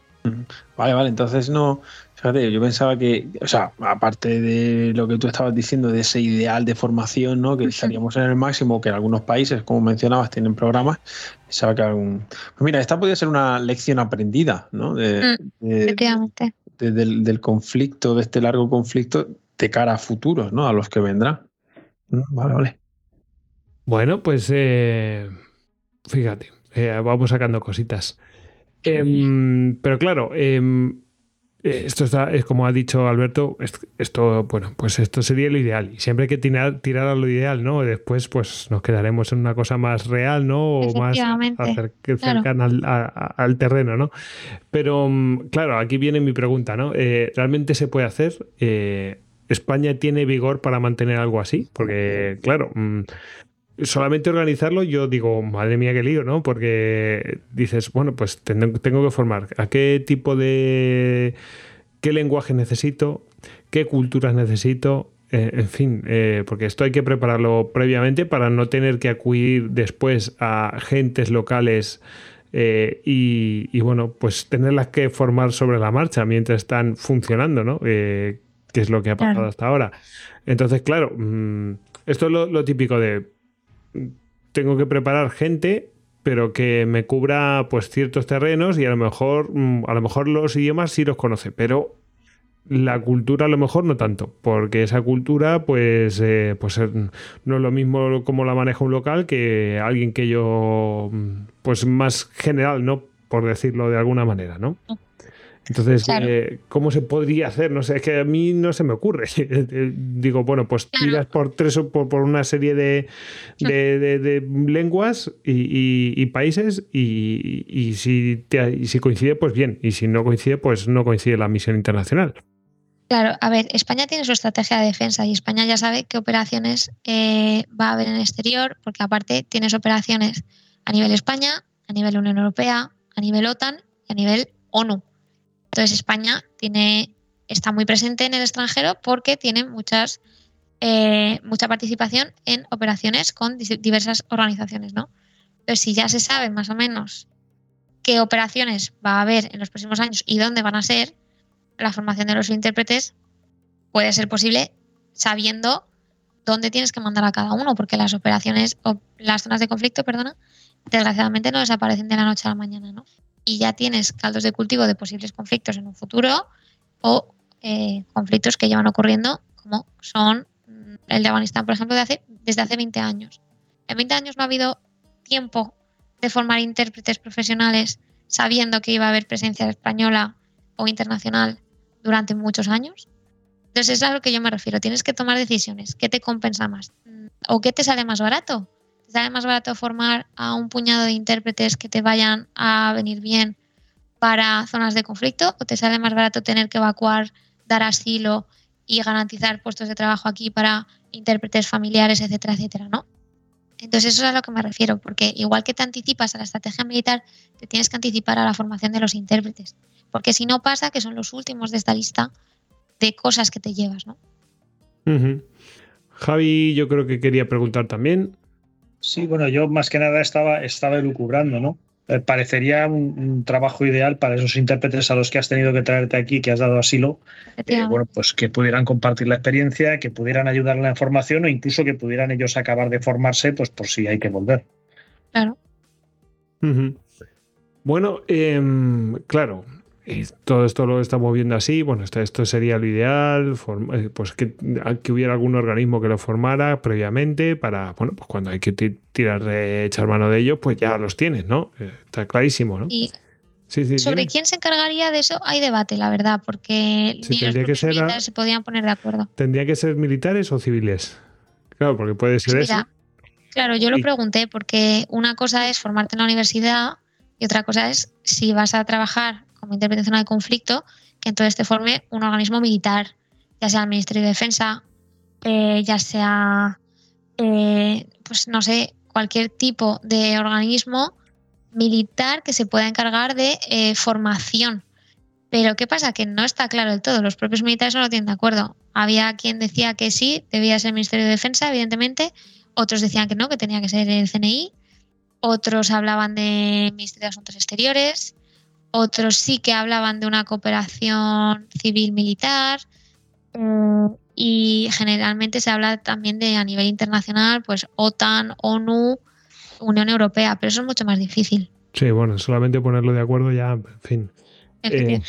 Vale, vale, entonces no, fíjate, yo pensaba que, o sea, aparte de lo que tú estabas diciendo, de ese ideal de formación, ¿no? Que estaríamos en el máximo, que en algunos países, como mencionabas, tienen programas, pensaba que algún... Pues mira, esta podría ser una lección aprendida, ¿no? De, mm, de, efectivamente. De, de, del, del conflicto, de este largo conflicto, de cara a futuros, ¿no? A los que vendrán. Vale, vale. Bueno, pues eh, fíjate, eh, vamos sacando cositas. Eh, pero claro, eh, esto está, es como ha dicho Alberto, esto, bueno, pues esto sería lo ideal. Y siempre hay que tirar, tirar a lo ideal, ¿no? Después, pues nos quedaremos en una cosa más real, ¿no? O más acer- cercana claro. al, a, al terreno, ¿no? Pero, claro, aquí viene mi pregunta, ¿no? Eh, ¿Realmente se puede hacer? Eh, ¿España tiene vigor para mantener algo así? Porque, claro... Mmm, solamente organizarlo, yo digo, madre mía, qué lío, ¿no? Porque dices, bueno, pues tengo, tengo que formar. ¿A qué tipo de... qué lenguaje necesito? ¿Qué culturas necesito? Eh, en fin, eh, porque esto hay que prepararlo previamente para no tener que acudir después a gentes locales eh, y, y, bueno, pues tenerlas que formar sobre la marcha mientras están funcionando, ¿no? Eh, que es lo que ha pasado claro. hasta ahora. Entonces, claro, mmm, esto es lo, lo típico de tengo que preparar gente, pero que me cubra pues ciertos terrenos y a lo mejor a lo mejor los idiomas sí los conoce, pero la cultura a lo mejor no tanto, porque esa cultura pues eh, pues no es lo mismo como la maneja un local que alguien que yo pues más general, ¿no? Por decirlo de alguna manera, ¿no? Entonces, Claro. eh, ¿cómo se podría hacer? No sé, es que a mí no se me ocurre. Digo, bueno, pues Claro. tiras por tres o por, por una serie de, de, de- de lenguas y, y- y países y, y si te- y si coincide, pues bien. Y si no coincide, pues no coincide la misión internacional. Claro, a ver, España tiene su estrategia de defensa y España ya sabe qué operaciones eh, va a haber en el exterior, porque aparte tienes operaciones a nivel España, a nivel Unión Europea, a nivel OTAN y a nivel ONU. Entonces España tiene, está muy presente en el extranjero porque tiene muchas, eh, mucha participación en operaciones con dis- diversas organizaciones, ¿no? Entonces, si ya se sabe más o menos qué operaciones va a haber en los próximos años y dónde van a ser, la formación de los intérpretes puede ser posible sabiendo dónde tienes que mandar a cada uno, porque las operaciones o las zonas de conflicto, perdona, desgraciadamente no desaparecen de la noche a la mañana, ¿no? Y ya tienes caldos de cultivo de posibles conflictos en un futuro o eh, conflictos que llevan ocurriendo, como son mm, el de Afganistán, por ejemplo, de hace, desde hace veinte años. En veinte años no ha habido tiempo de formar intérpretes profesionales sabiendo que iba a haber presencia española o internacional durante muchos años. Entonces es a lo que yo me refiero. Tienes que tomar decisiones. ¿Qué te compensa más? ¿O qué te sale más barato? ¿Te sale más barato formar a un puñado de intérpretes que te vayan a venir bien para zonas de conflicto? ¿O te sale más barato tener que evacuar, dar asilo y garantizar puestos de trabajo aquí para intérpretes familiares, etcétera, etcétera, ¿no? Entonces eso es a lo que me refiero, porque igual que te anticipas a la estrategia militar, te tienes que anticipar a la formación de los intérpretes. Porque si no pasa que son los últimos de esta lista de cosas que te llevas, ¿no? Ujú. Javi, yo creo que quería preguntar también. Sí, bueno, yo más que nada estaba, estaba elucubrando, ¿no? Eh, parecería un, un trabajo ideal para esos intérpretes a los que has tenido que traerte aquí, que has dado asilo, eh, bueno, pues que pudieran compartir la experiencia, que pudieran ayudar en la formación o incluso que pudieran ellos acabar de formarse, pues por si hay que volver. Claro. Ujú. Bueno, em, claro, eh, todo esto lo estamos viendo así. Bueno, esto, esto sería lo ideal, form- eh, pues que, que hubiera algún organismo que lo formara previamente para, bueno, pues cuando hay que ti- tirar de echar mano de ellos, pues ya los tienes, ¿no? Eh, Está clarísimo, ¿no? Y Sí, sí, sobre dime. quién se encargaría de eso hay debate, la verdad, porque Sí, ni los tendría que propios ser a- militares se podían poner de acuerdo. ¿Tendría que ser militares o civiles? Claro, porque puede ser Pues eso. mira, claro, yo lo Y- pregunté porque una cosa es formarte en la universidad y otra cosa es si vas a trabajar como intérprete en zona de conflicto, que entonces te forme un organismo militar, ya sea el Ministerio de Defensa, eh, ya sea, eh, pues no sé, cualquier tipo de organismo militar que se pueda encargar de eh, formación. Pero ¿qué pasa? Que no está claro del todo. Los propios militares no lo tienen de acuerdo. Había quien decía que sí, debía ser el Ministerio de Defensa, evidentemente. Otros decían que no, que tenía que ser el C N I. Otros hablaban de Ministerio de Asuntos Exteriores. Otros sí que hablaban de una cooperación civil-militar. Eh, y generalmente se habla también de a nivel internacional, pues OTAN, ONU, Unión Europea. Pero eso es mucho más difícil. Sí, bueno, solamente ponerlo de acuerdo ya, en fin. Eh,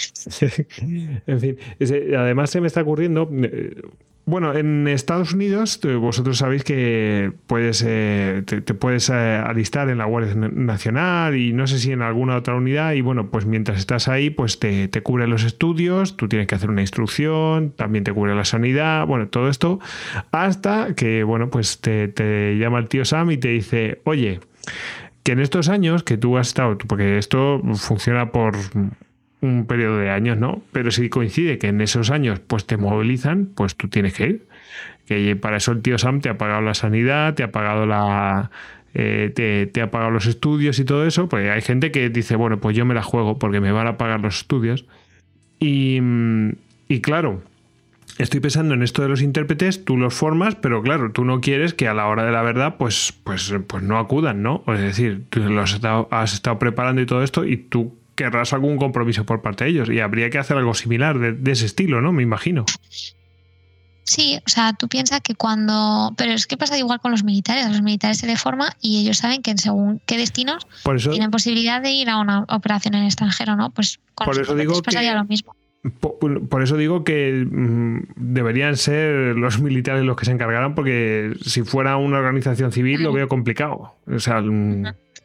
en fin, ese- además se me está ocurriendo, eh, bueno, en Estados Unidos te- vosotros sabéis que puedes eh, te, te puedes eh, alistar en la Guardia Nacional y no sé si en alguna otra unidad y bueno, pues mientras estás ahí pues te, te cubre los estudios, tú tienes que hacer una instrucción, también te cubre la sanidad, bueno, todo esto hasta que bueno, pues te, te llama el tío Sam y te dice, oye, que en estos años que tú has estado, porque esto funciona por un periodo de años, ¿no? Pero si coincide que en esos años pues te movilizan, pues tú tienes que ir. Que para eso el tío Sam te ha pagado la sanidad, te ha pagado la... Eh, te, te ha pagado los estudios y todo eso, pues hay gente que dice, bueno, pues yo me la juego porque me van a pagar los estudios. Y, y claro, estoy pensando en esto de los intérpretes, tú los formas, pero claro, tú no quieres que a la hora de la verdad pues, pues, pues no acudan, ¿no? Es decir, tú los has estado, has estado preparando y todo esto y tú querrás algún compromiso por parte de ellos y habría que hacer algo similar de, de ese estilo, ¿no? Me imagino. Sí, o sea, tú piensas que cuando... Pero es que pasa igual con los militares. A los militares se les forma y ellos saben que en según qué destinos por eso, tienen posibilidad de ir a una operación en el extranjero, ¿no? Pues con por los eso digo pasaría que, lo mismo. Por, por eso digo que mmm, deberían ser los militares los que se encargaran porque si fuera una organización civil lo veo complicado. O sea... Mmm,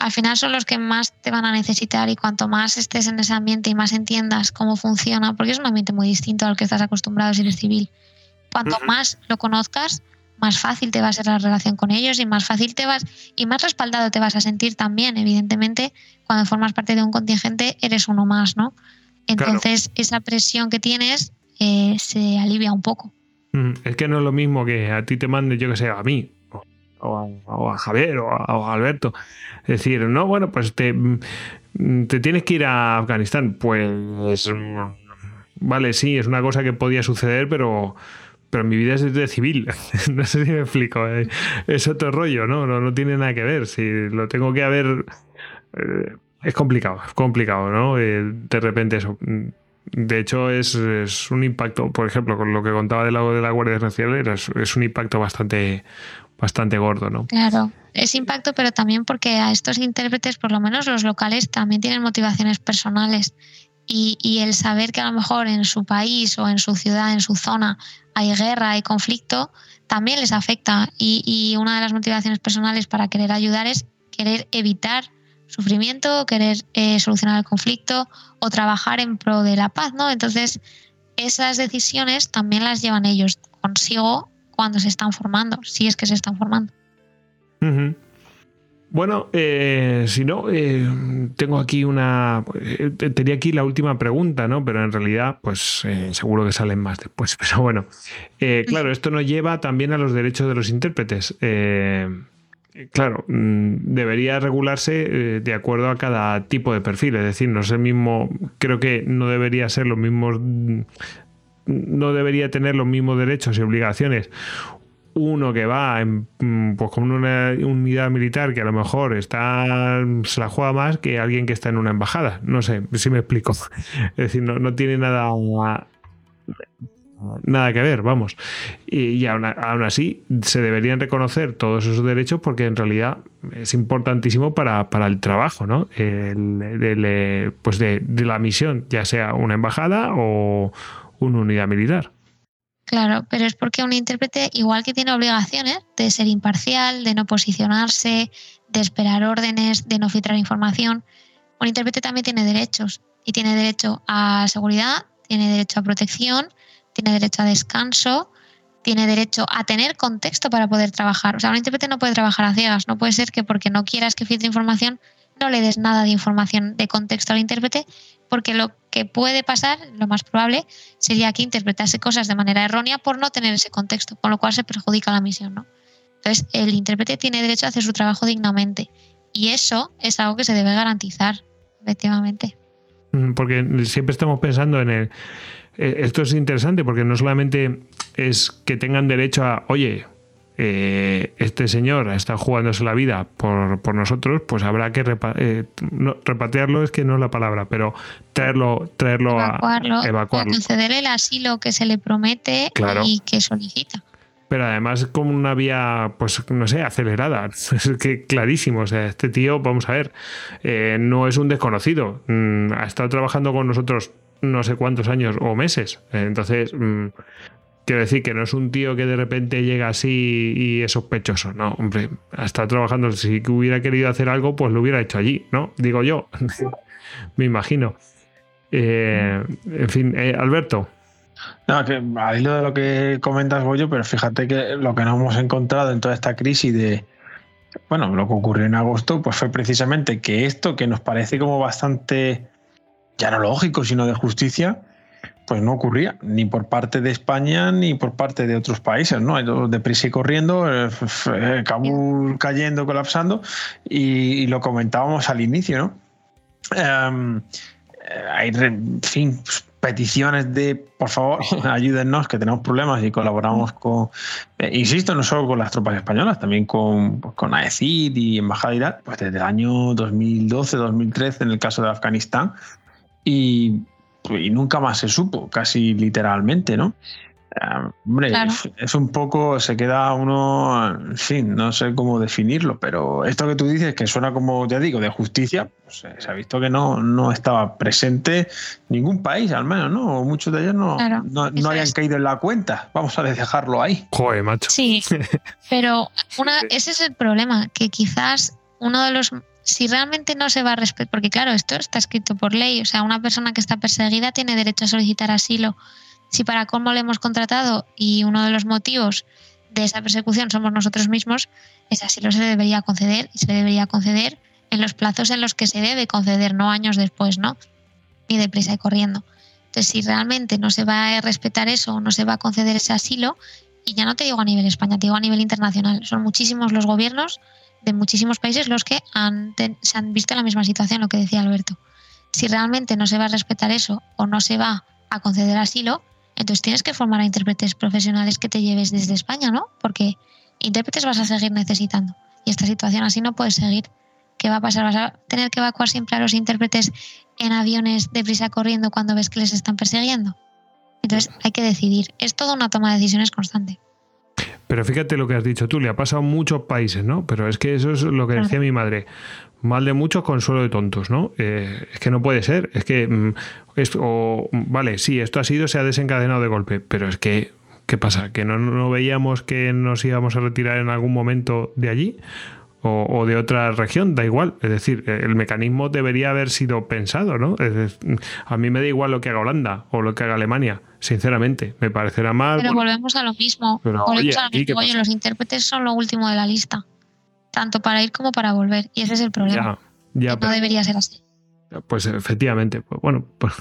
al final son los que más te van a necesitar, y cuanto más estés en ese ambiente y más entiendas cómo funciona, porque es un ambiente muy distinto al que estás acostumbrado si eres civil, cuanto uh-huh. más lo conozcas, más fácil te va a ser la relación con ellos y más fácil te vas y más respaldado te vas a sentir también. Evidentemente, cuando formas parte de un contingente eres uno más, ¿no? Entonces claro. esa presión que tienes eh, se alivia un poco. Es que no es lo mismo que a ti te manden, yo que sé, a mí o a, o a Javier o a, o a Alberto. Es decir, no, bueno, pues te, te tienes que ir a Afganistán. Pues vale, sí, es una cosa que podía suceder, pero pero mi vida es de civil. No sé si me explico. Eh. Es otro rollo, ¿no? ¿no? No tiene nada que ver. Si lo tengo que haber... Eh, es complicado, es complicado, ¿no? Eh, de repente eso... De hecho, es, es un impacto, por ejemplo, con lo que contaba del lado de la Guardia Nacional, es, es un impacto bastante, bastante gordo, ¿no? Claro, es impacto, pero también porque a estos intérpretes, por lo menos los locales, también tienen motivaciones personales. Y, y el saber que a lo mejor en su país o en su ciudad, en su zona, hay guerra, hay conflicto, también les afecta. Y, y una de las motivaciones personales para querer ayudar es querer evitar sufrimiento, querer eh, solucionar el conflicto o trabajar en pro de la paz, ¿no? Entonces, esas decisiones también las llevan ellos consigo cuando se están formando, si es que se están formando. Uh-huh. Bueno, eh, si no, eh, tengo aquí una... Eh, tenía aquí la última pregunta, ¿no? Pero en realidad, pues eh, seguro que salen más después. Pero bueno, eh, claro, esto nos lleva también a los derechos de los intérpretes. Eh, Claro, debería regularse eh, de acuerdo a cada tipo de perfil, es decir, no es el mismo, creo que no debería ser los mismos, no debería tener los mismos derechos y obligaciones uno que va en, pues con una unidad militar que a lo mejor está se la juega más que alguien que está en una embajada, no sé si me explico, es decir, no, no tiene nada nada que ver, vamos. Y, y aún, aún así se deberían reconocer todos esos derechos porque en realidad es importantísimo para, para el trabajo, ¿no? El, el, pues de, de la misión, ya sea una embajada o una unidad militar. Claro, pero es porque un intérprete, igual que tiene obligaciones de ser imparcial, de no posicionarse, de esperar órdenes, de no filtrar información, un intérprete también tiene derechos. Y tiene derecho a seguridad, tiene derecho a protección, tiene derecho a descanso, tiene derecho a tener contexto para poder trabajar. O sea, un intérprete no puede trabajar a ciegas. No puede ser que porque no quieras que filtre información no le des nada de información de contexto al intérprete, porque lo que puede pasar, lo más probable, sería que interpretase cosas de manera errónea por no tener ese contexto, con lo cual se perjudica la misión, ¿no? Entonces, el intérprete tiene derecho a hacer su trabajo dignamente y eso es algo que se debe garantizar, efectivamente. Porque siempre estamos pensando en el... Esto es interesante porque no solamente es que tengan derecho a, oye, eh, este señor está jugándose la vida por, por nosotros, pues habrá que repa- eh, no, repatriarlo, es que no es la palabra, pero traerlo, traerlo evacuarlo, a evacuarlo. O conceder el asilo que se le promete, claro, y que solicita. Pero además como una vía, pues no sé, acelerada. Es que clarísimo. O sea, este tío, vamos a ver, eh, no es un desconocido. Mm, ha estado trabajando con nosotros no sé cuántos años o meses. Entonces, mmm, quiero decir que no es un tío que de repente llega así y es sospechoso. No, hombre, ha estado trabajando. Si hubiera querido hacer algo, pues lo hubiera hecho allí, ¿no? Digo yo. Me imagino. Eh, en fin, eh, Alberto. No, que al hilo de lo que comentas, Goyo, pero fíjate que lo que nos hemos encontrado en toda esta crisis de, bueno, lo que ocurrió en agosto, pues fue precisamente que esto que nos parece como bastante, ya no lógico, sino de justicia, pues no ocurría, ni por parte de España ni por parte de otros países, ¿no? Deprisa y corriendo, eh, Kabul cayendo, colapsando, y, y lo comentábamos al inicio, ¿no? Um, hay, en fin, peticiones de, por favor, ayúdennos, que tenemos problemas y colaboramos con, eh, insisto, no solo con las tropas españolas, también con, con A E C I D y Embajada y tal, pues desde el año dos mil doce, dos mil trece en el caso de Afganistán, y, y nunca más se supo, casi literalmente, ¿no? Uh, hombre, claro. es, es un poco, se queda uno, en fin, no sé cómo definirlo, pero esto que tú dices, que suena como, ya digo, de justicia, pues, se ha visto que no, no estaba presente ningún país, al menos, ¿no? O muchos de ellos no, claro, no, no hayan es. caído en la cuenta. Vamos a dejarlo ahí. Joder, macho. Sí, pero una, ese es el problema, que quizás uno de los si realmente no se va a respetar, porque claro, esto está escrito por ley, o sea, una persona que está perseguida tiene derecho a solicitar asilo. Si para cómo le hemos contratado y uno de los motivos de esa persecución somos nosotros mismos, ese asilo se le debería conceder y se le debería conceder en los plazos en los que se debe conceder, no años después, ¿no? Ni deprisa y corriendo. Entonces, si realmente no se va a respetar eso, no se va a conceder ese asilo, y ya no te digo a nivel España, te digo a nivel internacional, son muchísimos los gobiernos de muchísimos países los que han, se han visto en la misma situación, lo que decía Alberto. Si realmente no se va a respetar eso o no se va a conceder asilo, entonces tienes que formar a intérpretes profesionales que te lleves desde España, ¿no? Porque intérpretes vas a seguir necesitando. Y esta situación así no puede seguir. ¿Qué va a pasar? ¿Vas a tener que evacuar siempre a los intérpretes en aviones deprisa corriendo cuando ves que les están persiguiendo? Entonces hay que decidir. Es toda una toma de decisiones constante. Pero fíjate lo que has dicho tú, le ha pasado a muchos países, ¿no? Pero es que eso es lo que decía mi madre. Mal de muchos, consuelo de tontos, ¿no? Eh, es que no puede ser. Es que, es, o, vale, sí, esto ha sido, se ha desencadenado de golpe, pero es que, ¿qué pasa? ¿Que no, no veíamos que nos íbamos a retirar en algún momento de allí? O, o de otra región, da igual. Es decir, el mecanismo debería haber sido pensado, ¿no? Es decir, a mí me da igual lo que haga Holanda o lo que haga Alemania, sinceramente. Me parecerá mal. Pero bueno, volvemos a lo mismo. pero, volvemos oye, a lo mismo. Oye, los intérpretes son lo último de la lista. Tanto para ir como para volver. Y ese es el problema. Ya, ya, no pero, debería ser así. Pues efectivamente. Pues, bueno, pues,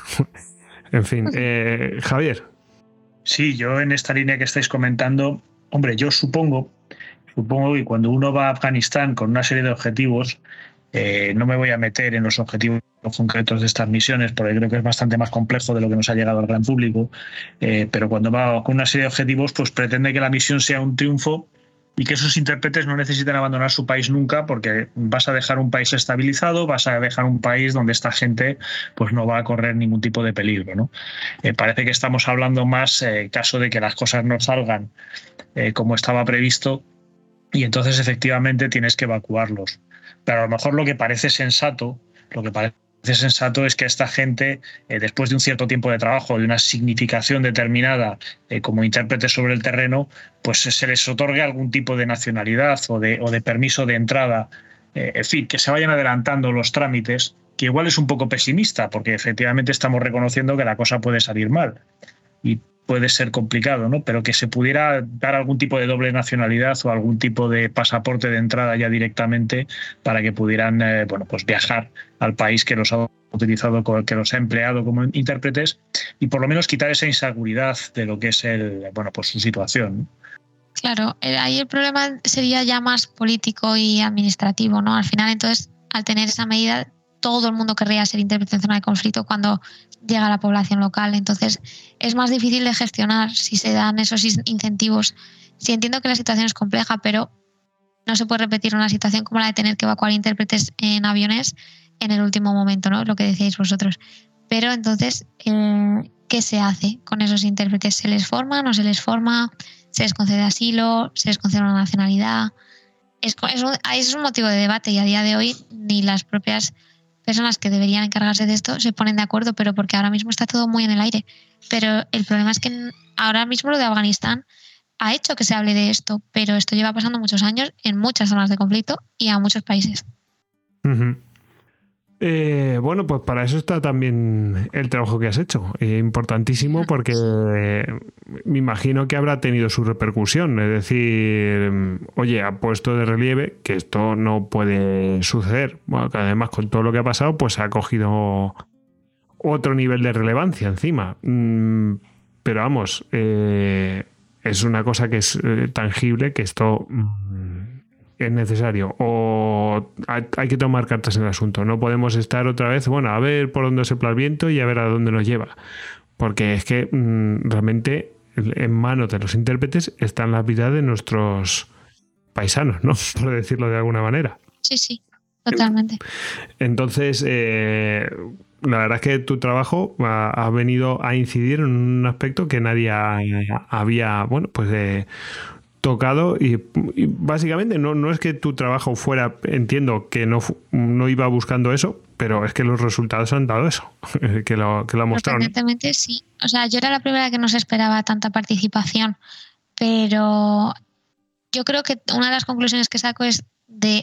en fin. Eh, Javier. Sí, yo en esta línea que estáis comentando, hombre, yo supongo... Supongo que cuando uno va a Afganistán con una serie de objetivos, eh, no me voy a meter en los objetivos concretos de estas misiones, porque creo que es bastante más complejo de lo que nos ha llegado al gran público, eh, pero cuando va con una serie de objetivos, pues pretende que la misión sea un triunfo y que esos intérpretes no necesiten abandonar su país nunca, porque vas a dejar un país estabilizado, vas a dejar un país donde esta gente pues no va a correr ningún tipo de peligro, ¿no? Eh, parece que estamos hablando más en eh, caso de que las cosas no salgan eh, como estaba previsto, y entonces efectivamente tienes que evacuarlos. Pero a lo mejor lo que parece sensato, lo que parece sensato es que esta gente, eh, después de un cierto tiempo de trabajo, de una significación determinada eh, como intérpretes sobre el terreno, pues se les otorgue algún tipo de nacionalidad o de, o de permiso de entrada. Eh, en fin, que se vayan adelantando los trámites, que igual es un poco pesimista, porque efectivamente estamos reconociendo que la cosa puede salir mal. Y puede ser complicado, ¿no? Pero que se pudiera dar algún tipo de doble nacionalidad o algún tipo de pasaporte de entrada ya directamente para que pudieran, eh, bueno, pues viajar al país que los ha utilizado, que los ha empleado como intérpretes, y por lo menos quitar esa inseguridad de lo que es el, bueno, pues su situación, ¿no? Claro, ahí el problema sería ya más político y administrativo, ¿no? Al final, entonces, al tener esa medida, todo el mundo querría ser intérprete en zona de conflicto cuando llega a la población local. Entonces, es más difícil de gestionar si se dan esos incentivos. Sí, entiendo que la situación es compleja, pero no se puede repetir una situación como la de tener que evacuar intérpretes en aviones en el último momento, ¿no? Lo que decíais vosotros. Pero entonces, eh, ¿qué se hace con esos intérpretes? ¿Se les forma? ¿No se les forma? ¿Se les concede asilo? ¿Se les concede una nacionalidad? Es, es, un, es un motivo de debate, y a día de hoy ni las propias personas que deberían encargarse de esto se ponen de acuerdo, pero porque ahora mismo está todo muy en el aire. Pero el problema es que ahora mismo lo de Afganistán ha hecho que se hable de esto, pero esto lleva pasando muchos años en muchas zonas de conflicto y a muchos países. Uh-huh. Eh, bueno, pues para eso está también el trabajo que has hecho. Eh, importantísimo, porque eh, me imagino que habrá tenido su repercusión. Es decir, oye, ha puesto de relieve que esto no puede suceder. Bueno, que además con todo lo que ha pasado, pues ha cogido otro nivel de relevancia encima. Mm, pero vamos, eh, es una cosa que es eh, tangible, que esto... Mm, es necesario, o hay que tomar cartas en el asunto. No podemos estar otra vez, bueno, a ver por dónde sopla el viento y a ver a dónde nos lleva, porque es que mmm, realmente en manos de los intérpretes están las vidas de nuestros paisanos, ¿no? Por decirlo de alguna manera. Sí, sí, totalmente. Entonces, eh, la verdad es que tu trabajo ha, ha venido a incidir en un aspecto que nadie ha, había, bueno, pues eh, tocado, y, y básicamente no, no es que tu trabajo fuera, entiendo que no, no iba buscando eso, pero es que los resultados han dado eso, que lo, que lo ha mostrado. Evidentemente sí. O sea, yo era la primera que no se esperaba tanta participación, pero yo creo que una de las conclusiones que saco es de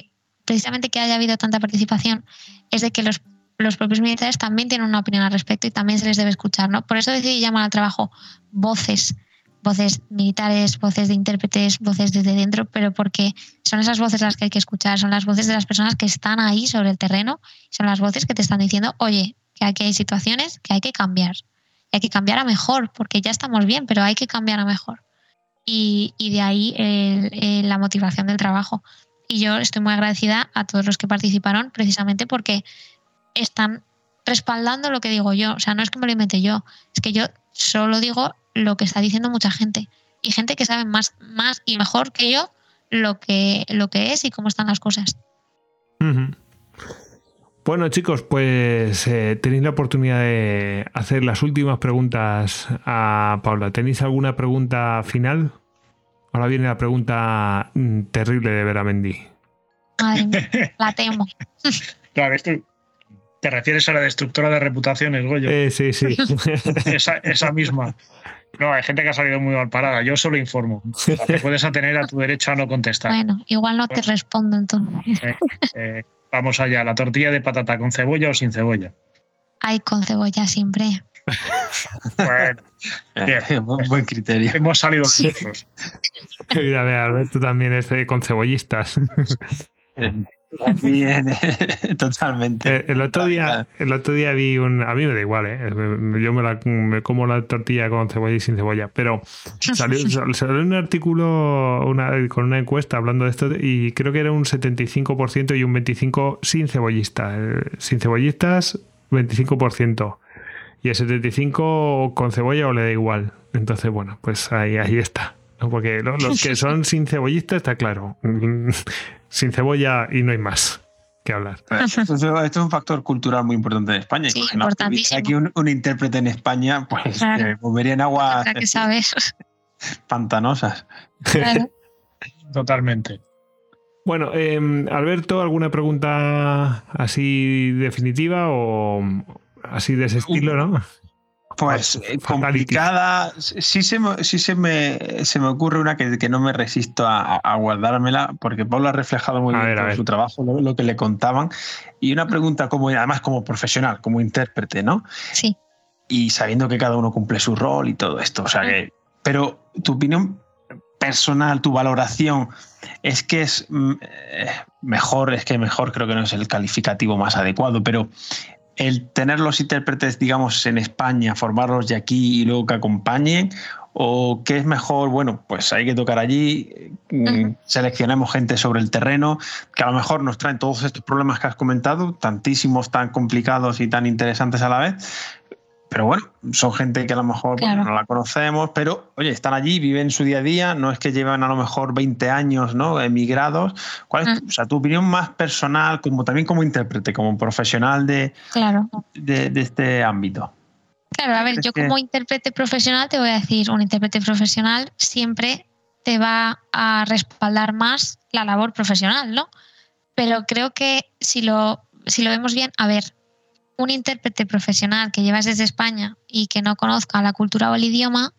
precisamente que haya habido tanta participación es de que los, los propios militares también tienen una opinión al respecto y también se les debe escuchar, ¿no? Por eso decidí llamar al trabajo voces, voces militares, voces de intérpretes, voces desde dentro, pero porque son esas voces las que hay que escuchar, son las voces de las personas que están ahí sobre el terreno, son las voces que te están diciendo, oye, que aquí hay situaciones que hay que cambiar, y hay que cambiar a mejor, porque ya estamos bien, pero hay que cambiar a mejor. Y, y de ahí el, el, la motivación del trabajo. Y yo estoy muy agradecida a todos los que participaron, precisamente porque están respaldando lo que digo yo. O sea, no es que me lo invente yo, es que yo solo digo lo que está diciendo mucha gente. Y gente que sabe más, más y mejor que yo lo que, lo que es y cómo están las cosas. Uh-huh. Bueno, chicos, pues eh, tenéis la oportunidad de hacer las últimas preguntas a Paula. ¿Tenéis alguna pregunta final? Ahora viene la pregunta mm, terrible de Beramendi. Madre mía, la temo. Claro, esto, ¿te refieres a la destructora de reputaciones, Goyo? Eh, sí, sí. esa, esa misma. No, hay gente que ha salido muy mal parada. Yo solo informo. Te puedes atener a tu derecho a no contestar. Bueno, igual no te respondo entonces. Eh, eh, vamos allá. ¿La tortilla de patata con cebolla o sin cebolla? Ay, con cebolla siempre. Bueno, bien. Buen criterio. Hemos salido nosotros. Mira, mira, Alberto también es de con cebollistas. Bien, totalmente. Eh, el otro día, el otro día vi un, a mí me da igual, ¿eh? Yo me, la, me como la tortilla con cebolla y sin cebolla, pero salió, salió un artículo una, con una encuesta hablando de esto y creo que era un setenta y cinco por ciento y un veinticinco por ciento sin cebollistas, eh, sin cebollistas veinticinco por ciento y el setenta y cinco por ciento con cebolla o le da igual. Entonces, bueno, pues ahí, ahí está, ¿no? Porque los, los que son sin cebollistas está claro. Sin cebolla y no hay más que hablar. Esto, esto es un factor cultural muy importante en España. Sí, imagino importantísimo. Aquí un, un intérprete en España, pues claro. eh, movería en aguas que sabes. pantanosas. Claro. Totalmente. Bueno, eh, Alberto, ¿alguna pregunta así definitiva o así de ese estilo, no? Pues eh, complicada. Sí se me, sí se me, se me ocurre una que, que no me resisto a, a guardármela, porque Pablo ha reflejado muy a bien ver, por su trabajo lo, lo que le contaban. Y una pregunta como, además como profesional, como intérprete, ¿no? Sí. Y sabiendo que cada uno cumple su rol y todo esto. O sea que, pero tu opinión personal, tu valoración, es que es eh, mejor, es que mejor creo que no es el calificativo más adecuado, pero el tener los intérpretes, digamos, en España, formarlos de aquí y luego que acompañen, o qué es mejor, bueno, pues hay que tocar allí, uh-huh. seleccionemos gente sobre el terreno, que a lo mejor nos traen todos estos problemas que has comentado, tantísimos, tan complicados y tan interesantes a la vez, pero bueno, son gente que a lo mejor claro. bueno, no la conocemos, pero oye, están allí, viven su día a día, no es que llevan a lo mejor veinte años, ¿no? Emigrados. ¿Cuál es, uh-huh. o sea, tu opinión más personal, como también como intérprete, como profesional de, claro. de, de este ámbito? Claro, a ver, yo como intérprete profesional te voy a decir, un intérprete profesional siempre te va a respaldar más la labor profesional, ¿no? Pero creo que si lo, si lo vemos bien, a ver, un intérprete profesional que llevas desde España y que no conozca la cultura o el idioma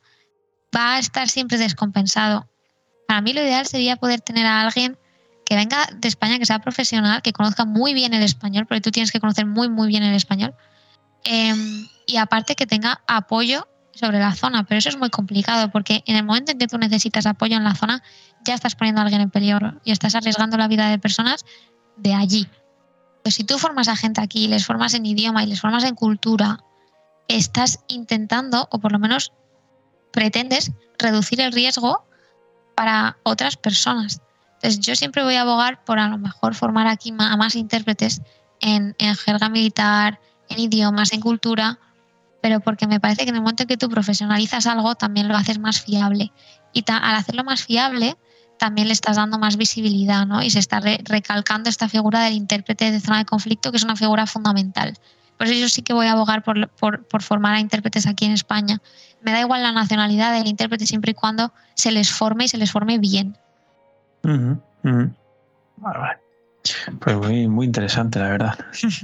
va a estar siempre descompensado. Para mí lo ideal sería poder tener a alguien que venga de España, que sea profesional, que conozca muy bien el español, porque tú tienes que conocer muy muy bien el español, eh, y aparte que tenga apoyo sobre la zona, pero eso es muy complicado porque en el momento en que tú necesitas apoyo en la zona ya estás poniendo a alguien en peligro y estás arriesgando la vida de personas de allí. Pues si tú formas a gente aquí, les formas en idioma y les formas en cultura, estás intentando, o por lo menos pretendes, reducir el riesgo para otras personas. Entonces yo siempre voy a abogar por a lo mejor formar aquí a más intérpretes en, en jerga militar, en idiomas, en cultura, pero porque me parece que en el momento en que tú profesionalizas algo también lo haces más fiable. Y ta- al hacerlo más fiable también le estás dando más visibilidad, ¿no? Y se está re- recalcando esta figura del intérprete de zona de conflicto, que es una figura fundamental. Por eso yo sí que voy a abogar por, por, por formar a intérpretes aquí en España. Me da igual la nacionalidad del intérprete siempre y cuando se les forme y se les forme bien. Uh-huh, uh-huh. Vale, vale. Pues muy, muy interesante, la verdad.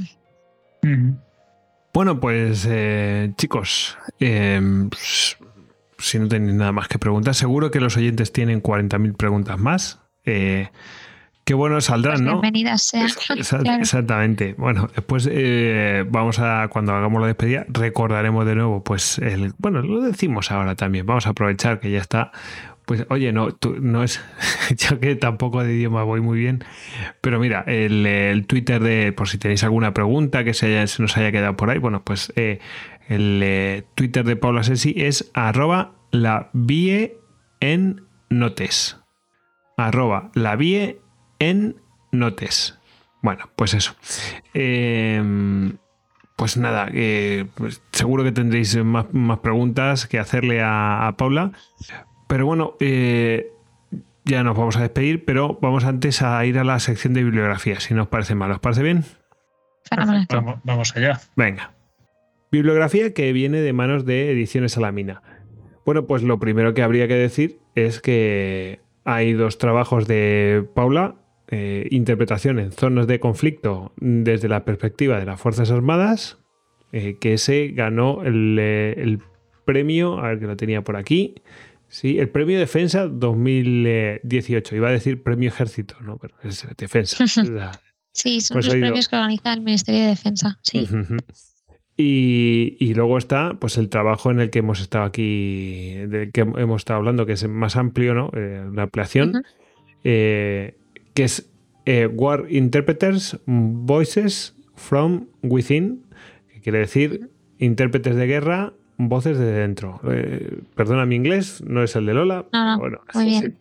uh-huh. Bueno, pues eh, chicos, eh, pues, si no tenéis nada más que preguntar, seguro que los oyentes tienen cuarenta mil preguntas más. Eh, Qué bueno saldrán, pues ¿no? Bienvenidas sean. Exact- Claro. Exactamente. Bueno, después eh, vamos a, cuando hagamos la despedida, recordaremos de nuevo, pues, el, bueno, lo decimos ahora también, vamos a aprovechar que ya está. Pues, oye, no, tú, no es, yo que tampoco de idioma voy muy bien, pero mira, el, el Twitter de, por si tenéis alguna pregunta que se, haya, se nos haya quedado por ahí, bueno, pues eh, el eh, Twitter de Paula Sesi es arroba la vie en notes. Arroba la vie en notes. Bueno, pues eso. Eh, pues nada, eh, pues seguro que tendréis más, más preguntas que hacerle a, a Paula. Pero bueno, eh, ya nos vamos a despedir, pero vamos antes a ir a la sección de bibliografía, si no os parece mal. ¿Os parece bien? Fenomenal. Vamos, vamos allá. Venga. Bibliografía que viene de manos de Ediciones Salamina. Bueno, pues lo primero que habría que decir es que hay dos trabajos de Paula, eh, interpretación en zonas de conflicto desde la perspectiva de las Fuerzas Armadas, eh, que ese ganó el, eh, el premio, a ver que lo tenía por aquí, sí, el premio Defensa dos mil dieciocho. Iba a decir premio Ejército, ¿no? Pero es Defensa. La, Sí, son Pues los ha ido- premios que organiza el Ministerio de Defensa. Sí. Ujú. Y, y luego está pues el trabajo en el que hemos estado aquí, del que hemos estado hablando, que es más amplio, ¿no? Eh, una ampliación, Ujú. eh, que es eh, War Interpreters Voices from Within, que quiere decir intérpretes de guerra, voces desde dentro. Eh, perdona mi inglés, no es el de Lola. No, no, Bueno, muy bien.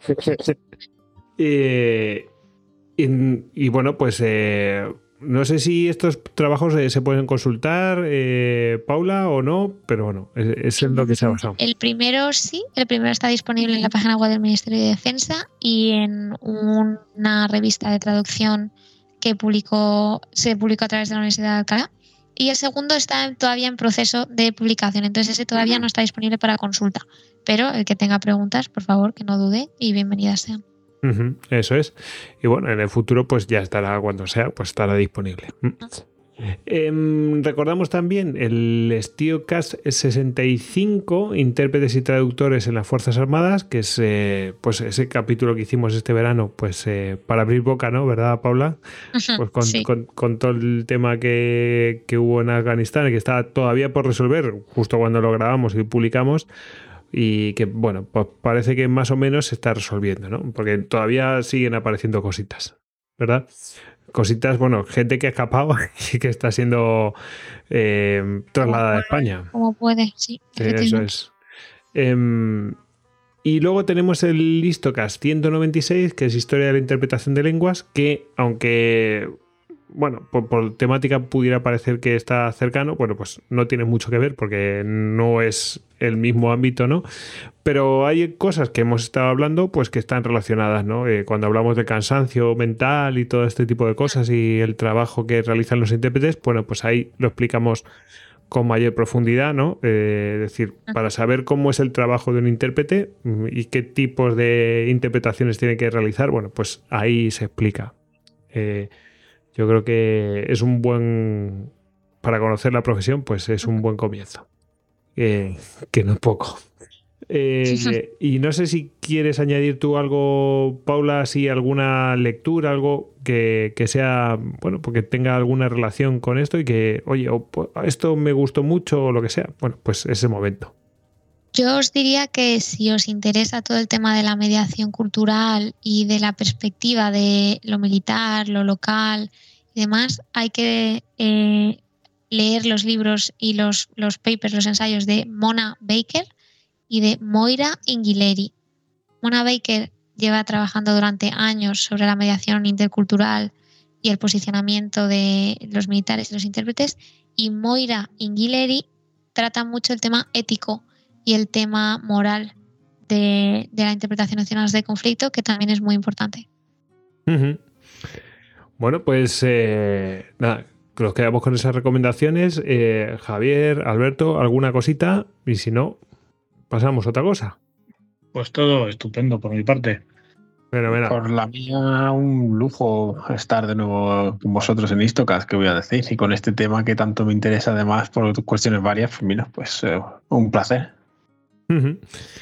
Eh, y, y bueno, pues eh, no sé si estos trabajos eh, se pueden consultar, eh, Paula, o no, pero bueno, es, es en lo que se ha basado. El primero sí, el primero está disponible en la página web del Ministerio de Defensa y en una revista de traducción que publicó, se publicó a través de la Universidad de Alcalá. Y el segundo está todavía en proceso de publicación, entonces ese todavía no está disponible para consulta. Pero el que tenga preguntas, por favor, que no dude y bienvenidas sean. Ujú, eso es. Y bueno, en el futuro pues ya estará, cuando sea, pues estará disponible. Mm. Em, recordamos también el StioCast sesenta y cinco, intérpretes y traductores en las Fuerzas Armadas, que es eh, pues ese capítulo que hicimos este verano, pues eh, para abrir boca, ¿no? ¿Verdad, Paula? Pues con, Sí. con, con todo el tema que, que hubo en Afganistán y que está todavía por resolver, justo cuando lo grabamos y publicamos, y que, bueno, pues parece que más o menos se está resolviendo, ¿no? Porque todavía siguen apareciendo cositas, ¿verdad? Cositas, bueno, gente que ha escapado y que está siendo eh, trasladada a España. Como puede, sí. Sí, eso es. Em, y luego tenemos el Listocast ciento noventa y seis, que es Historia de la Interpretación de Lenguas, que aunque, bueno, por, por temática pudiera parecer que está cercano, bueno, pues no tiene mucho que ver porque no es el mismo ámbito, ¿no? Pero hay cosas que hemos estado hablando, pues que están relacionadas, ¿no? Eh, cuando hablamos de cansancio mental y todo este tipo de cosas y el trabajo que realizan los intérpretes, bueno, pues ahí lo explicamos con mayor profundidad, ¿no? Eh, es decir, para saber cómo es el trabajo de un intérprete y qué tipos de interpretaciones tiene que realizar, bueno, pues ahí se explica. Eh, yo creo que es un buen, para conocer la profesión, pues es un buen comienzo. Eh, que no es poco. Eh, y no sé si quieres añadir tú algo, Paula, así alguna lectura, algo que, que sea, bueno, porque tenga alguna relación con esto y que, oye, o, esto me gustó mucho o lo que sea. Bueno, pues ese momento. Yo os diría que si os interesa todo el tema de la mediación cultural y de la perspectiva de lo militar, lo local y demás, hay que eh, leer los libros y los, los papers, los ensayos de Mona Baker y de Moira Inghileri. Mona Baker lleva trabajando durante años sobre la mediación intercultural y el posicionamiento de los militares y los intérpretes, y Moira Inghileri trata mucho el tema ético y el tema moral de, de la interpretación en zonas de conflicto, que también es muy importante. Uh-huh. Bueno, pues eh, nada, nos quedamos con esas recomendaciones. Eh, Javier, Alberto, ¿alguna cosita? Y si no, pasamos a otra cosa. Pues todo estupendo por mi parte. Fenomenal. Por la mía, un lujo estar de nuevo con vosotros en Histocast, que voy a decir, y con este tema que tanto me interesa, además, por cuestiones varias, pues mira, pues eh, un placer. Uh-huh.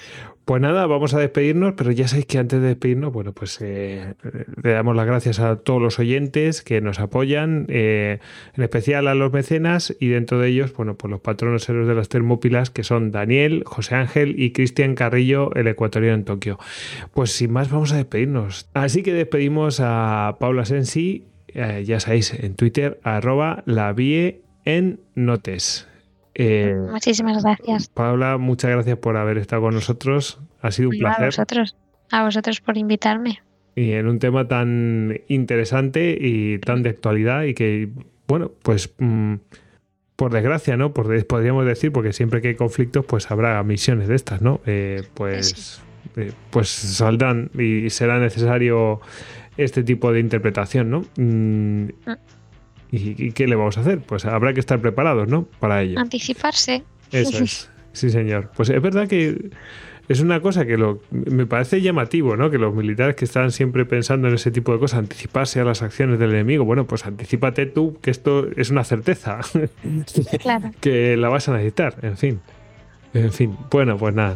Pues nada, vamos a despedirnos, pero ya sabéis que antes de despedirnos, bueno, pues eh, le damos las gracias a todos los oyentes que nos apoyan, eh, en especial a los mecenas, y dentro de ellos, bueno, pues los patronos héroes de las Termópilas, que son Daniel, José Ángel y Cristian Carrillo, el ecuatoriano en Tokio. Pues sin más, vamos a despedirnos. Así que despedimos a Paula Sensi, eh, ya sabéis, en Twitter, arroba la vie en notes. Eh, Muchísimas gracias. Paula, muchas gracias por haber estado con nosotros. Ha sido un placer. A vosotros, a vosotros por invitarme. Y en un tema tan interesante y tan de actualidad y que, bueno, pues mmm, por desgracia, ¿no? Por, podríamos decir, porque siempre que hay conflictos, pues habrá misiones de estas, ¿no? Eh, pues, eh, pues saldrán y será necesario este tipo de interpretación, ¿no? Mm, mm. ¿Y, ¿Y qué le vamos a hacer? Pues habrá que estar preparados, ¿no? Para ello. Anticiparse. Eso es. Sí, señor. Pues es verdad que es una cosa que lo, me parece llamativo, ¿no? Que los militares que están siempre pensando en ese tipo de cosas, anticiparse a las acciones del enemigo. Bueno, pues anticípate tú, que esto es una certeza. Claro. Que la vas a necesitar, en fin. En fin, bueno, pues nada.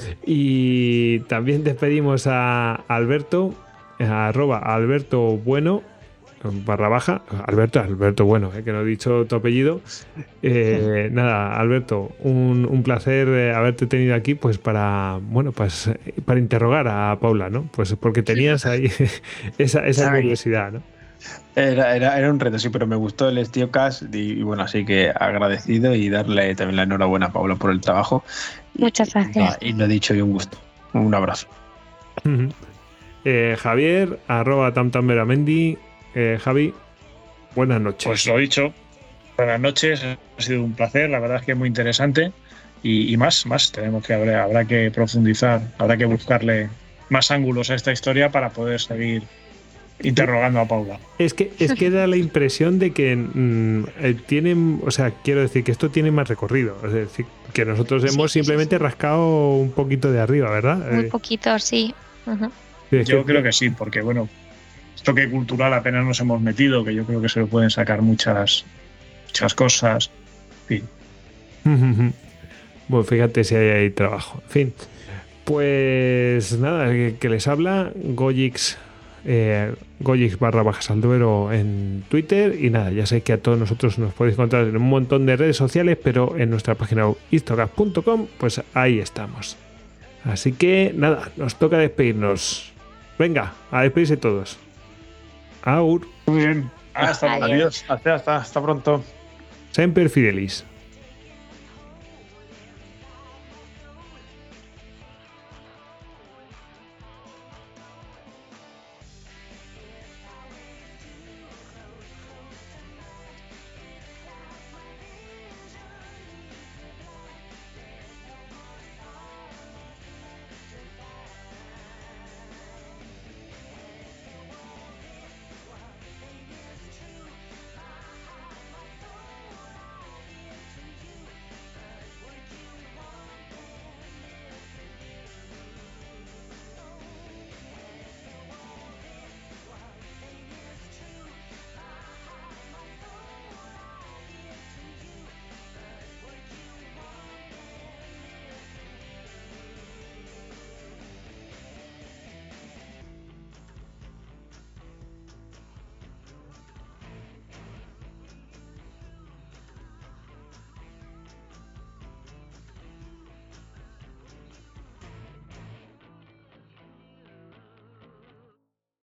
Y también despedimos a Alberto, a arroba Alberto Bueno, barra baja, Alberto, Alberto Bueno, eh, que no he dicho tu apellido. Eh, nada, Alberto, un, un placer eh, haberte tenido aquí, pues para, bueno, pues para interrogar a Paula, ¿no? Pues porque tenías ahí esa, esa curiosidad, ¿no? Era, era, era un reto, sí, pero me gustó el StioCast y, y bueno, así que agradecido y darle también la enhorabuena a Paula por el trabajo. Muchas gracias. Y, y lo dicho, y un gusto. Un abrazo. Uh-huh. eh, Javier, arroba tamtamberamendi. Eh, Javi, buenas noches. Pues lo dicho, buenas noches, ha sido un placer, la verdad es que es muy interesante y, y más, más, tenemos que habrá, habrá que profundizar, habrá que buscarle más ángulos a esta historia para poder seguir interrogando a Paula. Es que, es que da la impresión de que mmm, eh, tienen, o sea, quiero decir que esto tiene más recorrido, es decir, que nosotros hemos sí, simplemente sí, sí. rascado un poquito de arriba, ¿verdad? Muy eh, poquito, sí. Uh-huh. Yo creo que sí, porque bueno, toque cultural apenas nos hemos metido, que yo creo que se lo pueden sacar muchas muchas cosas. En fin. Bueno, fíjate si hay ahí trabajo. En fin. Pues nada, que, que les habla Goyix, eh, Goyix barra bajas al duero en Twitter. Y nada, ya sé que a todos nosotros nos podéis encontrar en un montón de redes sociales, pero en nuestra página histocast punto com, pues ahí estamos. Así que nada, nos toca despedirnos. Venga, a despedirse todos. Aur. Muy bien. Hasta, adiós. Hasta, hasta, hasta pronto. Semper Fidelis.